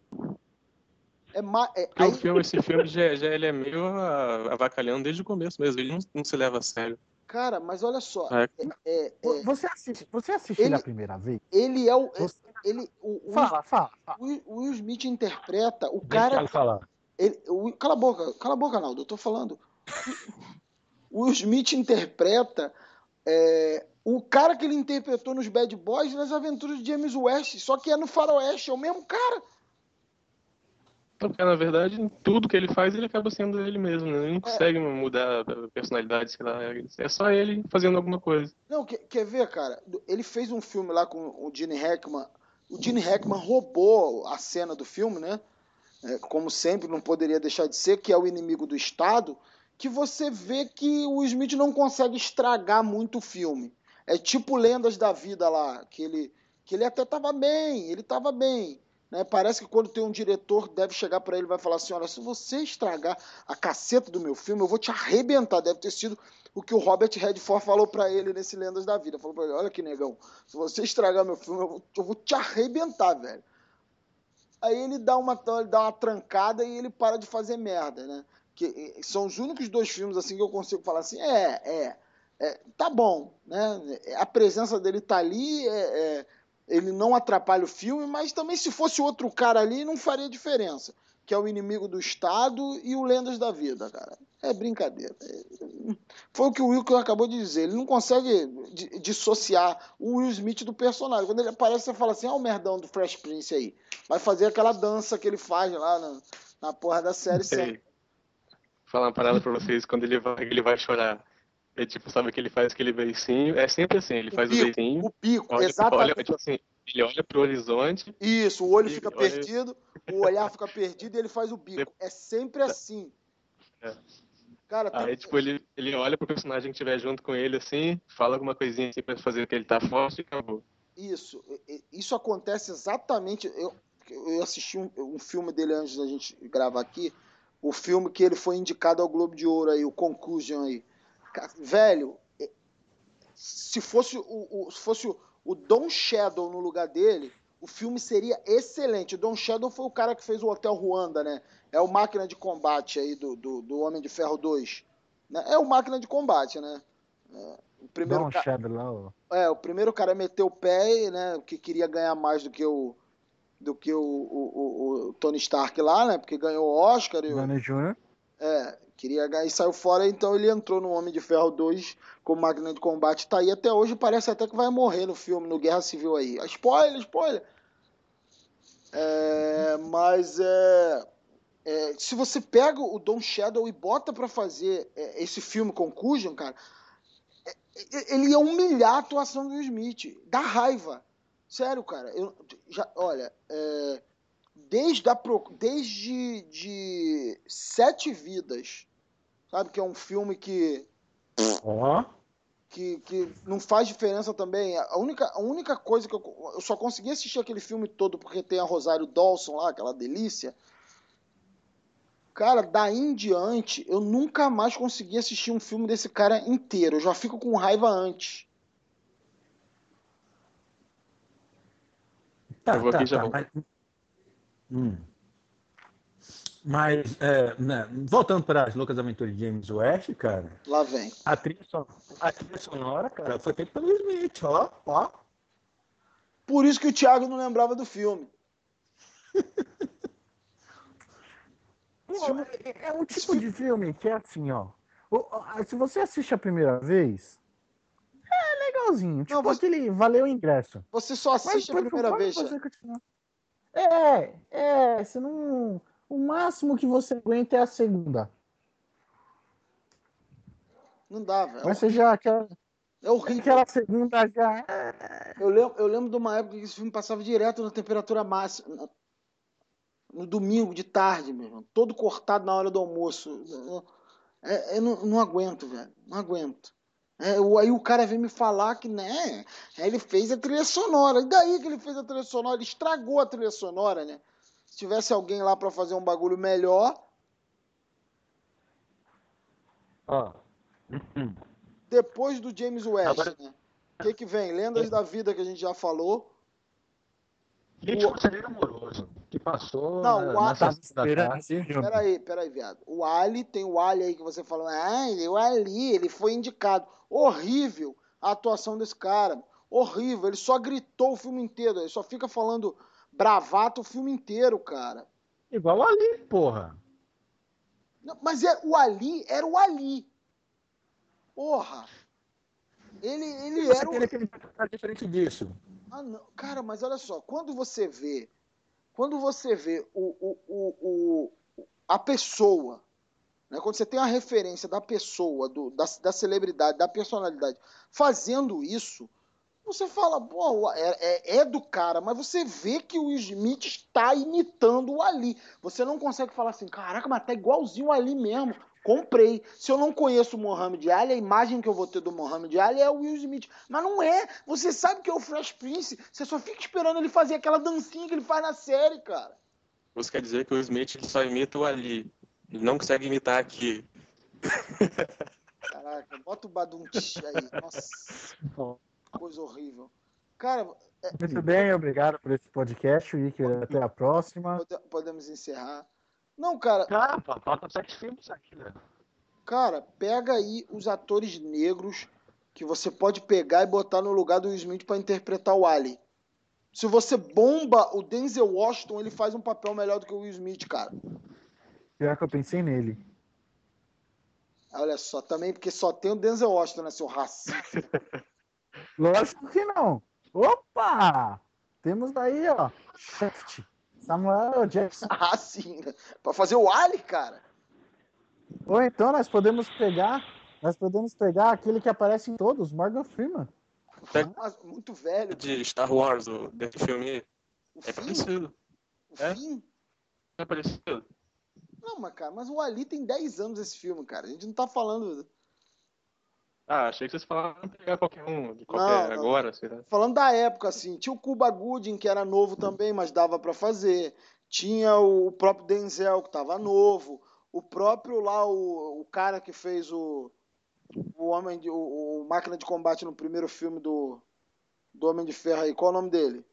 Esse filme ele é meio avacalhando desde o começo mesmo. Ele não se leva a sério. Cara, mas olha só. Você assistiu a primeira vez? Ele é o... Fala. O Will Smith interpreta o cara... Deixa eu falar. Cala a boca, Naldo, eu tô falando. O Will Smith interpreta o cara que ele interpretou nos Bad Boys nas aventuras de James West, só que é no faroeste, é o mesmo cara. Porque, na verdade, em tudo que ele faz, ele acaba sendo ele mesmo, né? Ele não consegue mudar a personalidade, sei lá. É só ele fazendo alguma coisa. Não, quer ver, cara? Ele fez um filme lá com o Gene Hackman. O Gene Hackman roubou a cena do filme, né? Como sempre, não poderia deixar de ser, que é o Inimigo do Estado, que você vê que o Smith não consegue estragar muito o filme. É tipo Lendas da Vida lá, que ele até estava bem, ele estava bem. Né? Parece que quando tem um diretor, deve chegar para ele e vai falar assim, olha, se você estragar a caceta do meu filme, eu vou te arrebentar. Deve ter sido o que o Robert Redford falou para ele nesse Lendas da Vida. Falou para ele, olha que negão, se você estragar meu filme, eu vou te arrebentar, velho. Aí ele dá uma trancada e ele para de fazer merda, né? Que são os únicos 2 filmes assim que eu consigo falar assim, tá bom, né? A presença dele tá ali, ele não atrapalha o filme, mas também se fosse outro cara ali não faria diferença, que é o Inimigo do Estado e o Lendas da Vida, cara. É brincadeira. Foi o que o Wilker acabou de dizer. Ele não consegue dissociar o Will Smith do personagem. Quando ele aparece, você fala assim, o merdão do Fresh Prince aí. Vai fazer aquela dança que ele faz lá na porra da série sempre. Falar uma parada pra vocês, quando ele vai chorar. É tipo, sabe que ele faz aquele beicinho? É sempre assim, ele faz o beicinho. O bico, exatamente. Tipo assim, ele olha pro horizonte. Isso, o olho fica perdido, o olhar fica perdido e ele faz o bico. É sempre assim. Cara, aí, tipo, ele olha pro personagem que estiver junto com ele, assim, fala alguma coisinha assim pra fazer que ele tá forte e acabou. Isso acontece exatamente. Eu assisti um filme dele antes da gente gravar aqui, o filme que ele foi indicado ao Globo de Ouro aí, o Conclusion aí. Velho, se fosse o Don Cheadle no lugar dele, o filme seria excelente. O Don Cheadle foi o cara que fez o Hotel Ruanda, né? É o máquina de combate aí do Homem de Ferro 2. Né? É o máquina de combate, né? O primeiro o primeiro cara meteu o pé, né? Que queria ganhar mais do que o Tony Stark lá, né? Porque ganhou o Oscar. Downey Jr. Queria ganhar e saiu fora, então ele entrou no Homem de Ferro 2 como máquina de combate. Tá aí até hoje, parece até que vai morrer no filme, no Guerra Civil aí. Spoiler! Mas se você pega o Don Cheadle e bota pra fazer esse filme Conclusion, cara, ele ia humilhar a atuação do Will Smith. Dá raiva. Sério, cara. Olha, desde de 7 Vidas, sabe? Que é um filme que não faz diferença também. A única coisa que eu só consegui assistir aquele filme todo porque tem a Rosário Dawson lá, aquela delícia. Cara, daí em diante, eu nunca mais consegui assistir um filme desse cara inteiro. Eu já fico com raiva antes. Tá, mas né, voltando para as Loucas Aventuras de James West, cara. Lá vem. A trilha sonora, cara, foi feita pelo Smith, ó. Por isso que o Thiago não lembrava do filme. É um tipo de filme que é assim, ó. Se você assiste a primeira vez, é legalzinho. Tipo, aquele valeu o ingresso. Você só assiste a primeira vez. Você não. O máximo que você aguenta é a segunda. Não dá, velho. Mas você já quer. É horrível. Aquela segunda já. Eu lembro de uma época que esse filme passava direto na temperatura máxima. No domingo de tarde, meu irmão. Todo cortado na hora do almoço. Eu não aguento, velho. Não aguento. Aí o cara vem me falar que, né? Ele fez a trilha sonora. E daí que ele fez a trilha sonora? Ele estragou a trilha sonora, né? Se tivesse alguém lá pra fazer um bagulho melhor. Depois do James West, né? O que vem? Lendas da Vida, que a gente já falou. Gente, Conselheiro Amoroso, que passou não, na sessão da tarde. Peraí, viado. O Ali, tem o Ali aí que você falou, o Ali, ele foi indicado. Horrível a atuação desse cara. Horrível, ele só gritou o filme inteiro, ele só fica falando bravata o filme inteiro, cara. Igual o Ali, porra. Não, mas o Ali era o Ali. Porra. Ele você era queria que ele diferente disso. Não. Cara, mas olha só, quando você vê quando você vê a pessoa, né, quando você tem a referência da pessoa, da celebridade, da personalidade, fazendo isso, você fala, pô, é do cara, mas você vê que o Will Smith está imitando o Ali. Você não consegue falar assim, caraca, mas tá igualzinho o Ali mesmo. Comprei. Se eu não conheço o Muhammad Ali, a imagem que eu vou ter do Muhammad Ali é o Will Smith. Mas não é. Você sabe que é o Fresh Prince. Você só fica esperando ele fazer aquela dancinha que ele faz na série, cara. Você quer dizer que o Smith ele só imita o Ali. Ele não consegue imitar aqui. Caraca, bota o Badunch aí. Nossa, coisa horrível. Cara, Muito bem, obrigado por esse podcast, Iker. Até a próxima. podemos encerrar. Não, cara, Tá, pô, faltam 7 filmes aqui, né? cara, pega aí os atores negros que você pode pegar e botar no lugar do Will Smith para interpretar o Ali. Se você bomba o Denzel Washington, ele faz um papel melhor do que o Will Smith, cara. Pior que eu pensei nele. Olha só, também porque só tem o Denzel Washington, né, seu racista. Lógico que não. Opa! Temos daí, ó, Shaft, Samuel Jackson. Ah, sim, né? Pra fazer o Ali, cara. Ou então nós podemos pegar aquele que aparece em todos, Morgan Freeman. Mas muito velho. De Star Wars, desse filme. O É fim? parecido. O fim? É parecido. Não, mas cara, mas o Ali tem 10 anos esse filme, cara. A gente não tá falando. Ah, achei que vocês falaram pegar qualquer um, de qualquer Não. agora, sei lá. Falando da época, assim, tinha o Cuba Gooding, que era novo também, mas dava pra fazer. Tinha o próprio Denzel, que tava novo. O próprio lá, o cara que fez o Homem de, o Máquina de Combate no primeiro filme do Homem de Ferro aí. Qual é o nome dele?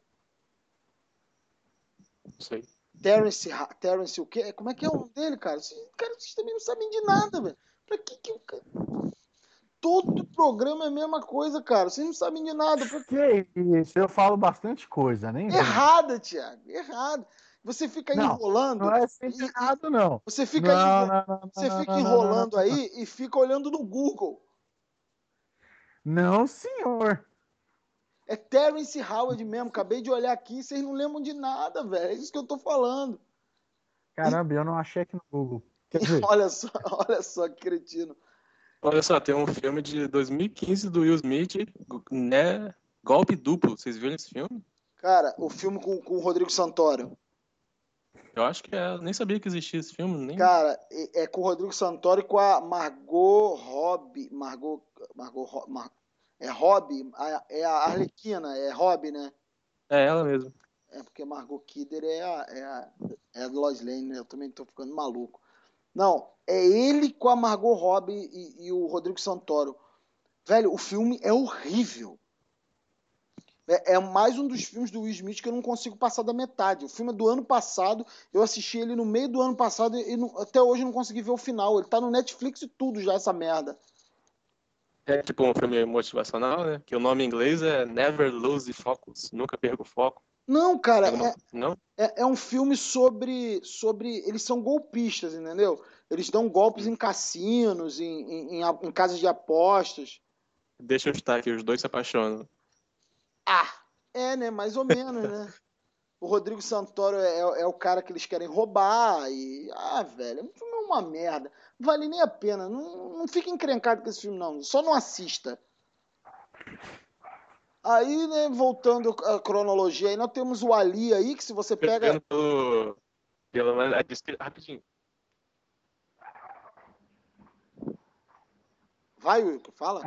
Não sei. Terrence o quê? Como é que é o nome dele, cara? Vocês também não sabem de nada, velho. Pra que o cara... Todo programa é a mesma coisa, cara. Vocês não sabem de nada. Que isso, eu falo bastante coisa, nem vem. Errada, Thiago. Errado. Você fica enrolando. Não é sempre errado, não. Você fica, enrolando aí e fica olhando no Google. Não, senhor. É Terrence Howard mesmo. Acabei de olhar aqui. Vocês não lembram de nada, velho. É isso que eu tô falando. Caramba, eu não achei aqui no Google. Quer dizer, olha só que cretino. Olha só, tem um filme de 2015 do Will Smith, né? Golpe Duplo. Vocês viram esse filme? Cara, o filme com o Rodrigo Santoro. Eu acho que é. Eu nem sabia que existia esse filme. Nem... Cara, é com o Rodrigo Santoro e com a Margot Robbie. É Robbie? É a Arlequina, é Robbie, né? É ela mesmo. É porque Margot Kidder é a Lois Lane, né? Eu também tô ficando maluco. Não, é ele com a Margot Robbie e o Rodrigo Santoro. Velho, o filme é horrível. É mais um dos filmes do Will Smith que eu não consigo passar da metade. O filme é do ano passado, eu assisti ele no meio do ano passado e até hoje eu não consegui ver o final. Ele tá no Netflix e tudo já, essa merda. É tipo um filme motivacional, né? Que o nome em inglês é Never Lose Focus. Nunca perca o foco. Não, cara, Não? é um filme sobre. Eles são golpistas, entendeu? Eles dão golpes em cassinos, em casas de apostas. Deixa eu chutar aqui, os dois se apaixonam. Né? Mais ou menos, né? O Rodrigo Santoro é o cara que eles querem roubar e... velho, o filme é uma merda. Não vale nem a pena. Não fica encrencado com esse filme, não. Só não assista. Aí, né, voltando à cronologia, aí nós temos o Ali aí, que se você pega... Rapidinho. Vai, Wilco, fala.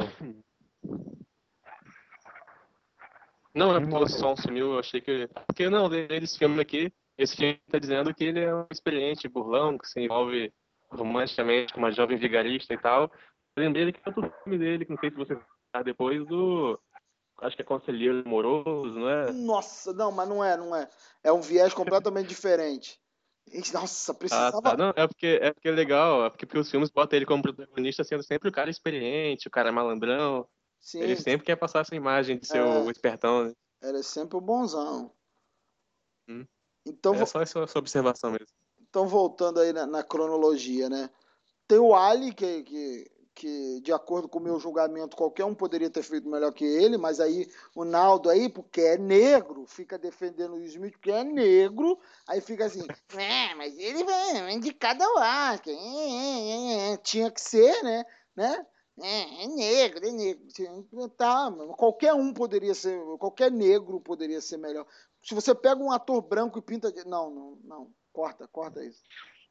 Não, é porque o som sumiu, eu achei que... Porque não, desse filme aqui, esse filme tá dizendo que ele é um experiente burlão, que se envolve romanticamente com uma jovem vigarista e tal. Eu lembrei que outro filme dele, que não sei se você sabe, depois do... Acho que é Conselheiro Amoroso, não é? Nossa, não, mas não é. É um viés completamente diferente. Nossa, precisava... Tá. Não, é porque é legal, é porque os filmes botam ele como protagonista sendo sempre o cara experiente, o cara malandrão. Sim, Ele sempre quer passar essa imagem de ser o espertão, né? Ele é sempre o bonzão. Então, É só essa observação mesmo. Então, voltando aí na cronologia, né? Tem o Ali, que que, de acordo com o meu julgamento, qualquer um poderia ter feito melhor que ele, mas aí o Naldo aí, porque é negro, fica defendendo o Will Smith porque é negro, aí fica assim, mas ele vai indicado ao Oscar, tinha que ser, né? É negro, é negro. Tá, qualquer um poderia ser, qualquer negro poderia ser melhor. Se você pega um ator branco e pinta de... Não, corta isso.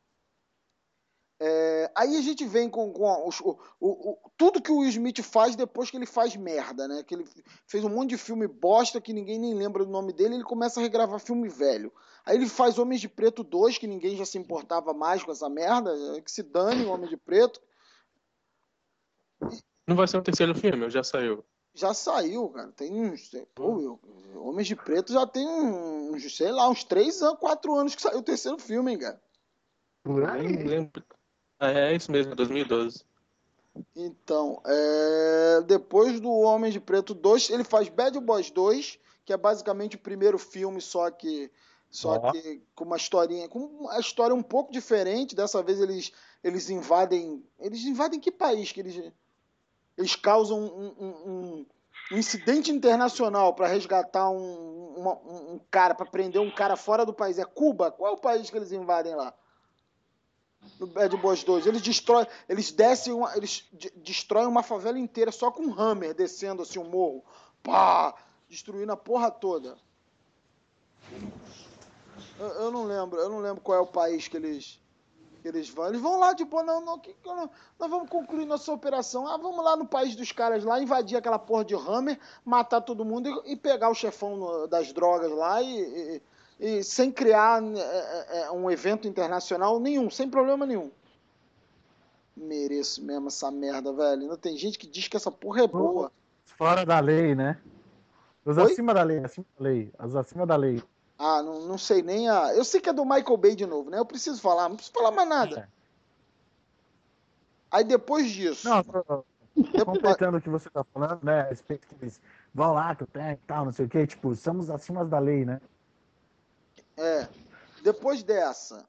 Aí a gente vem com tudo que o Will Smith faz depois que ele faz merda, né? Que ele fez um monte de filme bosta que ninguém nem lembra do nome dele, ele começa a regravar filme velho. Aí ele faz Homens de Preto 2, que ninguém já se importava mais com essa merda, que se dane o Homem de Preto. Não vai ser um terceiro filme, ou já saiu? Já saiu, cara. Tem uns. Homens de Preto já tem uns, sei lá, uns 3 anos, 4 anos que saiu o terceiro filme, hein, cara. Nem lembro. É isso mesmo, 2012. Então, depois do Homem de Preto 2, ele faz Bad Boys 2, que é basicamente o primeiro filme, só que com uma historinha, com uma história um pouco diferente. Dessa vez eles invadem. Eles invadem que país? Que eles causam um incidente internacional para resgatar um cara, para prender um cara fora do país. É Cuba? Qual é o país que eles invadem lá? No Bad Boys 2. Eles destroem uma favela inteira só com um hammer descendo assim um morro. Pá! Destruindo a porra toda. Eu não lembro qual é o país que eles vão. Eles vão lá, tipo, nós vamos concluir nossa operação. Vamos lá no país dos caras lá, invadir aquela porra de hammer, matar todo mundo e pegar o chefão das drogas lá e sem criar um evento internacional nenhum, sem problema nenhum. Mereço mesmo essa merda, velho. Ainda tem gente que diz que essa porra é boa. Fora da lei, né? Os Oi? acima da lei, acima da lei. Os acima da lei. Não sei nem a... Eu sei que é do Michael Bay de novo, né? Eu preciso falar, não preciso falar mais nada. Aí depois disso... Não, completando o que você tá falando, né? A respeito que eles vão lá, que eu tenho e tal, não sei o quê. Tipo, somos acima da lei, né? Depois dessa...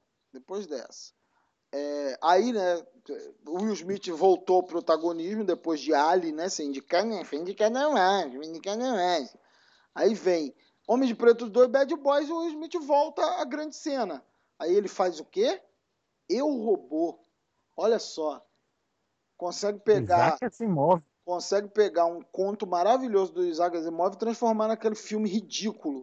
aí, né, o Will Smith voltou ao protagonismo depois de Ali, né? Sem indicar, né? Foi indicado mais. Aí vem Homem de Preto 2, Bad Boys, e o Will Smith volta à grande cena. Aí ele faz o quê? Eu, Robô. Olha só. Consegue Isaac Asimov. um conto maravilhoso do Isaac Asimov e transformar naquele filme ridículo.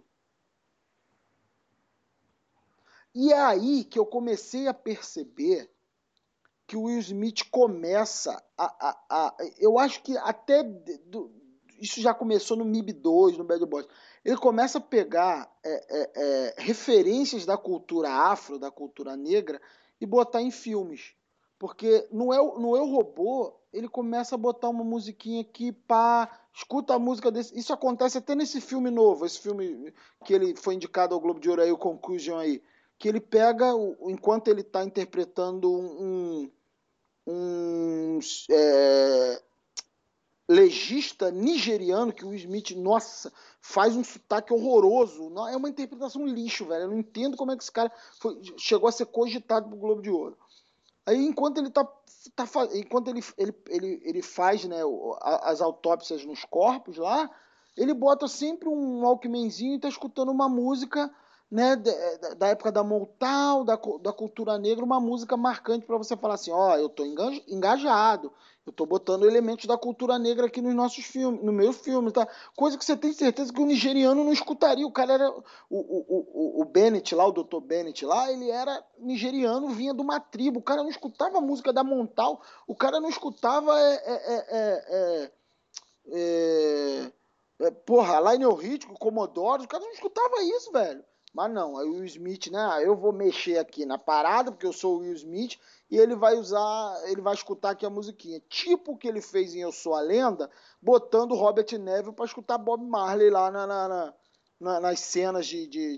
E é aí que eu comecei a perceber que o Will Smith começa eu acho que até isso já começou no MIB 2, no Bad Boys. Ele começa a pegar referências da cultura afro, da cultura negra, e botar em filmes. Porque no Eu Robô, ele começa a botar uma musiquinha aqui, pá, escuta a música desse. Isso acontece até nesse filme novo, esse filme que ele foi indicado ao Globo de Ouro aí, o Conclusion aí, que ele pega, enquanto ele está interpretando um legista nigeriano, que o Will Smith, nossa, faz um sotaque horroroso. É uma interpretação lixo, velho. Eu não entendo como é que esse cara chegou a ser cogitado pro Globo de Ouro. Aí, enquanto ele faz, né, as autópsias nos corpos lá, ele bota sempre um Walkmanzinho e tá escutando uma música, né, da época da Motown, da cultura negra, uma música marcante para você falar assim, eu tô engajado, eu tô botando elementos da cultura negra aqui nos nossos filmes, no meu filme, tá? Coisa que você tem certeza que o nigeriano não escutaria. O cara era o Bennett lá, o Dr. Bennett lá, ele era nigeriano, vinha de uma tribo. O cara não escutava a música da Montal, o cara não escutava porra, Lionel Richie, Commodore, o cara não escutava isso, velho. Mas não, aí o Will Smith, né? Eu vou mexer aqui na parada, porque eu sou o Will Smith, e ele vai escutar aqui a musiquinha. Tipo o que ele fez em Eu Sou a Lenda, botando Robert Neville para escutar Bob Marley lá nas cenas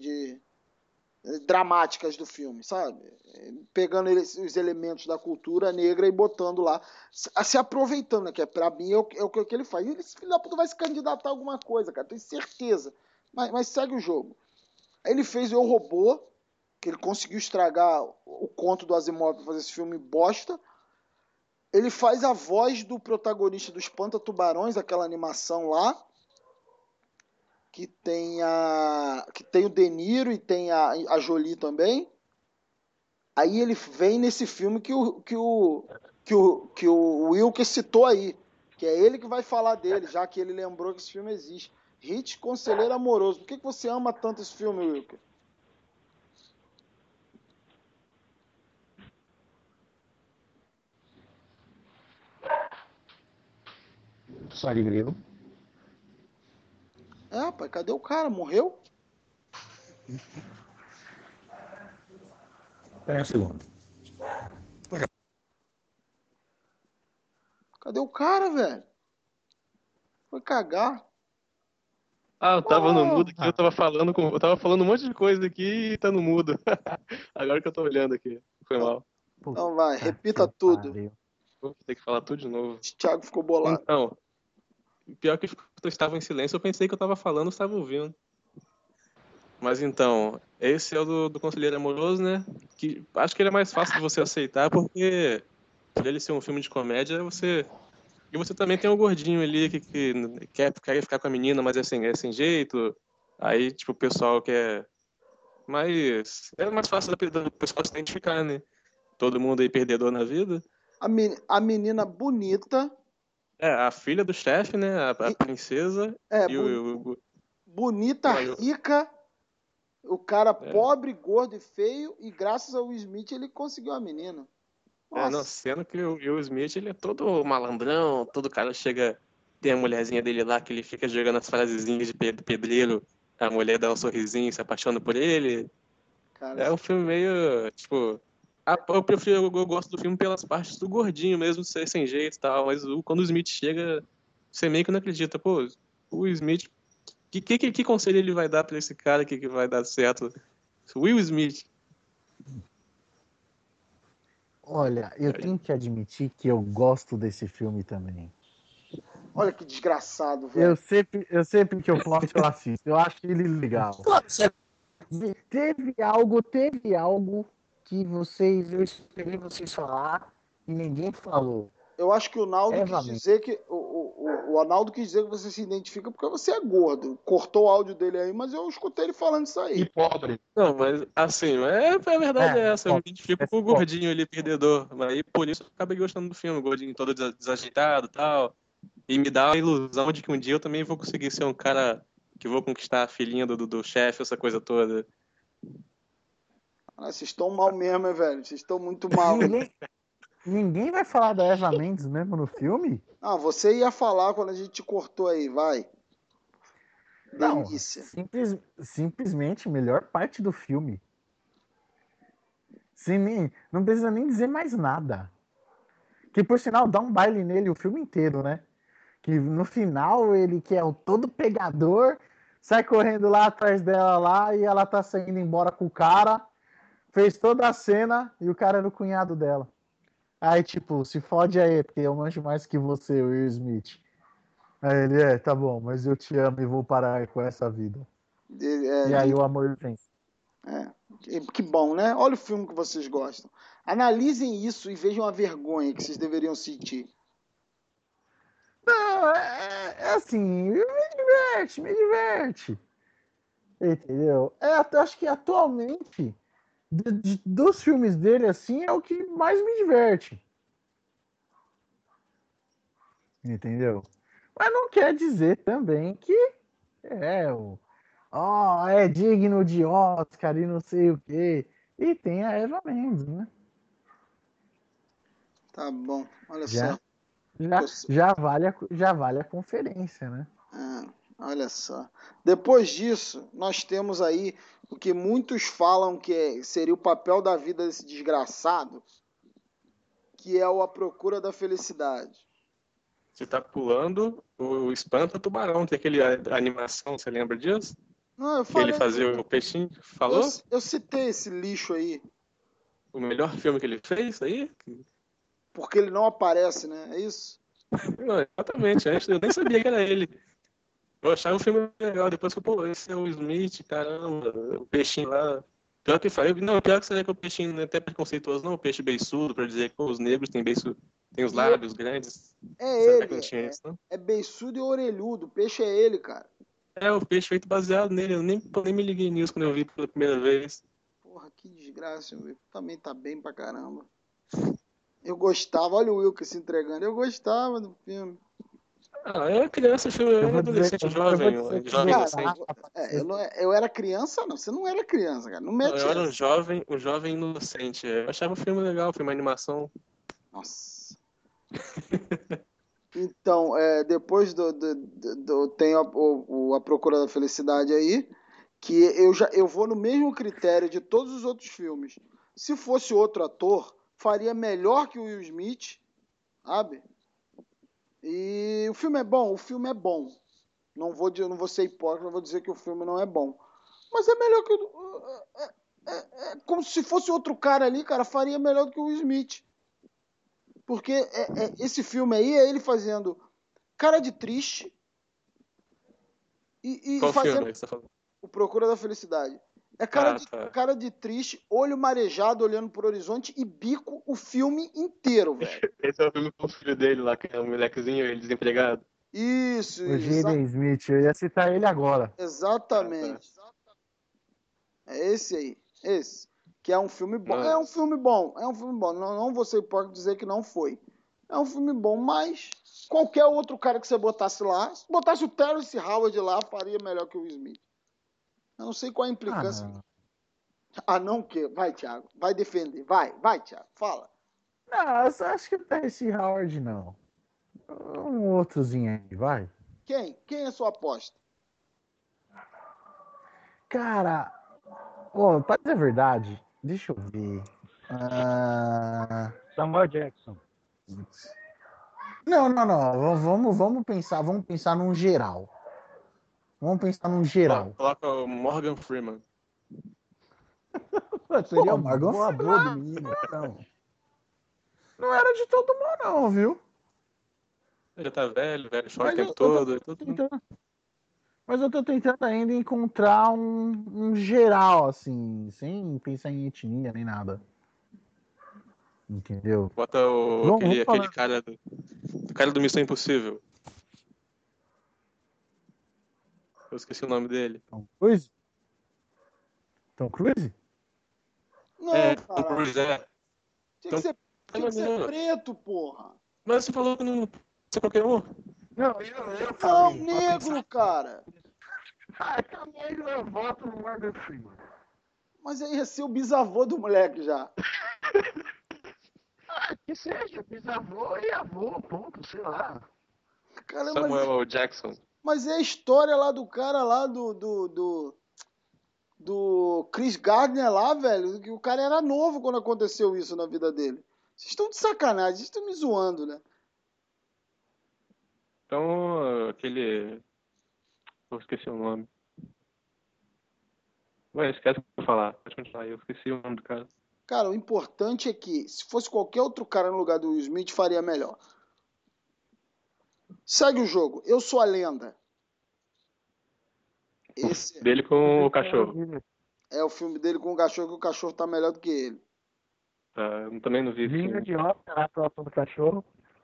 dramáticas do filme, sabe? Pegando os elementos da cultura negra e botando lá, se aproveitando, né? Que pra mim é o que ele faz. Esse filho da puta vai se candidatar a alguma coisa, cara, tenho certeza. Mas segue o jogo. Aí ele fez Eu Robô, que ele conseguiu estragar o conto do Asimov pra fazer esse filme bosta. Ele faz a voz do protagonista do Espanta Tubarões, aquela animação lá, que tem o De Niro e tem a Jolie também. Aí ele vem nesse filme que o Wilker citou aí, que é ele que vai falar dele, já que ele lembrou que esse filme existe. Hit Conselheiro Amoroso. Por que você ama tanto esse filme, Wilker? Só de grilo. É, pai, cadê o cara? Morreu? Espera um segundo. Cadê o cara, velho? Foi cagar. Ah, eu tava no mudo aqui, eu tava falando um monte de coisa aqui e tá no mudo. Agora que eu tô olhando aqui. Foi mal. Então vai, repita tudo. Vou ter que falar tudo de novo. O Thiago ficou bolado. Então, pior que eu estava em silêncio, eu pensei que eu estava falando, eu estava ouvindo. Mas então, esse é o do Conselheiro Amoroso, né? Que acho que ele é mais fácil de você aceitar, porque por ele ser um filme de comédia, e você também tem o gordinho ali que quer ficar com a menina, mas é sem jeito. Aí, tipo, o pessoal quer mais... É mais fácil do pessoal se identificar, né? Todo mundo aí perdedor na vida. A menina bonita. É, a filha do chefe, né? A princesa. Bonita, rica. O cara pobre, gordo e feio. E graças ao Will Smith ele conseguiu a menina. Não, sendo que o Will Smith, ele é todo malandrão, todo cara chega, tem a mulherzinha dele lá que ele fica jogando as frasezinhas de pedreiro, a mulher dá um sorrisinho, se apaixona por ele. Cara, é um filme meio, tipo... eu gosto do filme pelas partes do gordinho mesmo, ser sem jeito e tal, mas quando o Smith chega, você meio que não acredita, pô, o Smith, que conselho ele vai dar pra esse cara que vai dar certo? Will Smith. Olha, eu tenho que admitir que eu gosto desse filme também. Olha que desgraçado, velho. Eu sempre que eu posso, eu assisto. Eu acho ele legal. Teve algo que eu esperei vocês falar e ninguém falou. Eu acho que o Naldo quis dizer que o Arnaldo quis dizer que você se identifica porque você é gordo. Cortou o áudio dele aí, mas eu escutei ele falando isso aí. E pobre. Não, mas assim, a verdade é essa. Eu me identifico com o gordinho ali, perdedor. Mas aí por isso eu acabei gostando do filme. O gordinho todo desajeitado e tal. E me dá a ilusão de que um dia eu também vou conseguir ser um cara que vou conquistar a filhinha do chefe, essa coisa toda. Vocês estão mal mesmo, hein, velho? Vocês estão muito mal. Ninguém vai falar da Eva Mendes mesmo no filme? Ah, você ia falar quando a gente te cortou aí, vai. Delícia. Não, simplesmente melhor parte do filme. Não precisa nem dizer mais nada. Que por sinal dá um baile nele o filme inteiro, né? Que no final ele que é o todo pegador, sai correndo lá atrás dela lá e ela tá saindo embora com o cara, fez toda a cena e o cara era o cunhado dela. Aí tipo, se fode aí, porque eu manjo mais que você, Will Smith. Aí ele, tá bom, mas eu te amo e vou parar com essa vida. E aí o amor vem. Que bom, né? Olha o filme que vocês gostam. Analisem isso e vejam a vergonha que vocês deveriam sentir. Não, é assim, me diverte. Entendeu? Eu acho que atualmente, dos filmes dele, assim, é o que mais me diverte. Entendeu? Mas não quer dizer também que é digno de Oscar e não sei o quê. E tem a Eva Mendes, né? Tá bom, olha só. Já vale a conferência, né? Olha só. Depois disso, nós temos aí o que muitos falam que seria o papel da vida desse desgraçado, que é A Procura da Felicidade. Você tá pulando o Espanta Tubarão, tem aquele animação, você lembra disso? Não, eu falei. Que ele fazia o peixinho, falou? Eu citei esse lixo aí. O melhor filme que ele fez aí? Porque ele não aparece, né? É isso? Não, exatamente, eu nem sabia que era ele. Eu achava o filme legal, depois que, esse é o Smith, caramba, o peixinho lá. Pior que falei, não, pior que seria que o peixinho não é até preconceituoso, não, o peixe beiçudo, pra dizer que os negros têm beiço, Tem os lábios grandes. É Será que ele. não tinha isso, não? É beiçudo e orelhudo. O peixe é ele, cara. É, o peixe feito baseado nele. Eu nem me liguei nisso quando eu vi pela primeira vez. Porra, que desgraça, meu. Também tá bem pra caramba. Eu gostava, olha o Wilker se entregando. Eu gostava do filme. Ah, eu era criança, eu era adolescente, jovem Cara, inocente. eu era criança, não. Você não era criança, cara. Não Não, mete eu era essa. um jovem inocente. Eu achava o filme legal, filme animação. Nossa. Então, depois tem a Procura da Felicidade aí, que eu vou no mesmo critério de todos os outros filmes. Se fosse outro ator, faria melhor que o Will Smith, sabe? E o filme é bom. Não vou ser hipócrita, não vou dizer que o filme não é bom. Mas é melhor que é como se fosse outro cara ali, cara, faria melhor do que o Will Smith. Porque esse filme aí é ele fazendo cara de triste e Qual filme fazendo que você tá falando? o Procura da Felicidade. É Tá. cara de triste, olho marejado, olhando pro horizonte e bico o filme inteiro, velho. Esse é o filme com o filho dele lá, que é um molequezinho, ele desempregado. Isso, O Jaden Smith, eu ia citar ele agora. exatamente. É esse aí, esse. Que é um filme bom. Nossa. É um filme bom, é um filme bom. Não você pode dizer que não foi. É um filme bom, mas qualquer outro cara que você botasse lá, se botasse o Terrence Howard lá, faria melhor que o Will Smith. Eu não sei qual a implicância. Não. Não que. Vai, Thiago. Vai defender. Vai, Thiago. Fala. Não, eu só acho que o Terrence Howard não. Um outrozinho aí, vai. Quem? Quem é a sua aposta? Cara, pra dizer a verdade, deixa eu ver. Samuel Jackson. Não. Vamos pensar num geral. Vamos pensar num geral. Coloca o Morgan Freeman. Seria Pô, Morgan boa Freeman. boa do menino, então. Não era de todo mundo, não, viu? Ele tá velho, chora o Mas tempo todo. mas eu tô tentando ainda encontrar um geral, assim, sem pensar em etnia nem nada. Entendeu? Bota Vamos aquele falar. cara do Missão Impossível. Eu esqueci o nome dele. Tom Cruise? Tom Cruise? Não, Tom cara. Cruise, é. Tinha que ser preto, porra. Mas você falou que não ser qualquer um. Não, eu Não, falei. negro, cara. Então negro eu voto no Morgan Freeman. Mas aí ia ser o bisavô do moleque já. Que seja bisavô e avô, ponto, sei lá. Cara, Samuel Jackson. mas é a história lá do cara lá do Chris Gardner lá, velho. Que o cara era novo quando aconteceu isso na vida dele. Vocês estão de sacanagem, vocês estão me zoando, né? Então, aquele... Eu esqueci o nome. Ué, esquece o que eu vou falar. Pode continuar aí, eu esqueci o nome do cara. Cara, o importante é que se fosse qualquer outro cara no lugar do Will Smith, faria melhor. Segue o jogo. Eu Sou a Lenda. Esse Dele com o cachorro. é o filme dele com o cachorro, que o cachorro tá melhor do que ele. Tá, eu também não vi esse Vinho filme. de ópera, a atuação do cachorro.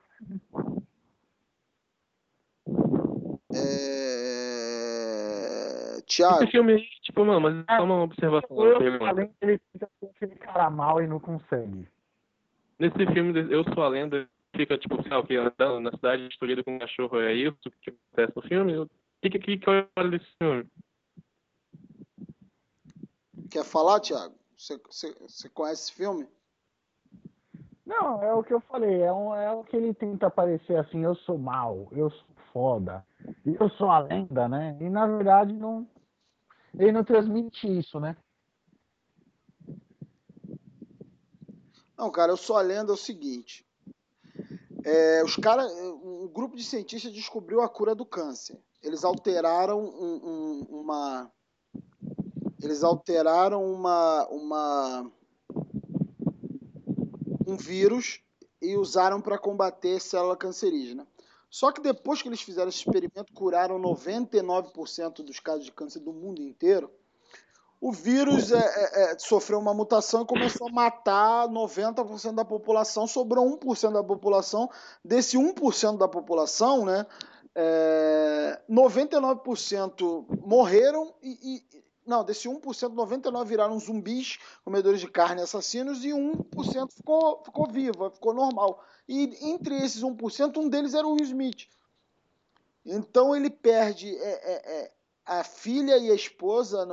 Tiago, Esse filme aí, tipo, mano, mas só uma observação, uma pergunta. Além que ele tenta ser aquele cara mal e não consegue. Nesse filme, Eu Sou a Lenda, fica, tipo, sei lá, o que, andando na cidade destruída com um cachorro, é isso que acontece no filme? O que eu olho desse filme? quer falar, Tiago? Você conhece esse filme? Não, é o que eu falei, é o que ele tenta parecer assim, eu sou mal, eu sou foda, eu sou a lenda, né? E na verdade ele não transmite isso, né? Não, cara, Eu Sou a Lenda é o seguinte. Um grupo de cientistas descobriu a cura do câncer. Eles alteraram um vírus e usaram para combater célula cancerígena. Só que depois que eles fizeram esse experimento, curaram 99% dos casos de câncer do mundo inteiro. o vírus sofreu uma mutação e começou a matar 90% da população, sobrou 1% da população. Desse 1% da população, né, 99% morreram não, desse 1%, 99% viraram zumbis, comedores de carne, assassinos, e 1% ficou vivo, ficou normal. E entre esses 1%, um deles era o Will Smith. Então ele perde a filha e a esposa.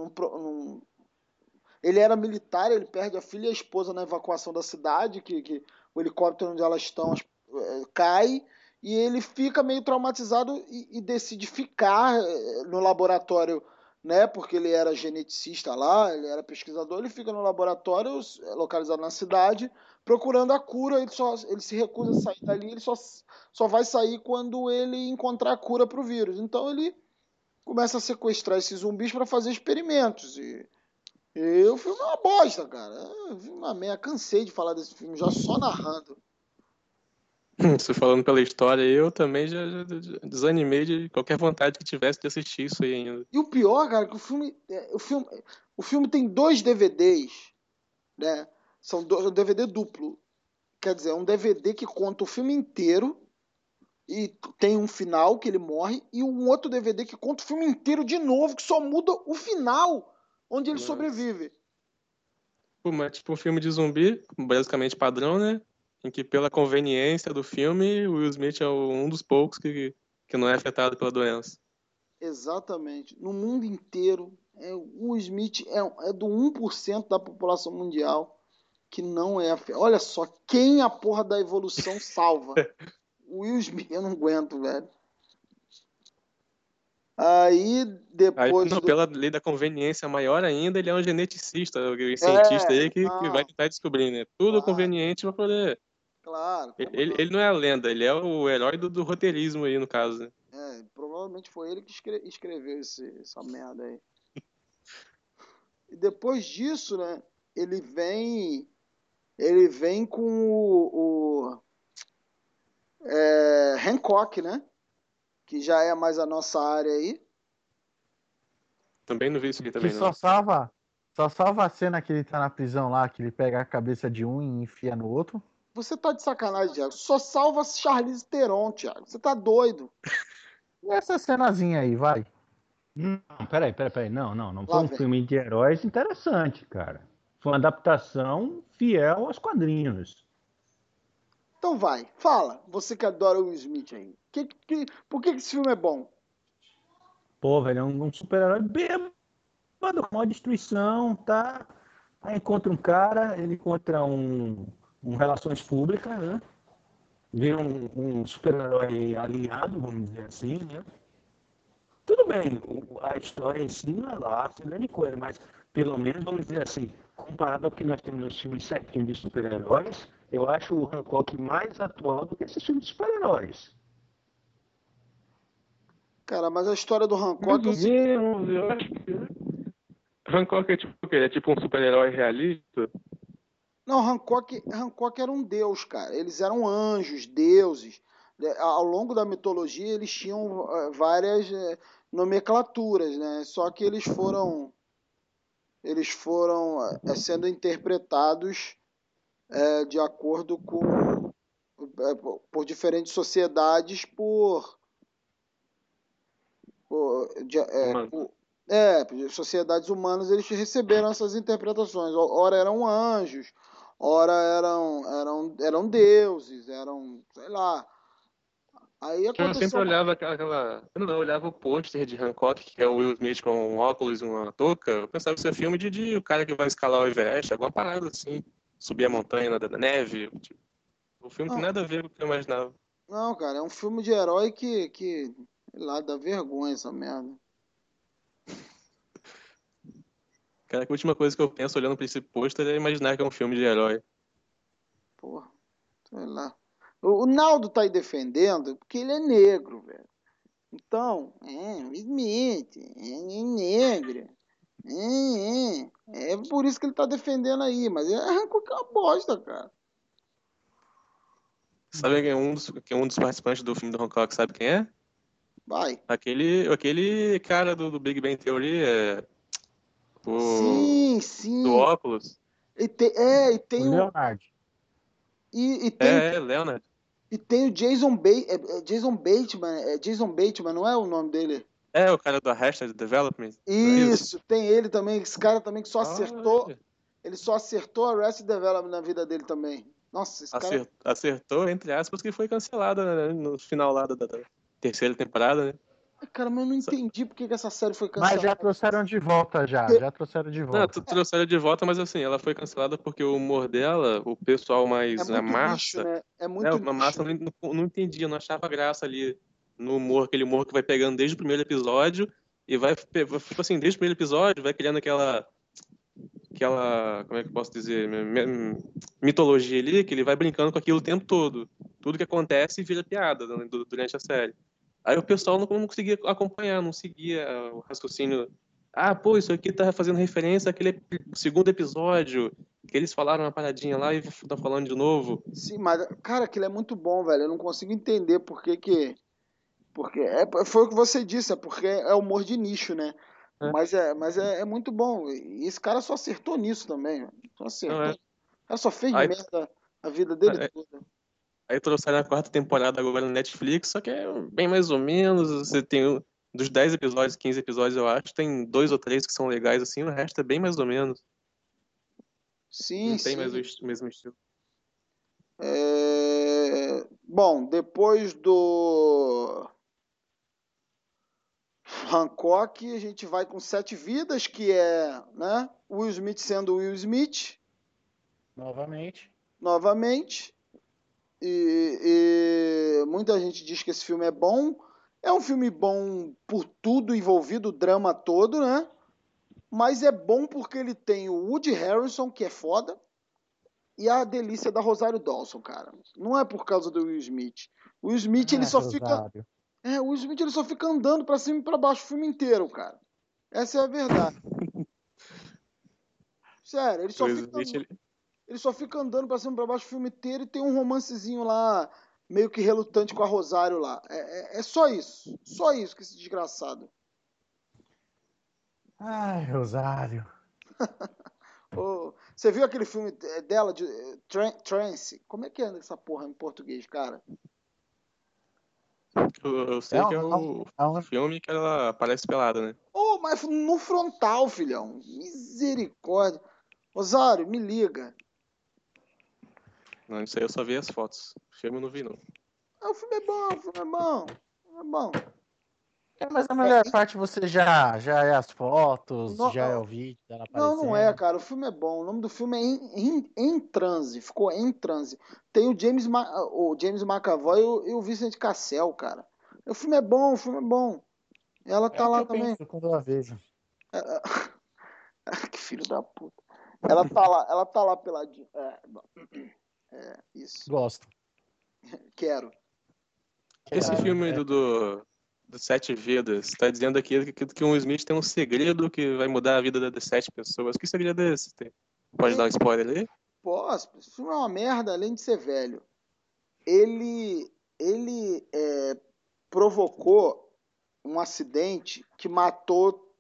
Ele era militar, ele perde a filha e a esposa na evacuação da cidade, que o helicóptero onde elas estão cai, e ele fica meio traumatizado e decide ficar no laboratório, né? Porque ele era geneticista lá, ele era pesquisador, ele fica no laboratório localizado na cidade, procurando a cura. Ele se recusa a sair dali, ele só vai sair quando ele encontrar a cura para o vírus. Então ele começa a sequestrar esses zumbis para fazer experimentos. E o filme é uma bosta, cara. Uma merda. Cansei de falar desse filme, já só narrando. Você falando pela história, eu também já desanimei de qualquer vontade que tivesse de assistir isso aí ainda. E o pior, cara, que o filme tem 2 DVDs, né? São um DVD duplo. Quer dizer, é um DVD que conta o filme inteiro e tem um final que ele morre, e um outro DVD que conta o filme inteiro de novo, que só muda o final, onde ele sobrevive. Pô, mas tipo um filme de zumbi, basicamente padrão, né? Em que pela conveniência do filme, o Will Smith é um dos poucos que não é afetado pela doença. Exatamente. No mundo inteiro, o Smith é do 1% da população mundial que não é afetado. Olha só, quem a porra da evolução salva? O Will Smith, eu não aguento, velho. Aí, depois... Pela lei da conveniência maior ainda, ele é um geneticista, um cientista aí que vai tentar descobrir, né? Tudo conveniente pra poder... Claro. Ele não é a lenda, ele é o herói do roteirismo aí, no caso, né? Provavelmente foi ele que escreveu essa merda aí. E depois disso, né, ele vem com o Hancock, né? Que já é mais a nossa área aí. Também não vi isso aqui também, que não. Só salva a cena que ele tá na prisão lá, que ele pega a cabeça de um e enfia no outro. Você tá de sacanagem, Thiago. Só salva Charlize Theron, Thiago. Você tá doido. E essa cenazinha aí, vai. Não, peraí. Não foi Lá um vem. filme de heróis interessante, cara. Foi uma adaptação fiel aos quadrinhos. Então vai, fala. Você que adora o Will Smith aí. Por que esse filme é bom? Pô, velho, é um super-herói bêbado, uma destruição, tá? Aí encontra um cara, ele encontra um relações públicas, né? Vira um super-herói aliado, vamos dizer assim, né? Tudo bem, a história em si não é lá, é grande coisa, mas pelo menos, vamos dizer assim, comparado ao que nós temos nos filmes certinhos de super-heróis, eu acho o Hancock mais atual do que esses filmes de super-heróis. Cara, mas a história do Hancock é o seguinte. Eu acho que Hancock é tipo um super-herói realista. Não, Hancock era um deus, cara. Eles eram anjos, deuses. Ao longo da mitologia, eles tinham várias nomenclaturas, né? Só que eles foram sendo interpretados de acordo com por diferentes sociedades sociedades humanas. Eles receberam essas interpretações. Ora eram anjos, ora eram deuses, eram, sei lá. Aí Eu sempre aconteceu olhava eu olhava o pôster de Hancock, que é o Will Smith com um óculos e uma touca. Eu pensava que isso é filme de o cara que vai escalar o Everest, alguma parada assim. Subir a montanha da neve. Tipo, o filme tem não, nada a ver com o que eu imaginava. não, cara, é um filme de herói que sei lá, dá vergonha essa merda. Cara, que a última coisa que eu penso olhando pra esse pôster é imaginar que é um filme de herói. Porra, sei lá. O Naldo tá aí defendendo porque ele é negro, velho. Então, Smith, é negro. É por isso que ele tá defendendo aí, mas arrancou que é uma bosta, cara. Sabe quem é um dos participantes do filme do Hancock, sabe quem é? Vai. Aquele cara do Big Bang Theory, Sim. Do óculos. E tem O Leonardo. E tem, Leonard. e tem o Jason Bateman, não é o nome dele? É, o cara do Arrested Development. Não é isso? Isso, tem ele também, esse cara também que só acertou, Olha, ele só acertou Arrested Development na vida dele também. Nossa, esse cara... acertou, entre aspas, que foi cancelado, né, no final lá da terceira temporada, né? Cara, mas eu não entendi por que essa série foi Mas cancelada. já trouxeram de volta, já trouxeram de Não, volta. trouxeram de volta, mas assim, ela foi cancelada porque o humor dela, o pessoal É mais a muito nicho, massa, né? É né, muito a massa nicho. não entendia, não achava graça ali no humor, aquele humor que vai pegando desde o primeiro episódio e tipo assim, desde o primeiro episódio, vai criando aquela, como é que eu posso dizer, mitologia ali, que ele vai brincando com aquilo o tempo todo. Tudo que acontece vira piada durante a série. Aí o pessoal não conseguia acompanhar, não seguia o raciocínio. Ah, pô, isso aqui tá fazendo referência àquele segundo episódio, que eles falaram uma paradinha lá e estão falando de novo. Sim, mas, cara, aquilo é muito bom, velho. Eu não consigo entender por que que... Porque foi o que você disse, é porque é humor de nicho, né? Né? Mas é muito bom. E esse cara só acertou nisso também, mano. Só Não acertou. é. O cara só fez Aí, merda a vida dele aí, toda. aí trouxeram a quarta temporada agora no Netflix, só que é bem mais ou menos. Você tem dos 10 episódios, 15 episódios, eu acho, tem 2 ou 3 que são legais assim, o resto é bem mais ou menos. Sim, Não tem mais sim. o mesmo estilo. Bom, depois do Hancock, a gente vai com Sete Vidas, que é, né, Will Smith sendo Will Smith, Novamente. novamente. E muita gente diz que esse filme é bom. É um filme bom por tudo envolvido, o drama todo, né? Mas é bom porque ele tem o Woody Harrelson, que é foda, e a delícia da Rosário Dawson, cara. Não é por causa do Will Smith. O Will Smith, ele Ah, só fica... Rosário. O Will Smith, ele só fica andando pra cima e pra baixo o filme inteiro, cara. Essa é a verdade. Sério, O Smith, ele só fica andando pra cima e pra baixo o filme inteiro e tem um romancezinho lá, meio que relutante com a Rosário lá. É só isso. Só isso que esse desgraçado. Ai, Rosário. Você viu aquele filme dela, de Trance? Como é que anda essa porra em português, cara? eu sei que é o um- filme que ela aparece pelada, né? Mas no frontal, filhão. Misericórdia. Rosário, me liga. Não, isso aí eu só vi as fotos. O filme eu não vi, não. O filme é bom, o filme é bom. O filme é bom. Mas a melhor parte você já é as fotos, já é No- o vídeo dela não é, aparecendo. cara. O filme é bom. O nome do filme é Em Transe. Ficou Em Transe. Tem o James McAvoy e o Vincent Cassel, cara. O filme é bom, o filme é bom. Ela É tá o que lá eu também. penso quando eu a vejo. Que filho da puta. Ela tá lá peladinha. Isso. Gosto. Quero. Esse Quero. filme do Sete Vidas, tá dizendo aqui que o Smith tem um segredo que vai mudar a vida das 7 pessoas. Que segredo é esse? Pode dar um spoiler aí? Posso, esse filme é uma merda, além de ser velho. Ele provocou um acidente que matou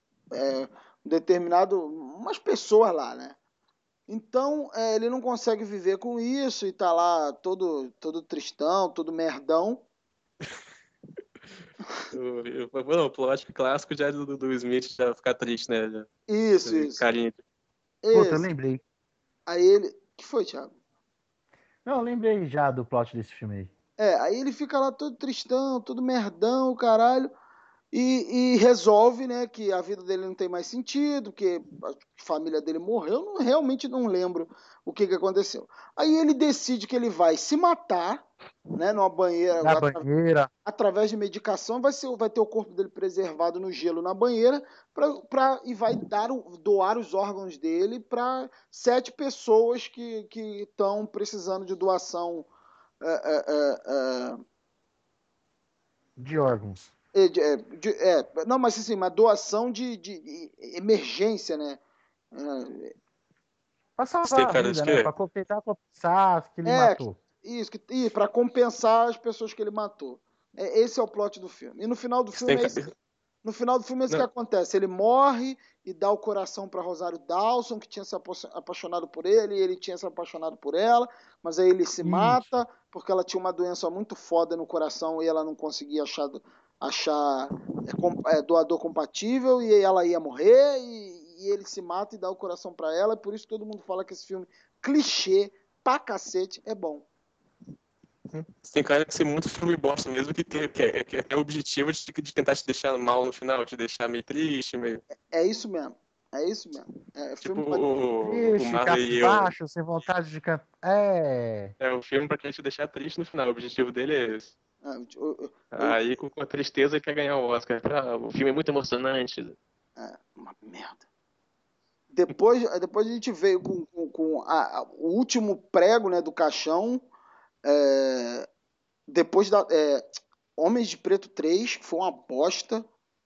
umas pessoas lá, né? Então, ele não consegue viver com isso e tá lá todo tristão, todo merdão. O plot clássico já do Smith já ficar triste, né? Isso. Carinho. Puta, eu Esse. lembrei. Aí ele... que foi, Thiago? Não, eu lembrei já do plot desse filme aí. Aí ele fica lá todo tristão, todo merdão, caralho. E resolve, né, que a vida dele não tem mais sentido, que a família dele morreu. Eu realmente não lembro o que aconteceu. Aí ele decide que ele vai se matar, né, numa banheira, Na banheira. através de medicação, vai ter o corpo dele preservado no gelo na banheira, e vai doar os órgãos dele para 7 pessoas que estão precisando de doação. De órgãos. Não, mas assim, uma doação de emergência, né? Pra Você tem salvar a cara de vida, né? quê? Pra compensar que ele matou. Isso, para compensar as pessoas que ele matou. Esse é o plot do filme. E no final do Você tem filme é cara... isso. No final do filme é isso que Não, acontece. Ele morre e dá o coração para Rosário Dawson, que tinha se apaixonado por ele, e ele tinha se apaixonado por ela, mas aí ele se mata porque ela tinha uma doença muito foda no coração e ela não conseguia achar doador compatível, e ela ia morrer, e ele se mata e dá o coração para ela, e por isso todo mundo fala que esse filme clichê pra cacete é bom. Tem cara de ser muito filme bosta mesmo, que é o objetivo de tentar te deixar mal no final, te deixar meio triste, meio... É isso mesmo. Tipo o triste, Marley e eu. baixo, sem vontade de cantar. É o filme pra quem te deixar triste no final, o objetivo dele é esse. Aí com a tristeza ele quer ganhar o Oscar. O filme é muito emocionante. Uma merda. Depois a gente veio com o último prego, né, do caixão. Depois da Homens de Preto 3, que foi uma bosta.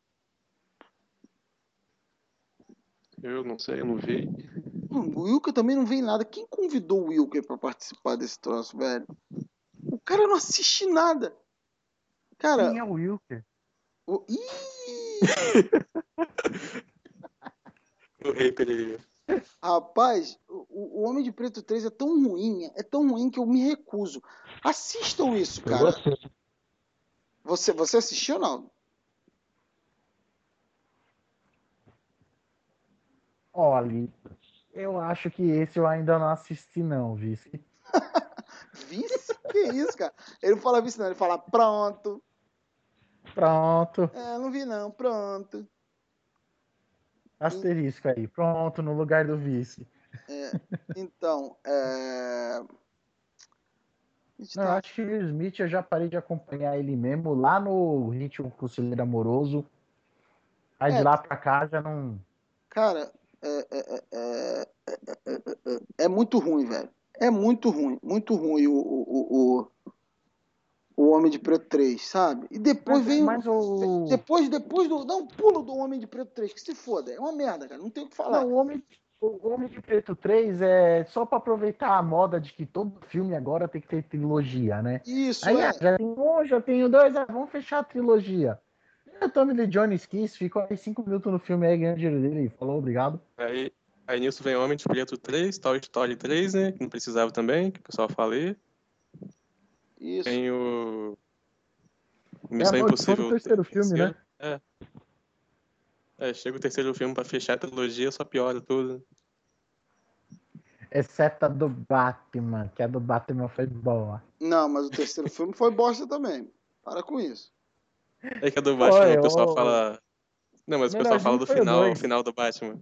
Eu não sei, eu não vi. O Wilker também não vem nada. Quem convidou o Wilker pra participar desse troço, velho? O cara não assiste nada. Cara, quem é o Wilker? O rei Pereira. Rapaz, o Homem de Preto 3 é tão ruim que eu me recuso. Assistam isso, cara. Você assistiu ou não? Olha, eu acho que esse eu ainda não assisti não, vice. Vice? Que isso, cara? Ele não fala vice não, ele fala pronto. Pronto. Não vi não, pronto. Asterisco aí, pronto, no lugar do vice. Então, Não, eu acho que o Will Smith eu já parei de acompanhar ele mesmo lá no Ritmo Conselheiro Amoroso. Aí de lá pra cá já não. Cara, é muito ruim, velho. É muito ruim o Homem de Preto 3, sabe? E depois depois dá um pulo do Homem de Preto 3, que se foda. É uma merda, cara. Não tem o que falar. Não, o Homem de Preto 3 é só pra aproveitar a moda de que todo filme agora tem que ter trilogia, né? Isso, aí, já tem um, já tenho dois, vamos fechar a trilogia. O Tommy Lee Jones quis, ficou aí 5 minutos no filme aí, ganhando dinheiro dele, falou obrigado. Aí nisso vem Homem de Preto 3, Toy Story 3, né? Que não precisava também, que o pessoal falei. Isso. Tem o Missão a Impossível. do terceiro filme, né? Chega o terceiro filme pra fechar a trilogia, só piora tudo. Exceto a do Batman, que a do Batman foi boa. Não, mas o terceiro filme foi bosta também. Para com isso. É que a do Batman, o pessoal fala... Não, mas o pessoal fala do final, o final do Batman.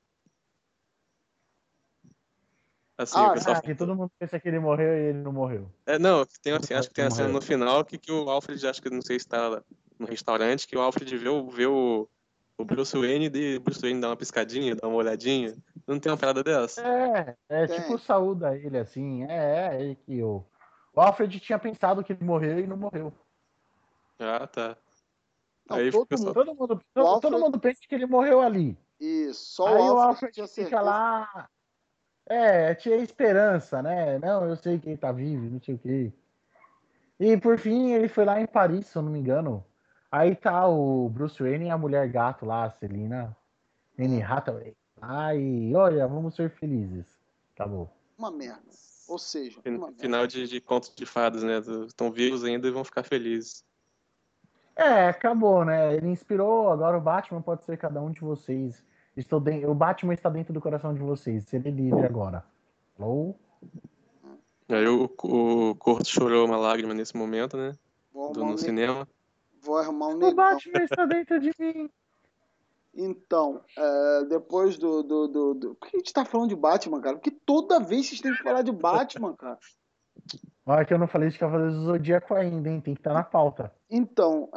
Assim, o pessoal... que todo mundo pensa que ele morreu e ele não morreu. Não, acho que tem a cena no final que o Alfred, acho que não sei se tá no restaurante, que o Alfred vê o Bruce Wayne e o Bruce Wayne dá uma piscadinha, dá uma olhadinha. Não tem uma parada dessa? Tipo saúda ele, assim. Que o Alfred tinha pensado que ele morreu e não morreu. Ah, tá. Não, aí todo mundo pensa que ele morreu ali. Isso, só aí o Alfred fica lá. Tinha esperança, né? Não, eu sei que ele tá vivo, não sei o quê. E por fim, ele foi lá em Paris, se eu não me engano. Aí tá o Bruce Wayne e a mulher gato lá, a Selina Anne Hathaway. Ai, olha, vamos ser felizes. Acabou. Uma merda. Ou seja, final de contos de fadas, né? Estão vivos ainda e vão ficar felizes. Acabou, né? Ele inspirou, agora o Batman pode ser cada um de vocês. O Batman está dentro do coração de vocês. Seja livre agora. Alô? Aí o Corto chorou uma lágrima nesse momento, né? No cinema. Vou arrumar um negão. O Batman está dentro de mim. Então, depois Por que a gente tá falando de Batman, cara? Porque toda vez vocês têm que falar de Batman, cara. Olha que eu não falei de Cavaleiros do Zodíaco ainda, hein? Tem que estar na pauta. Então,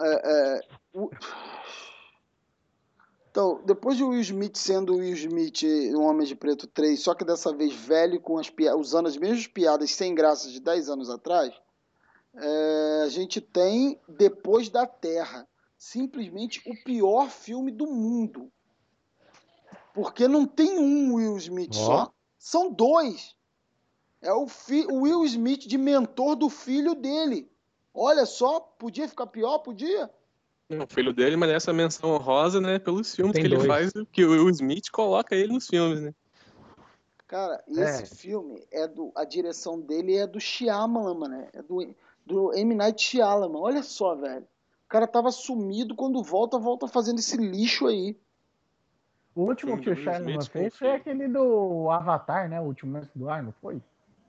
depois de Will Smith sendo Will Smith um Homem de Preto 3, só que dessa vez velho, usando as mesmas piadas sem graça de 10 anos atrás, a gente tem Depois da Terra. Simplesmente o pior filme do mundo. Porque não tem um Will Smith só. São dois. É o Will Smith de mentor do filho dele. Olha só, podia ficar pior? Podia. O filho dele merece a menção honrosa, né? Pelos filmes Tem que ele dois. faz, que o Will Smith coloca ele nos filmes, né? Cara, e esse filme a direção dele é do Shyamalan, né? É do M. Night Shyamalan. Olha só, velho. O cara tava sumido, quando volta fazendo esse lixo aí. O último Filme que do o Will Shyamalan Smith com o fez foi filho. aquele do Avatar, né? O Último Mestre do Ar, não foi?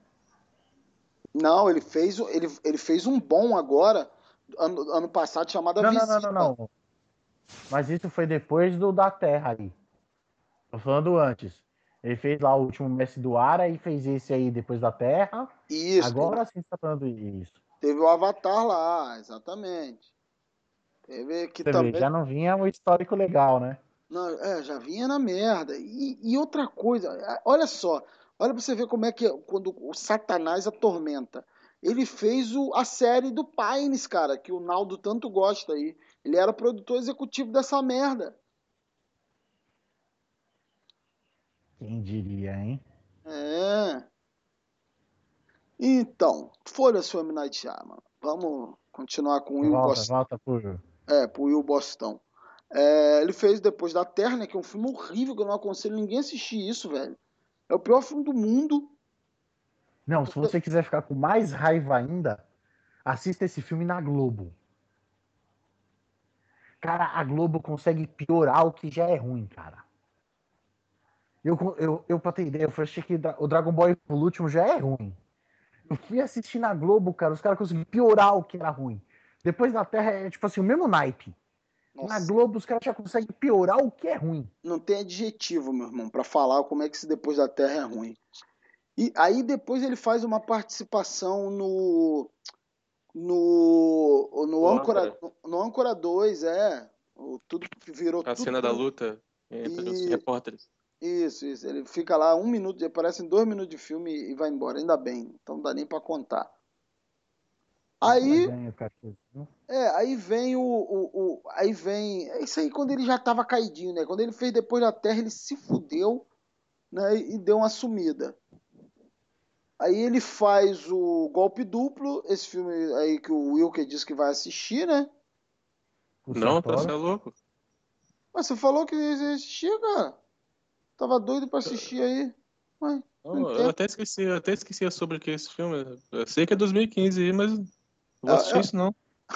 Não, ele fez um bom agora, ano passado, chamado A Visita. Não. Mas isso foi depois do da Terra aí. Tô falando antes. Ele fez lá o Último Mestre do Ar e fez esse aí depois da Terra. Isso, Agora sim você tá falando isso. teve o Avatar lá, exatamente. Teve que Você vê, também. já não vinha um histórico legal, né? Não, já vinha na merda. E outra coisa, olha só, olha pra você ver como é que quando o Satanás atormenta. Ele fez a série do Pines, cara, que o Naldo tanto gosta aí. Ele era produtor executivo dessa merda. Quem diria, hein? É. Então, foda-se o M. Night Shyamalan. Vamos continuar com o Will Bostão. Volta por. Pro Will Bostão. Ele fez Depois da Terra, né, que é um filme horrível, que eu não aconselho ninguém a assistir isso, velho. É o pior filme do mundo. Não, se você quiser ficar com mais raiva ainda, assista esse filme na Globo. Cara, a Globo consegue piorar o que já é ruim, cara. Pra ter ideia, eu achei que o Dragon Ball Evolution já é ruim. Eu fui assistir na Globo, cara, os caras conseguiram piorar o que era ruim. Depois da Terra é tipo assim, o mesmo naipe. Na Nossa, Globo os caras já conseguem piorar o que é ruim. não tem adjetivo, meu irmão, pra falar como é que esse Depois da Terra é ruim. E aí depois ele faz uma participação no O Âncora, âncora, no Âncora 2, tudo virou a tudo cena da pelo. luta entre os E repórteres. isso. Ele fica lá 1 minuto, aparece em 2 minutos de filme e vai embora. Ainda bem, então não dá nem pra contar. O cara Aí, ganha o cachê, viu? aí vem aí vem, é isso aí quando ele já tava caidinho, né? Quando ele fez Depois da Terra, ele se fudeu, né? E deu uma sumida. Aí ele faz o Golpe Duplo, esse filme aí que o Wilker disse que vai assistir, né? O Não, tá, você Santoro. é louco. Mas você falou que ia assistir, cara. Tava doido pra assistir aí. Mas não Eu entendo. até esqueci sobre o que é esse filme. Eu sei que é 2015, mas não É, vou assistir é, isso não.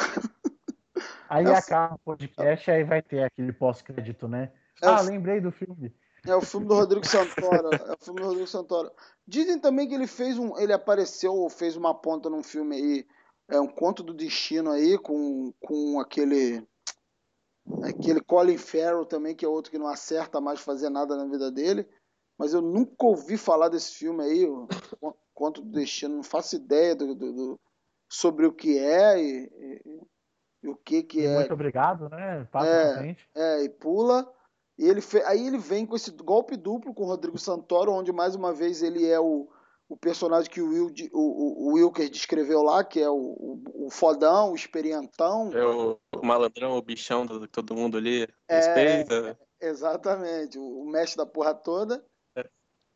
é Aí o, acaba o podcast, aí vai ter aquele pós-crédito, né? é o, Lembrei do filme. é o filme do Rodrigo Santoro. É o filme do Rodrigo Santoro. Dizem também que ele apareceu ou fez uma ponta num filme aí, um Conto do Destino aí, com aquele Colin Farrell também, que é outro que não acerta mais fazer nada na vida dele. Mas eu nunca ouvi falar desse filme aí, o Conto do Destino. Não faço ideia sobre o que é e o que E é. muito obrigado, né? Passa pra frente. E pula. Aí ele vem com esse golpe duplo com o Rodrigo Santoro, onde mais uma vez ele é o personagem que o Wilker descreveu lá, que é o fodão, o experientão. É o malandrão, o bichão que todo mundo ali É, respeita. exatamente, o mestre da porra toda. É.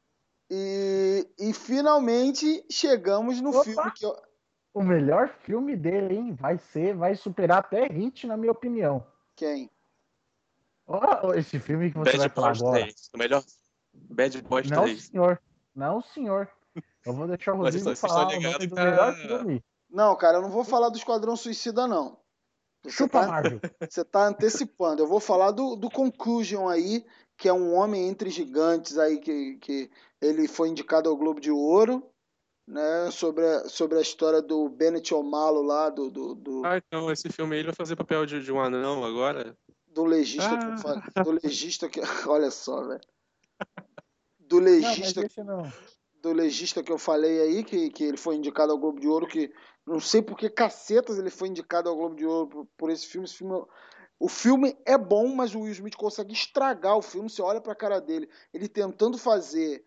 E finalmente chegamos no filme Opa! que eu. O melhor filme dele, hein? Vai superar até Hit, na minha opinião. Quem? Ó, esse filme que você Bad vai falar Boys agora. 3. O melhor Bad Boys Não, 3. senhor. Não, senhor. Eu vou deixar o Mas Rodrigo vocês estão falar o nome ligados do que melhor a... filme. Não, cara, eu não vou falar do Esquadrão Suicida, não. Você Chupa tá, Marvel. você tá antecipando. Eu vou falar do Conclusion aí, que é um homem entre gigantes aí, que ele foi indicado ao Globo de Ouro, né? Sobre a história do Bennett O'Malley lá, Ah, então esse filme aí ele vai fazer papel de um anão agora. do legista que eu Ah, falei. Do legista que. Olha só, velho. Do Não, mas legista, esse não. do legista que eu falei aí, que ele foi indicado ao Globo de Ouro, que não sei por que cacetas ele foi indicado ao Globo de Ouro por esse filme. Esse filme. O filme é bom, mas o Will Smith consegue estragar o filme. Você olha pra cara dele, ele tentando fazer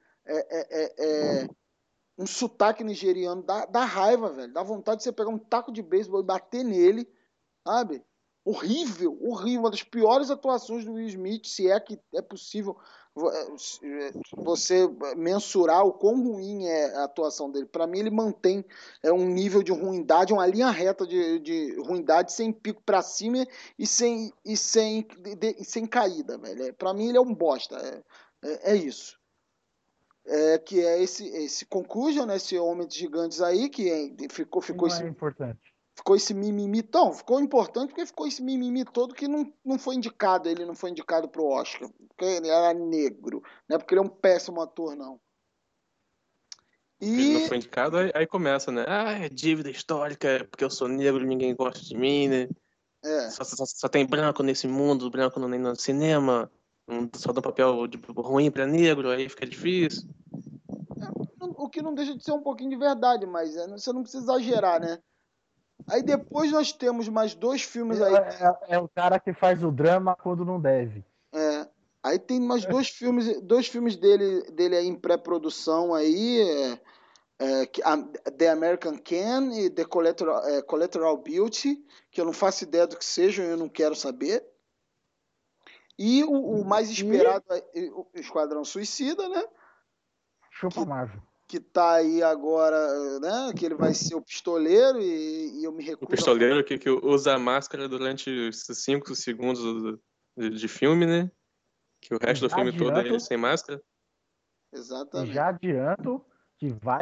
um sotaque nigeriano, dá raiva, velho. Dá vontade de você pegar um taco de beisebol e bater nele, sabe? Horrível, horrível. Uma das piores atuações do Will Smith, se é que é possível você mensurar o quão ruim é a atuação dele. Para mim, ele mantém um nível de ruindade, uma linha reta de ruindade, sem pico para cima e sem caída, velho. Para mim, ele é um bosta. É isso. Que é esse Conclusion, né? Esse Homem de Gigantes aí, que ficou Não é importante. Ficou esse mimimi. Então, ficou importante porque ficou esse mimimi todo que não foi indicado. Ele não foi indicado pro Oscar. Porque ele era negro. Não é porque ele é um péssimo ator, não. Ele não foi indicado, aí começa, né? Ah, é dívida histórica, porque eu sou negro, ninguém gosta de mim, né? Só tem branco nesse mundo, branco nem no cinema. Só dá papel ruim pra negro, aí fica difícil. O que não deixa de ser um pouquinho de verdade, mas você não precisa exagerar, né? Aí depois nós temos mais 2 filmes aí. É o cara que faz o drama quando não deve. Aí tem mais 2 filmes dele aí em pré-produção aí, The American Can e The Collateral Beauty, que eu não faço ideia do que sejam, eu não quero saber. E o mais esperado é o Esquadrão Suicida, né? Chupa Marvel. Que tá aí agora, né? Que ele vai ser o pistoleiro e eu me recuso. O pistoleiro que usa a máscara durante esses 5 segundos de filme, né? Que o resto do filme todo é ele sem máscara. Exatamente. E já adianto que vai